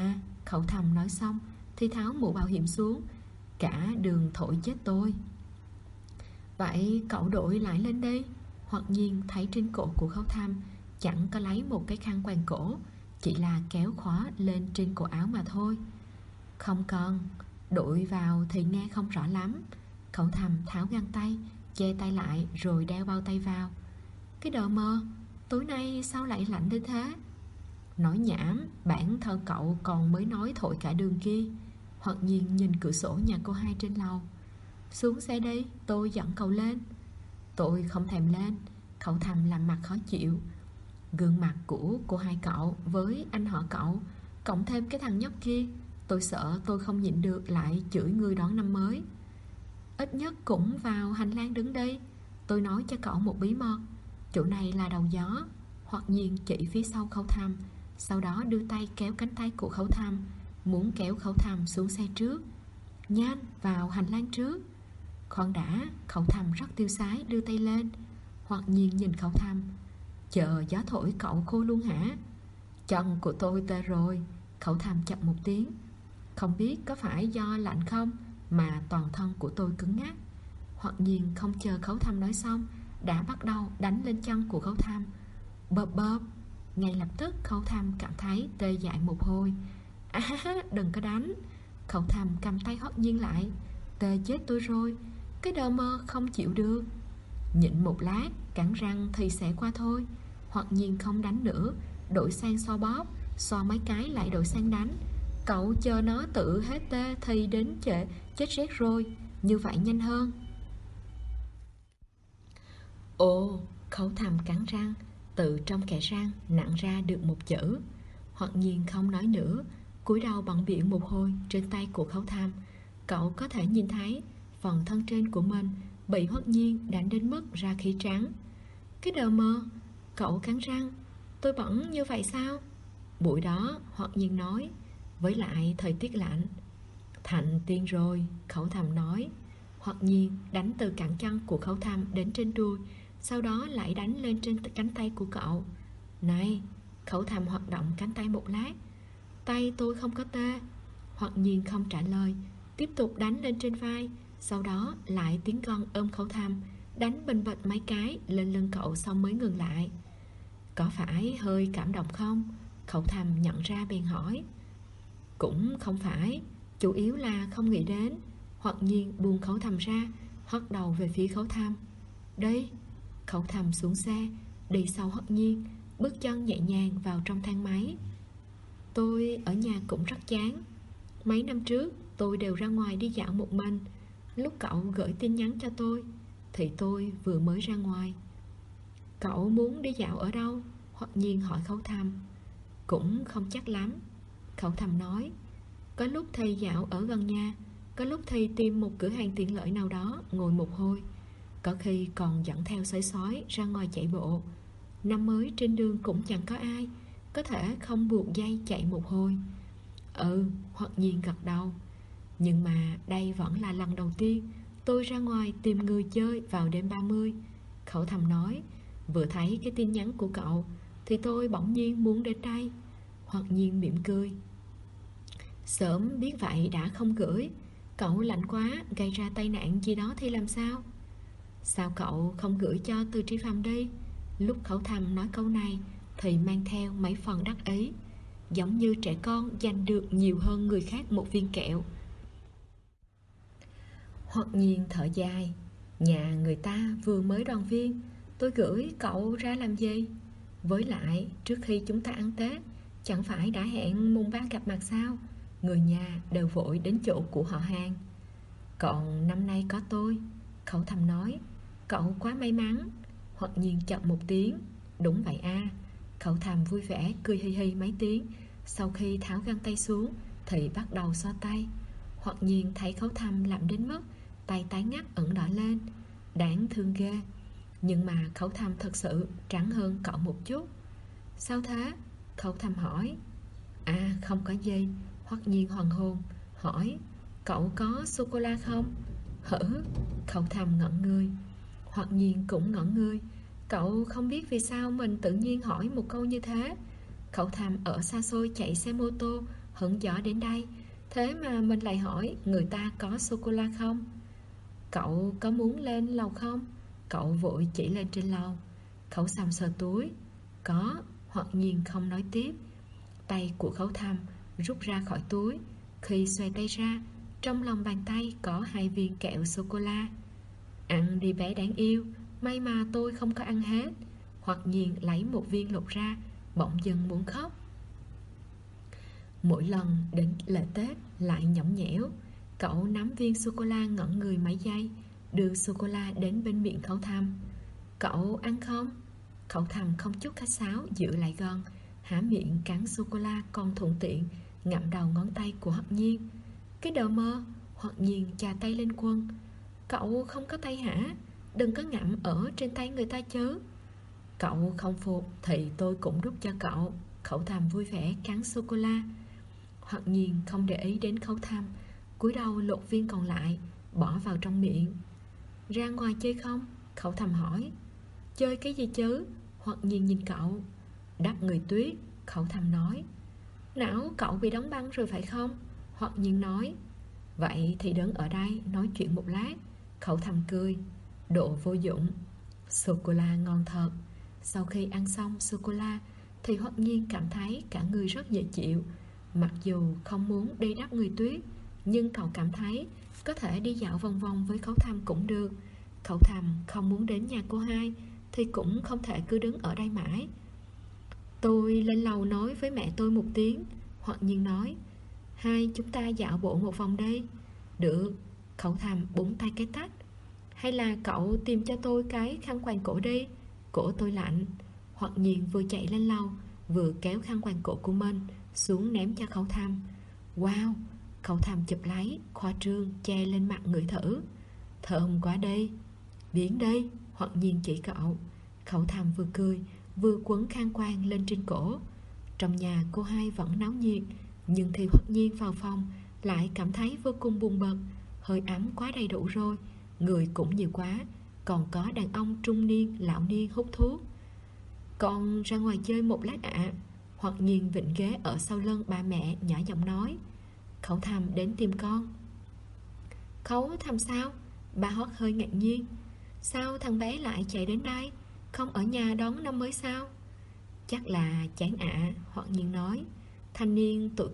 Cậu thầm nói xong thì tháo mũ bảo hiểm xuống. Cả đường thổi chết tôi. Vậy cậu đội lại lên đi. Hoặc nhiên thấy trên cổ của Khấu Thăm chẳng có lấy một cái khăn quàng cổ, chỉ là kéo khóa lên trên cổ áo mà thôi. Không cần, đội vào thì nghe không rõ lắm. Khấu Thăm tháo găng tay, che tay lại rồi đeo bao tay vào. Cái đờ mờ, tối nay sao lại lạnh đến thế? Nói nhảm, bản thân cậu còn mới nói thổi cả đường kia. Hoặc nhiên nhìn cửa sổ nhà cô hai trên lầu. Xuống xe đi, tôi dẫn cậu lên. Tôi không thèm lên. Khấu Thăm làm mặt khó chịu. Gương mặt của cô hai cậu với anh họ cậu, cộng thêm cái thằng nhóc kia, tôi sợ tôi không nhịn được lại chửi người đón năm mới. Ít nhất cũng vào hành lang đứng đi. Tôi nói cho cậu một bí mật, chỗ này là đầu gió. Hoặc nhiên chỉ phía sau Khấu Thăm, sau đó đưa tay kéo cánh tay của Khấu Thăm, muốn kéo Khấu Thăm xuống xe trước. Nhanh, vào hành lang trước. Khoan đã, Khấu Thăm rất tiêu sái đưa tay lên. Hoặc nhiên nhìn Khấu Thăm. Chờ gió thổi cậu khô luôn hả? Chân của tôi tê rồi. Khấu Thăm chậm một tiếng. Không biết có phải do lạnh không mà toàn thân của tôi cứng ngắc. Hoặc nhiên không chờ Khấu Thăm nói xong đã bắt đầu đánh lên chân của Khấu Thăm. Bợp bợp. Ngay lập tức Khấu Thăm cảm thấy tê dại một hồi. Đừng có đánh. Khấu Thăm cầm tay Hoắc Nhiên lại. Tê chết tôi rồi. Cái đờ mơ không chịu được. Nhịn một lát, cắn răng thì sẽ qua thôi. Hoắc Nhiên không đánh nữa, đổi sang xoa bóp. Xoa mấy cái lại đổi sang đánh. Cậu chờ nó tự hết tê thì đến trễ chết rét rồi. Như vậy nhanh hơn. Ồ, Khấu Thăm cắn răng, từ trong kẽ răng nặn ra được một chữ. Hoặc nhiên không nói nữa, cúi đầu bận bịu một hồi trên tay của Khấu Thăm. Cậu có thể nhìn thấy phần thân trên của mình bị Hoắc Nhiên đánh đến mức ra khí trắng. Cái đờ mờ, cậu cắn răng. Tôi bẩn như vậy sao? Buổi đó Hoắc Nhiên nói. Với lại thời tiết lạnh. Thành tiên rồi, Khấu Thăm nói. Hoắc Nhiên đánh từ cẳng chân của Khấu Thăm đến trên đùi, sau đó lại đánh lên trên cánh tay của cậu. Này, Khấu Thăm hoạt động cánh tay một lát. Tay tôi không có tê. Hoắc Nhiên không trả lời, tiếp tục đánh lên trên vai. Sau đó lại tiến gân ôm Khấu Thăm, đánh bình bịch mấy cái lên lưng cậu xong mới ngừng lại. Có phải hơi cảm động không? Khấu Thăm nhận ra bèn hỏi. Cũng không phải, chủ yếu là không nghĩ đến. Hoặc nhiên buông Khấu Thăm ra, hất đầu về phía Khấu Thăm. Đi. Khấu Thăm xuống xe, đi sau Hoắc Nhiên, bước chân nhẹ nhàng vào trong thang máy. Tôi ở nhà cũng rất chán. Mấy năm trước tôi đều ra ngoài đi dạo một mình. Lúc cậu gửi tin nhắn cho tôi thì tôi vừa mới ra ngoài. Cậu muốn đi dạo ở đâu? Hoặc nhiên hỏi Khấu Thăm. Cũng không chắc lắm, Khấu Thăm nói. Có lúc thì dạo ở gần nhà, có lúc thì tìm một cửa hàng tiện lợi nào đó ngồi một hồi, có khi còn dẫn theo sói sói ra ngoài chạy bộ. Năm mới trên đường cũng chẳng có ai, có thể không buộc dây chạy một hồi. Hoặc nhiên gật đầu. Nhưng mà đây vẫn là lần đầu tiên tôi ra ngoài tìm người chơi vào đêm 30. Khấu Thăm nói. Vừa thấy cái tin nhắn của cậu thì tôi bỗng nhiên muốn đến đây. Hoặc nhiên mỉm cười. Sớm biết vậy đã không gửi. Cậu lạnh quá, gây ra tai nạn gì đó thì làm sao? Sao cậu không gửi cho Từ Tri Phạm đi? Lúc Khấu Thăm nói câu này thì mang theo mấy phần đắc ý, giống như trẻ con giành được nhiều hơn người khác một viên kẹo. Hoặc nhiên thở dài. Nhà người ta vừa mới đoàn viên, tôi gửi cậu ra làm gì? Với lại trước khi chúng ta ăn Tết, chẳng phải đã hẹn mùng 3 gặp mặt sao? Người nhà đều vội đến chỗ của họ hàng. Còn năm nay có tôi, Khấu Thăm nói. Cậu quá may mắn. Hoặc nhiên chậm một tiếng. Đúng vậy a. Khấu Thăm vui vẻ cười hi hi mấy tiếng. Sau khi tháo găng tay xuống thì bắt đầu xoa tay. Hoặc nhiên thấy Khấu Thăm lạnh đến mức tay tái ngắt ửng đỏ lên. Đáng thương ghê. Nhưng mà Khấu Thăm thật sự trắng hơn cậu một chút. Sao thế? Khấu Thăm hỏi. Không có gì. Hoặc nhiên hoàn hồn hỏi. Cậu có sô-cô-la không? Hử? Khấu Thăm ngẩn người. Hoặc nhiên cũng ngẩn người. Cậu không biết vì sao mình tự nhiên hỏi một câu như thế. Khấu Thăm ở xa xôi chạy xe mô tô hứng gió đến đây. Thế mà mình lại hỏi người ta có sô-cô-la không? Cậu có muốn lên lầu không? Cậu vội chỉ lên trên lầu. Khấu Sầm sờ túi. Có. Hoặc nhiên không nói tiếp. Tay của Khấu Thầm rút ra khỏi túi. Khi xoay tay ra, trong lòng bàn tay có 2 viên kẹo sô-cô-la. Ăn đi bé đáng yêu, may mà tôi không có ăn hết. Hoặc nhiên lấy một viên lột ra, bỗng dưng muốn khóc. Mỗi lần đến lễ Tết lại nhõng nhẽo. Cậu nắm viên sô-cô-la ngẩn người mấy giây, đưa sô-cô-la đến bên miệng Khấu Thầm. Cậu ăn không? Khấu Thầm không chút khách sáo giữ lại gần, há miệng cắn sô-cô-la, còn thuận tiện ngậm đầu ngón tay của Hoặc nhiên. Cái đờ mơ. Hoặc nhiên chà tay lên Quân. Cậu không có tay hả? Đừng có ngậm ở trên tay người ta chứ. Cậu không phục thì tôi cũng đút cho cậu. Khấu Thầm vui vẻ cắn sô-cô-la. Hoặc nhiên không để ý đến Khấu Thầm, cúi đầu lột viên còn lại, bỏ vào trong miệng. Ra ngoài chơi không? Khấu Thầm hỏi. Chơi cái gì chứ? Hoặc nhiên nhìn cậu. Đắp người tuyết. Khấu Thầm nói. Não cậu bị đóng băng rồi phải không? Hoặc nhiên nói. Vậy thì đứng ở đây nói chuyện một lát. Khấu Thầm cười. Độ vô dụng. Sô-cô-la ngon thật. Sau khi ăn xong sô-cô-la thì Hoặc nhiên cảm thấy cả người rất dễ chịu. Mặc dù không muốn đi đắp người tuyết, nhưng cậu cảm thấy có thể đi dạo vòng vòng với Khấu Thầm cũng được. Khấu Thầm không muốn đến nhà cô hai thì cũng không thể cứ đứng ở đây mãi. Tôi lên lầu nói với mẹ tôi một tiếng. Hoặc nhiên nói. Hai chúng ta dạo bộ một vòng đi. Được. Khấu Thầm búng tay cái tách. Hay là cậu tìm cho tôi cái khăn quàng cổ đi, cổ tôi lạnh. Hoặc nhiên vừa chạy lên lầu, vừa kéo khăn quàng cổ của mình xuống ném cho Khấu Thầm. Wow. Khấu Thầm chụp lấy, khoa trương che lên mặt ngửi thử. Thơm quá đi. Biến đi. Hoặc nhiên chỉ cậu. Khấu Thầm vừa cười vừa quấn khăn quàng lên trên cổ. Trong nhà cô hai vẫn náo nhiệt, nhưng khi Hoặc nhiên vào phòng lại cảm thấy vô cùng buồn bực. Hơi ấm quá đầy đủ rồi, người cũng nhiều quá, còn có đàn ông trung niên lão niên hút thuốc. Con ra ngoài chơi một lát ạ. Hoặc nhiên vịnh ghế ở sau lưng ba mẹ nhỏ giọng nói. Khấu Thầm đến tìm con. Khấu Thầm sao? Bà Hoắc hơi ngạc nhiên. Sao thằng bé lại chạy đến đây? Không ở nhà đón năm mới sao? Chắc là chán ạ. Hoặc nhiên nói. Thanh niên tụi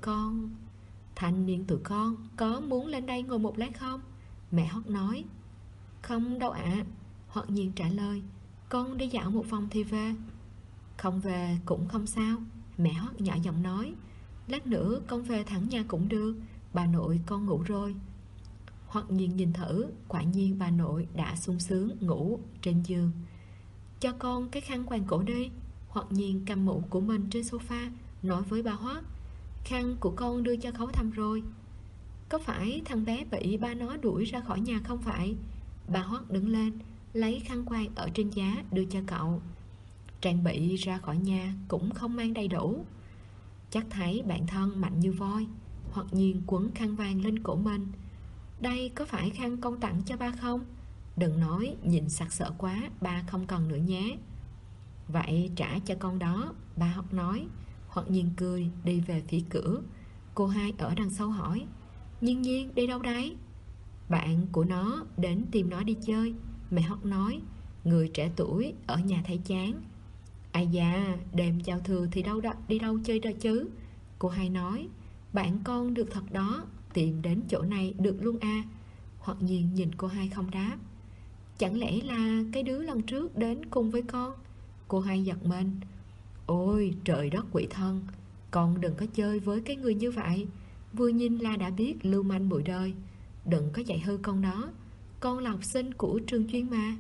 con có muốn lên đây ngồi một lát không? Mẹ Hoắc nói. Không đâu ạ. Hoặc nhiên trả lời. Con đi dạo một vòng thì về. Không về cũng không sao. Mẹ Hoắc nhỏ giọng nói. Lát nữa con về thẳng nhà cũng được. Bà nội con ngủ rồi. Hoặc nhiên nhìn thử. Quả nhiên bà nội đã sung sướng ngủ trên giường. Cho con cái khăn quàng cổ đi. Hoặc nhiên cầm mũ của mình trên sofa, nói với bà Hoắc. Khăn của con đưa cho Khấu Thầm rồi. Có phải thằng bé bị ba nó đuổi ra khỏi nhà không phải? Bà Hoắc đứng lên, lấy khăn quàng ở trên giá đưa cho cậu. Trang bị ra khỏi nhà cũng không mang đầy đủ. Chắc thấy bạn thân mạnh như voi. Hoặc nhiên quấn khăn vàng lên cổ mình. Đây có phải khăn con tặng cho ba không? Đừng nói nhìn sặc sỡ quá, ba không cần nữa nhé. Vậy trả cho con đó, bà Hoắc nói. Hoặc nhiên cười đi về phía cửa. Cô hai ở đằng sau hỏi. Nhiên Nhiên đi đâu đấy? Bạn của nó đến tìm nó đi chơi. Mẹ Hoắc nói. Người trẻ tuổi ở nhà thấy chán. Ai da, đêm giao thừa thì đi đâu chơi đó chứ? Cô hai nói. Bạn con được thật đó, tìm đến chỗ này được luôn à? Hoặc nhiên nhìn cô hai không đáp. Chẳng lẽ là cái đứa lần trước đến cùng với con? Cô hai giật mình. Ôi trời đất quỷ thân, con đừng có chơi với cái người như vậy. Vừa nhìn là đã biết lưu manh bụi đời. Đừng có dạy hư con đó. Con là học sinh của trường chuyên mà.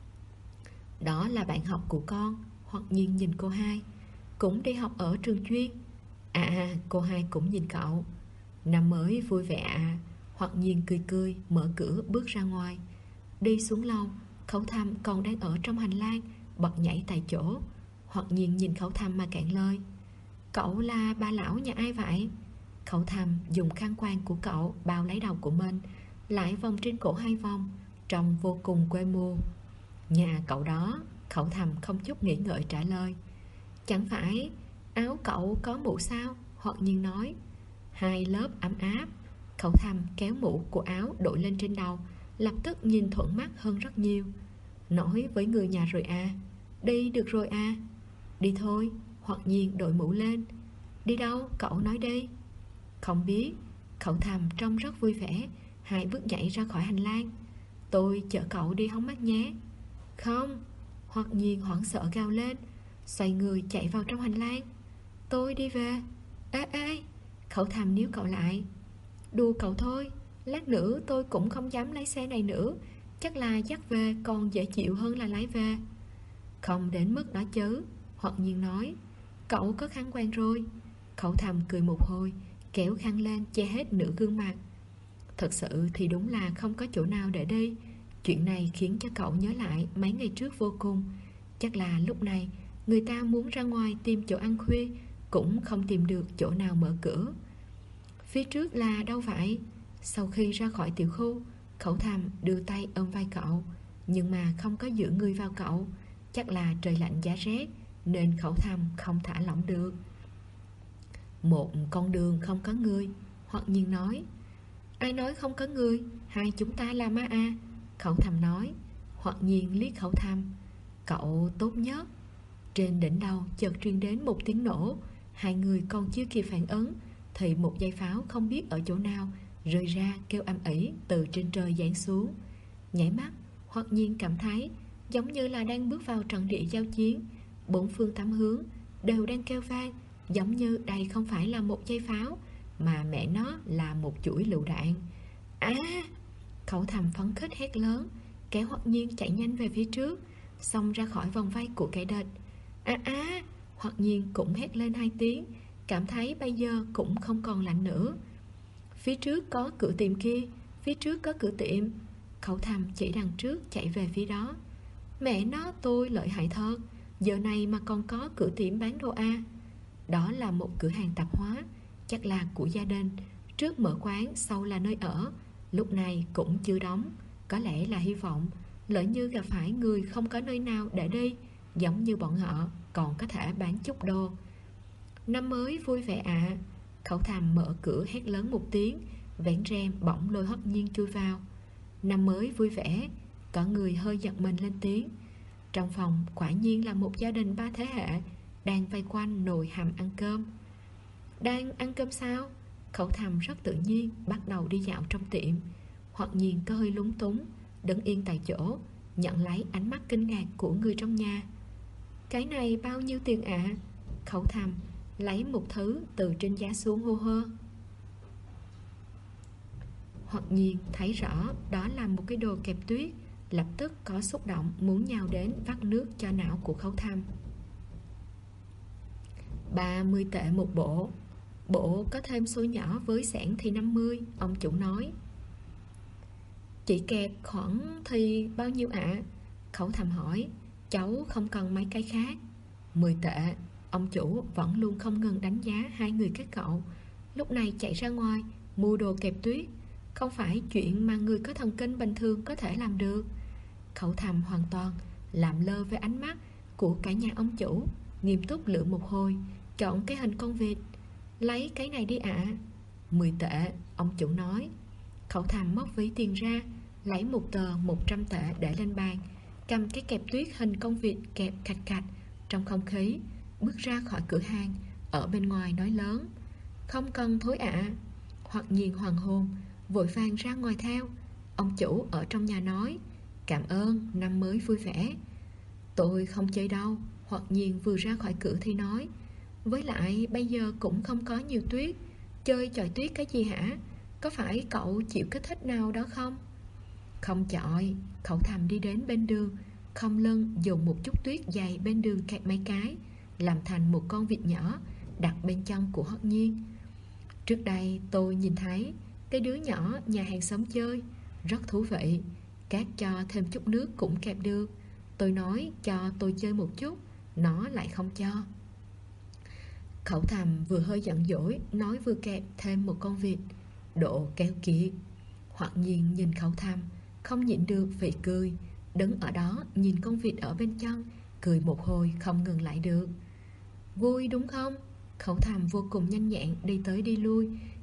Đó là bạn học của con. Hoặc nhiên nhìn cô hai. Cũng đi học ở trường chuyên. À, cô hai cũng nhìn cậu. Năm mới vui vẻ à? Hoặc nhiên cười cười mở cửa bước ra ngoài. Đi xuống lầu, Khấu Thầm còn đang ở trong hành lang, bật nhảy tại chỗ. Hoặc nhiên nhìn Khấu Thầm mà cạn lời. Cậu là bà lão nhà ai vậy? Khấu Thầm dùng khăn quàng của cậu bao lấy đầu của mình, lại vòng trên cổ hai vòng, trông vô cùng quê mùa. Nhà cậu đó. Khấu Thầm không chút nghĩ ngợi trả lời. Chẳng phải áo cậu có mũ sao? Hoặc nhiên nói. 2 lớp ấm áp. Cậu thầm kéo mũ của áo đội lên trên đầu, lập tức nhìn thuận mắt hơn rất nhiều. Nói với người nhà rồi à? Đi được rồi à? Đi thôi. Hoặc nhiên đội mũ lên. Đi đâu? Cậu nói đi. Không biết. Cậu thầm trông rất vui vẻ. 2 bước nhảy ra khỏi hành lang. Tôi chở cậu đi hóng mát nhé. Không. Hoặc nhiên hoảng sợ gào lên, xoay người chạy vào trong hành lang. Tôi đi về. Ê ê. Cậu thầm níu cậu lại. Đùa cậu thôi, lát nữa tôi cũng không dám lái xe này nữa. Chắc là dắt về còn dễ chịu hơn là lái về. Không đến mức đó chứ. Hoặc nhiên nói. Cậu có khăn quàng rồi. Cậu thầm cười một hồi, kéo khăn lên che hết nửa gương mặt. Thật sự thì đúng là không có chỗ nào để đi. Chuyện này khiến cho cậu nhớ lại mấy ngày trước vô cùng. Chắc là lúc này người ta muốn ra ngoài tìm chỗ ăn khuya cũng không tìm được chỗ nào mở cửa. Phía trước là đâu vậy? Sau khi ra khỏi tiểu khu, Cậu thầm đưa tay ôm vai cậu, nhưng mà không có giữ người vào cậu. Chắc là trời lạnh giá rét nên Cậu thầm không thả lỏng được. Một con đường không có người. Hoặc nhiên nói. Ai nói không có người? Hai chúng ta là ma à? Cậu thầm nói. Hoặc nhiên liếc Cậu thầm. Cậu tốt nhất. Trên đỉnh đầu chợt truyền đến một tiếng nổ. Hai người còn chưa kịp phản ứng thì một dây pháo không biết ở chỗ nào rơi ra kêu âm ỉ từ trên trời giáng xuống. Nhảy mắt, Hoặc nhiên cảm thấy giống như là đang bước vào trận địa giao chiến. Bốn phương tám hướng đều đang kêu vang, giống như đây không phải là một dây pháo mà mẹ nó là một chuỗi lựu đạn. À! Cậu thầm phấn khích hét lớn, kéo Hoặc nhiên chạy nhanh về phía trước, xông ra khỏi vòng vây của kẻ địch. Hoặc nhiên cũng hét lên hai tiếng, cảm thấy bây giờ cũng không còn lạnh nữa. Phía trước có cửa tiệm kia, phía trước có cửa tiệm. Cậu thầm chỉ đằng trước chạy về phía đó. Mẹ nó, tôi lợi hại thật, giờ này mà còn có cửa tiệm bán đồ A. Đó là một cửa hàng tạp hóa, chắc là của gia đình, trước mở quán, sau là nơi ở. Lúc này cũng chưa đóng. Có lẽ là hy vọng lỡ như gặp phải người không có nơi nào để đi, giống như bọn họ, còn có thể bán chút đồ. Năm mới vui vẻ ạ. Cậu thầm mở cửa hét lớn một tiếng, vén rèm bỗng lôi Hoặc nhiên chui vào. Năm mới vui vẻ. Có người hơi giật mình lên tiếng. Trong phòng quả nhiên là một gia đình 3 thế hệ đang vây quanh nồi hầm ăn cơm. Đang ăn cơm sao? Cậu thầm rất tự nhiên bắt đầu đi dạo trong tiệm. Hoặc nhiên có hơi lúng túng, đứng yên tại chỗ, nhận lấy ánh mắt kinh ngạc của người trong nhà. Cái này bao nhiêu tiền ạ? Cậu thầm lấy một thứ từ trên giá xuống hô hơ. Hoặc nhiên thấy rõ đó là một cái đồ kẹp tuyết, lập tức có xúc động muốn nhào đến vắt nước cho não của Cậu thầm. 30 tệ một bộ. Bộ có thêm xôi nhỏ với sẻn thì 50, ông chủ nói. Chị kẹp khoảng thì bao nhiêu ạ? Cậu thầm hỏi. Cháu không cần mấy cái khác. 10 tệ. Ông chủ vẫn luôn không ngừng đánh giá hai người các cậu. Lúc này chạy ra ngoài mua đồ kẹp tuyết không phải chuyện mà người có thần kinh bình thường có thể làm được. Cậu thầm hoàn toàn làm lơ với ánh mắt của cả nhà ông chủ, nghiêm túc lựa một hồi, chọn cái hình con vịt. Lấy cái này đi ạ. 10 tệ, ông chủ nói. Cậu thầm móc ví tiền ra, lấy một tờ 100 tệ để lên bàn, cầm cái kẹp tuyết hình con vịt kẹp cạch cạch trong không khí, bước ra khỏi cửa hàng. Ở bên ngoài nói lớn. Không cần thối ạ. Hoặc nhiên hoàng hồn, vội vàng ra ngoài theo. Ông chủ ở trong nhà nói. Cảm ơn, năm mới vui vẻ. Tôi không chơi đâu. Hoặc nhiên vừa ra khỏi cửa thì nói. Với lại bây giờ cũng không có nhiều tuyết, chơi chọi tuyết cái gì hả? Có phải cậu chịu kích thích nào đó không? Không chọi. Cậu thầm đi đến bên đường, không lưng dùng một chút tuyết dày bên đường kẹp mấy cái, làm thành một con vịt nhỏ, đặt bên chân của Hoặc nhiên. Trước đây tôi nhìn thấy cái đứa nhỏ nhà hàng xóm chơi, rất thú vị. Cát cho thêm chút nước cũng kẹp được. Tôi nói cho tôi chơi một chút, nó lại không cho. Cậu thầm vừa hơi giận dỗi, nói vừa kẹp thêm một con vịt. Độ keo kiệt. Hoặc nhiên nhìn Cậu thầm, không nhịn được vì cười, đứng ở đó nhìn con vịt ở bên chân, cười một hồi không ngừng lại được. Vui đúng không? Cậu thầm vô cùng nhanh nhẹn đi tới đi lui,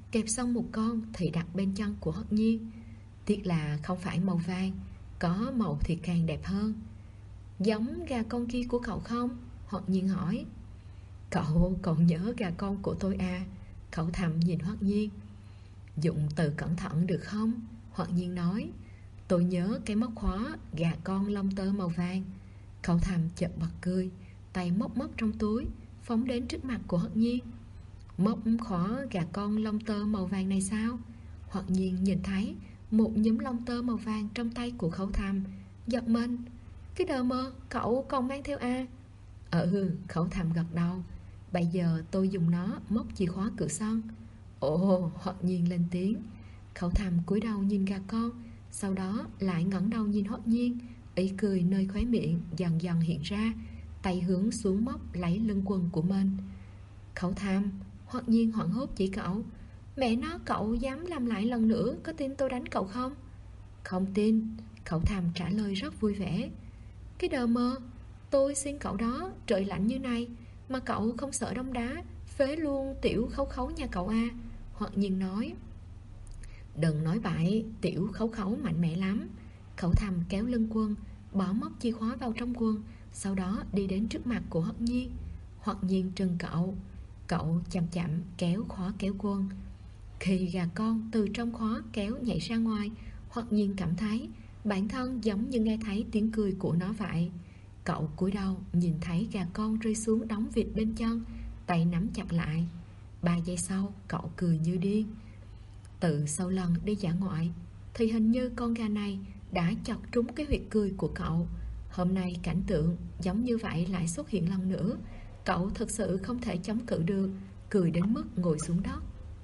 Kẹp xong một con thì đặt bên chân của Hoắc Nhiên. Tiếc là không phải màu vàng, có màu thì càng đẹp hơn. Giống gà con kia của cậu không? Hoắc Nhiên hỏi. Cậu còn nhớ gà con của tôi à? Cậu thầm nhìn Hoắc Nhiên. Dụng từ cẩn thận được không? Hoắc Nhiên nói. Tôi nhớ cái móc khóa gà con lông tơ màu vàng. Cậu thầm chợt bật cười, tay móc móc trong túi, phóng đến trước mặt của Hoắc Nhiên. Móc khóa gà con lông tơ màu vàng này sao? Hoắc Nhiên nhìn thấy một nhúm lông tơ màu vàng trong tay của Khẩu Thầm, giật mình. Cái đờ mơ, cậu còn mang theo à? Khẩu Thầm gật đầu. Bây giờ tôi dùng nó móc chìa khóa cửa sân. Ồ, Hoắc Nhiên lên tiếng. Khẩu Thầm cúi đầu nhìn gà con, sau đó lại ngẩng đầu nhìn Hoắc Nhiên. Ý cười nơi khóe miệng dần dần hiện ra, tay hướng xuống móc lấy lưng quần của mình. Khẩu Thầm, Hoắc Nhiên hoảng hốt chỉ cậu. Mẹ nó, cậu dám làm lại lần nữa, có tin tôi đánh cậu không? Không tin, Khẩu Thầm trả lời rất vui vẻ. Cái đờ mơ, tôi xin cậu đó, trời lạnh như này mà cậu không sợ đông đá, phế luôn tiểu Khấu Khấu nhà cậu à? Hoắc Nhiên nói. Đừng nói bậy, tiểu Khấu Khấu mạnh mẽ lắm. Khẩu Thầm kéo lưng quần, bỏ móc chìa khóa vào trong quần, sau đó đi đến trước mặt của Hoắc Nhiên. Hoắc Nhiên trừng cậu. Cậu chậm chậm kéo khóa kéo quần. Khi gà con từ trong khóa kéo nhảy ra ngoài, Hoắc Nhiên cảm thấy bản thân giống như nghe thấy tiếng cười của nó vậy. Cậu cúi đầu nhìn thấy gà con rơi xuống đóng vịt bên chân, tay nắm chặt lại. 3 giây sau, cậu cười như điên. Từ sau lần đi dã ngoại thì hình như con gà này đã chọc trúng cái huyệt cười của cậu. Hôm nay cảnh tượng giống như vậy lại xuất hiện lần nữa. Cậu thực sự không thể chống cự được, cười đến mức ngồi xuống đất.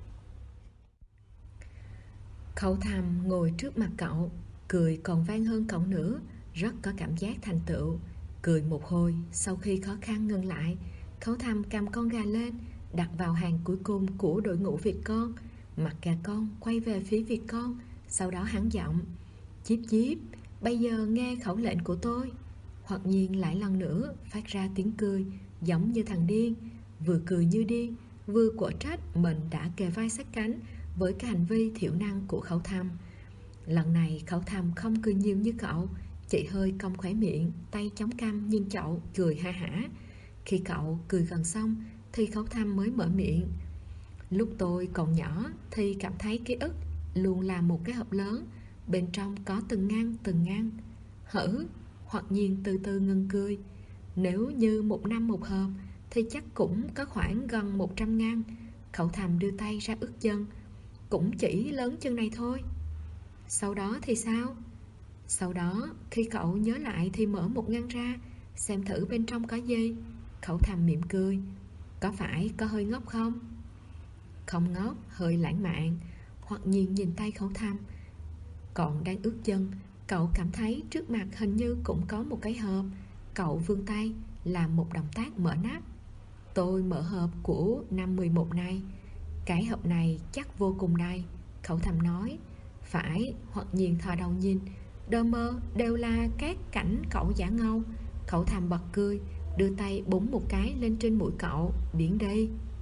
Khẩu Thầm ngồi trước mặt cậu, cười còn vang hơn cậu nữa, rất có cảm giác thành tựu. Cười một hồi, sau khi khó khăn ngừng lại, Khẩu Thầm cầm con gà lên, đặt vào hàng cuối cùng của đội ngũ vịt con. Mặt gà con quay về phía vịt con, sau đó hắn giọng. Chíp chíp, bây giờ nghe khẩu lệnh của tôi. Hoặc nhiên lại lần nữa phát ra tiếng cười, giống như thằng điên, vừa cười như điên, vừa quở trách mình đã kề vai sát cánh với cái hành vi thiểu năng của Khẩu Thầm. Lần này Khẩu Thầm không cười nhiều như cậu, chỉ hơi cong khóe miệng, tay chống cằm nhìn chậu, cười ha hả. Khi cậu cười gần xong thì Khẩu Thầm mới mở miệng. Lúc tôi còn nhỏ thì cảm thấy ký ức luôn là một cái hộp lớn, bên trong có từng ngăn. Hoặc nhiên từ từ ngừng cười. Nếu như 1 năm một hộp thì chắc cũng có khoảng gần 100 ngăn. Khẩu Thầm đưa tay ra ước chân. Cũng chỉ lớn chân này thôi. Sau đó thì sao? Sau đó khi cậu nhớ lại thì mở một ngăn ra, xem thử bên trong có gì. Khẩu Thầm mỉm cười. Có phải có hơi ngốc không? Không ngốc, hơi lãng mạn. Hoặc nhiên nhìn tay Khẩu Thầm, còn đang ướt chân. Cậu cảm thấy trước mặt hình như cũng có một cái hộp. Cậu vươn tay làm một động tác mở nắp. Tôi mở hộp của năm 11 này. Cái hộp này chắc vô cùng đầy, Khẩu Thầm nói. Phải, Hoặc nhiên thò đầu nhìn. Đơ mơ đều là các cảnh cậu giả ngâu. Khẩu Thầm bật cười, đưa tay búng một cái lên trên mũi cậu. Biển đi.